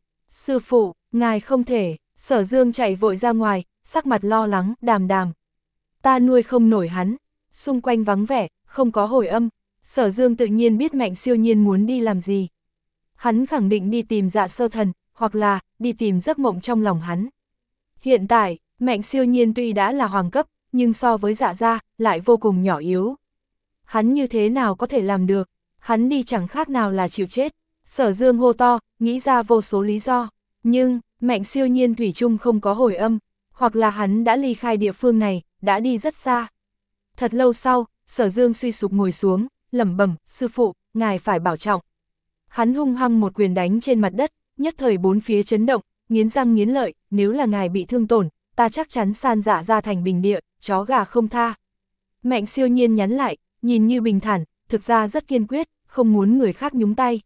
Sư phụ, ngài không thể. Sở Dương chạy vội ra ngoài, sắc mặt lo lắng. Đàm Đàm, ta nuôi không nổi hắn. Xung quanh vắng vẻ, không có hồi âm. Sở Dương tự nhiên biết Mạnh Siêu Nhiên muốn đi làm gì. Hắn khẳng định đi tìm Dạ Sơ Thần, hoặc là đi tìm giấc mộng trong lòng hắn. Hiện tại, Mạnh Siêu Nhiên tuy đã là hoàng cấp, nhưng so với Dạ gia lại vô cùng nhỏ yếu. Hắn như thế nào có thể làm được? Hắn đi chẳng khác nào là chịu chết. Sở Dương hô to, nghĩ ra vô số lý do. Nhưng, Mạnh Siêu Nhiên thủy chung không có hồi âm. Hoặc là hắn đã ly khai địa phương này, đã đi rất xa. Thật lâu sau, Sở Dương suy sụp ngồi xuống, lẩm bẩm, sư phụ, ngài phải bảo trọng. Hắn hung hăng một quyền đánh trên mặt đất, nhất thời bốn phía chấn động, nghiến răng nghiến lợi, nếu là ngài bị thương tổn, ta chắc chắn san dạ ra thành bình địa, chó gà không tha. Mạnh Siêu Nhiên nhắn lại, nhìn như bình thản, thực ra rất kiên quyết, không muốn người khác nhúng tay.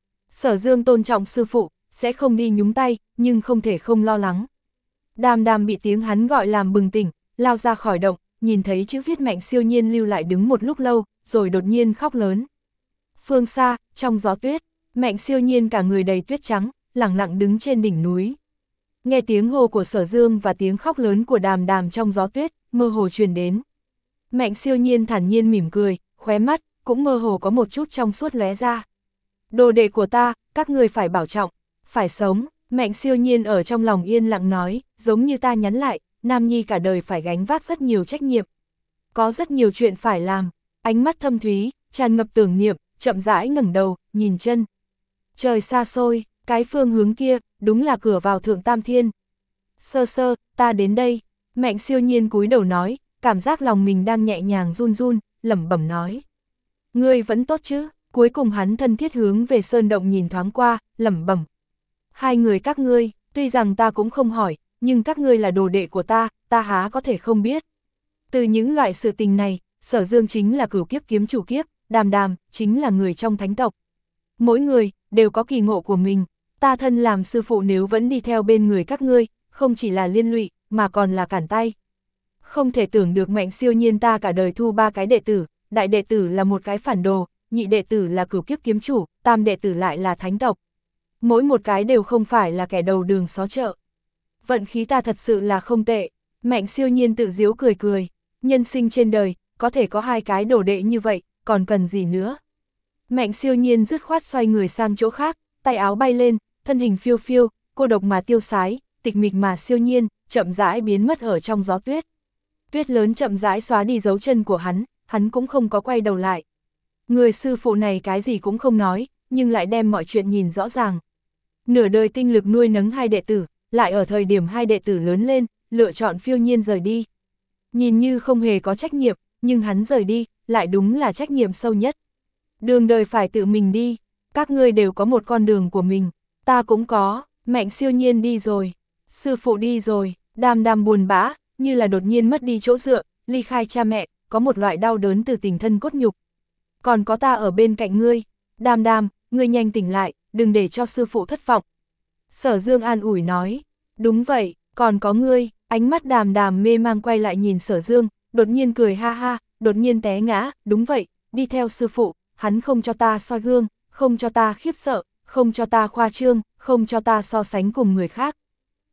Sở Dương tôn trọng sư phụ, sẽ không đi nhúng tay, nhưng không thể không lo lắng. Đàm Đàm bị tiếng hắn gọi làm bừng tỉnh, lao ra khỏi động, nhìn thấy chữ viết Mạnh Siêu Nhiên lưu lại đứng một lúc lâu, rồi đột nhiên khóc lớn. Phương xa, trong gió tuyết, Mạnh Siêu Nhiên cả người đầy tuyết trắng, lẳng lặng đứng trên đỉnh núi. Nghe tiếng hô của Sở Dương và tiếng khóc lớn của Đàm Đàm trong gió tuyết, mơ hồ truyền đến. Mạnh Siêu Nhiên thản nhiên mỉm cười, khóe mắt, cũng mơ hồ có một chút trong suốt lóe ra. Đồ đệ của ta, các người phải bảo trọng, phải sống. Mạnh Siêu Nhiên ở trong lòng yên lặng nói, giống như ta nhắn lại, Nam Nhi cả đời phải gánh vác rất nhiều trách nhiệm. Có rất nhiều chuyện phải làm. Ánh mắt thâm thúy, tràn ngập tưởng niệm, chậm rãi ngẩng đầu, nhìn chân. Trời xa xôi, cái phương hướng kia, đúng là cửa vào Thượng Tam Thiên. Sơ sơ, ta đến đây. Mạnh Siêu Nhiên cúi đầu nói, cảm giác lòng mình đang nhẹ nhàng run run, lẩm bẩm nói. Ngươi vẫn tốt chứ? Cuối cùng hắn thân thiết hướng về sơn động nhìn thoáng qua, lẩm bẩm. Hai người các ngươi, tuy rằng ta cũng không hỏi, nhưng các ngươi là đồ đệ của ta, ta há có thể không biết. Từ những loại sự tình này, Sở Dương chính là cửu kiếp kiếm chủ kiếp, Đàm Đàm chính là người trong thánh tộc. Mỗi người đều có kỳ ngộ của mình, ta thân làm sư phụ nếu vẫn đi theo bên người các ngươi, không chỉ là liên lụy, mà còn là cản tay. Không thể tưởng được Mạnh Siêu Nhiên ta cả đời thu ba cái đệ tử, đại đệ tử là một cái phản đồ, nhị đệ tử là cửu kiếp kiếm chủ, tam đệ tử lại là thánh tộc. Mỗi một cái đều không phải là kẻ đầu đường xó chợ. Vận khí ta thật sự là không tệ. Mạnh Siêu Nhiên tự giễu cười cười. Nhân sinh trên đời, có thể có hai cái đồ đệ như vậy, còn cần gì nữa. Mạnh Siêu Nhiên dứt khoát xoay người sang chỗ khác, tay áo bay lên, thân hình phiêu phiêu, cô độc mà tiêu sái, tịch mịch mà siêu nhiên, chậm rãi biến mất ở trong gió tuyết. Tuyết lớn chậm rãi xóa đi dấu chân của hắn, hắn cũng không có quay đầu lại. Người sư phụ này cái gì cũng không nói, nhưng lại đem mọi chuyện nhìn rõ ràng. Nửa đời tinh lực nuôi nấng hai đệ tử, lại ở thời điểm hai đệ tử lớn lên, lựa chọn phiêu nhiên rời đi. Nhìn như không hề có trách nhiệm, nhưng hắn rời đi, lại đúng là trách nhiệm sâu nhất. Đường đời phải tự mình đi, các ngươi đều có một con đường của mình, ta cũng có. Mạnh Siêu Nhiên đi rồi, sư phụ đi rồi, Đàm Đàm buồn bã, như là đột nhiên mất đi chỗ dựa, ly khai cha mẹ, có một loại đau đớn từ tình thân cốt nhục. Còn có ta ở bên cạnh ngươi, Đàm Đàm, ngươi nhanh tỉnh lại, đừng để cho sư phụ thất vọng. Sở Dương an ủi nói, đúng vậy, còn có ngươi. Ánh mắt Đàm Đàm mê mang quay lại nhìn Sở Dương, đột nhiên cười ha ha, đột nhiên té ngã, đúng vậy, đi theo sư phụ, hắn không cho ta soi gương, không cho ta khiếp sợ, không cho ta khoa trương, không cho ta so sánh cùng người khác.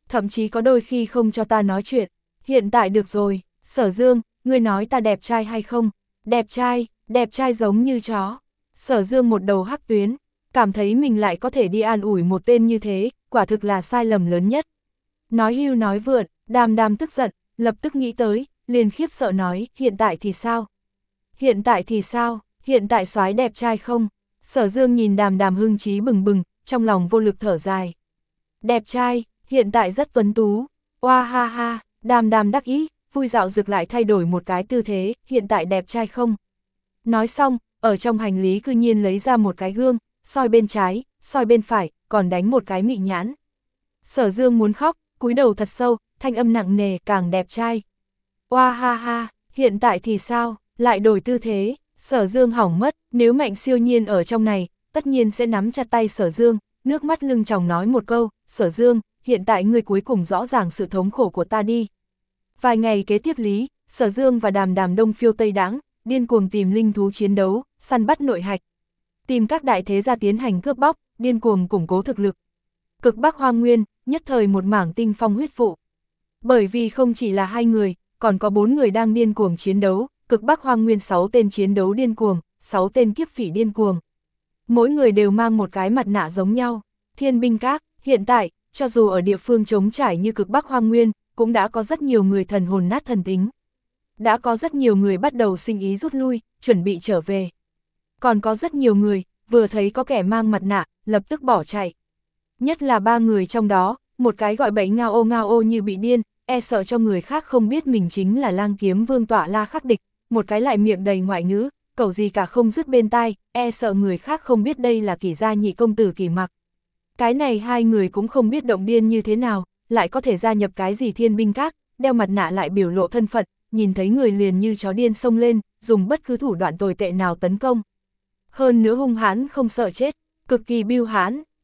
thậm chí có đôi khi không cho ta nói chuyện. Hiện tại được rồi, Sở Dương, ngươi nói ta đẹp trai hay không? Đẹp trai, đẹp trai giống như chó. Sở Dương một đầu hắc tuyến, cảm thấy mình lại có thể đi an ủi một tên như thế, quả thực là sai lầm lớn nhất. Nói hưu nói vượn, Đàm Đàm tức giận, lập tức nghĩ tới, liền khiếp sợ nói, hiện tại thì sao? Hiện tại thì sao? Hiện tại soái đẹp trai không? Sở Dương nhìn Đàm Đàm hưng trí bừng bừng, trong lòng vô lực thở dài. Đẹp trai, hiện tại rất tuấn tú. Oa ha ha, Đàm Đàm đắc ý, vui dạo dược lại thay đổi một cái tư thế, hiện tại đẹp trai không? Nói xong, ở trong hành lý cư nhiên lấy ra một cái gương, soi bên trái, soi bên phải, còn đánh một cái mị nhãn. Sở Dương muốn khóc, cúi đầu thật sâu, thanh âm nặng nề, càng đẹp trai. Oa ha ha, hiện tại thì sao, lại đổi tư thế, Sở Dương hỏng mất, nếu Mạnh Siêu Nhiên ở trong này, tất nhiên sẽ nắm chặt tay Sở Dương, nước mắt lưng tròng nói một câu, Sở Dương, hiện tại ngươi cuối cùng rõ ràng sự thống khổ của ta đi. Vài ngày kế tiếp lý, Sở Dương và Đàm Đàm đông phiêu tây đãng, điên cuồng tìm linh thú chiến đấu, săn bắt nội hạch. Tìm các đại thế gia tiến hành cướp bóc, điên cuồng củng cố thực lực. Cực Bắc Hoang Nguyên, nhất thời một mảng tinh phong huyết vụ. Bởi vì không chỉ là hai người, còn có bốn người đang điên cuồng chiến đấu, Cực Bắc Hoang Nguyên sáu tên chiến đấu điên cuồng, sáu tên kiếp phỉ điên cuồng. Mỗi người đều mang một cái mặt nạ giống nhau. Thiên binh các, hiện tại, cho dù ở địa phương trống trải như Cực Bắc Hoang Nguyên, cũng đã có rất nhiều người thần hồn nát thần tính. Đã có rất nhiều người bắt đầu sinh ý rút lui, chuẩn bị trở về. Còn có rất nhiều người, vừa thấy có kẻ mang mặt nạ, lập tức bỏ chạy. Nhất là ba người trong đó, một cái gọi bậy ngao ô ngao ô như bị điên, e sợ cho người khác không biết mình chính là Lang Kiếm Vương Tọa La khắc địch, một cái lại miệng đầy ngoại ngữ, cầu gì cả không dứt bên tai, e sợ người khác không biết đây là Kỷ gia nhị công tử Kỷ Mặc. Cái này hai người cũng không biết động điên như thế nào, lại có thể gia nhập cái gì thiên binh các, đeo mặt nạ lại biểu lộ thân phận, nhìn thấy người liền như chó điên xông lên, dùng bất cứ thủ đoạn tồi tệ nào tấn công. Hơn nữa hung hãn không sợ chết, cực kỳ bưu hãn,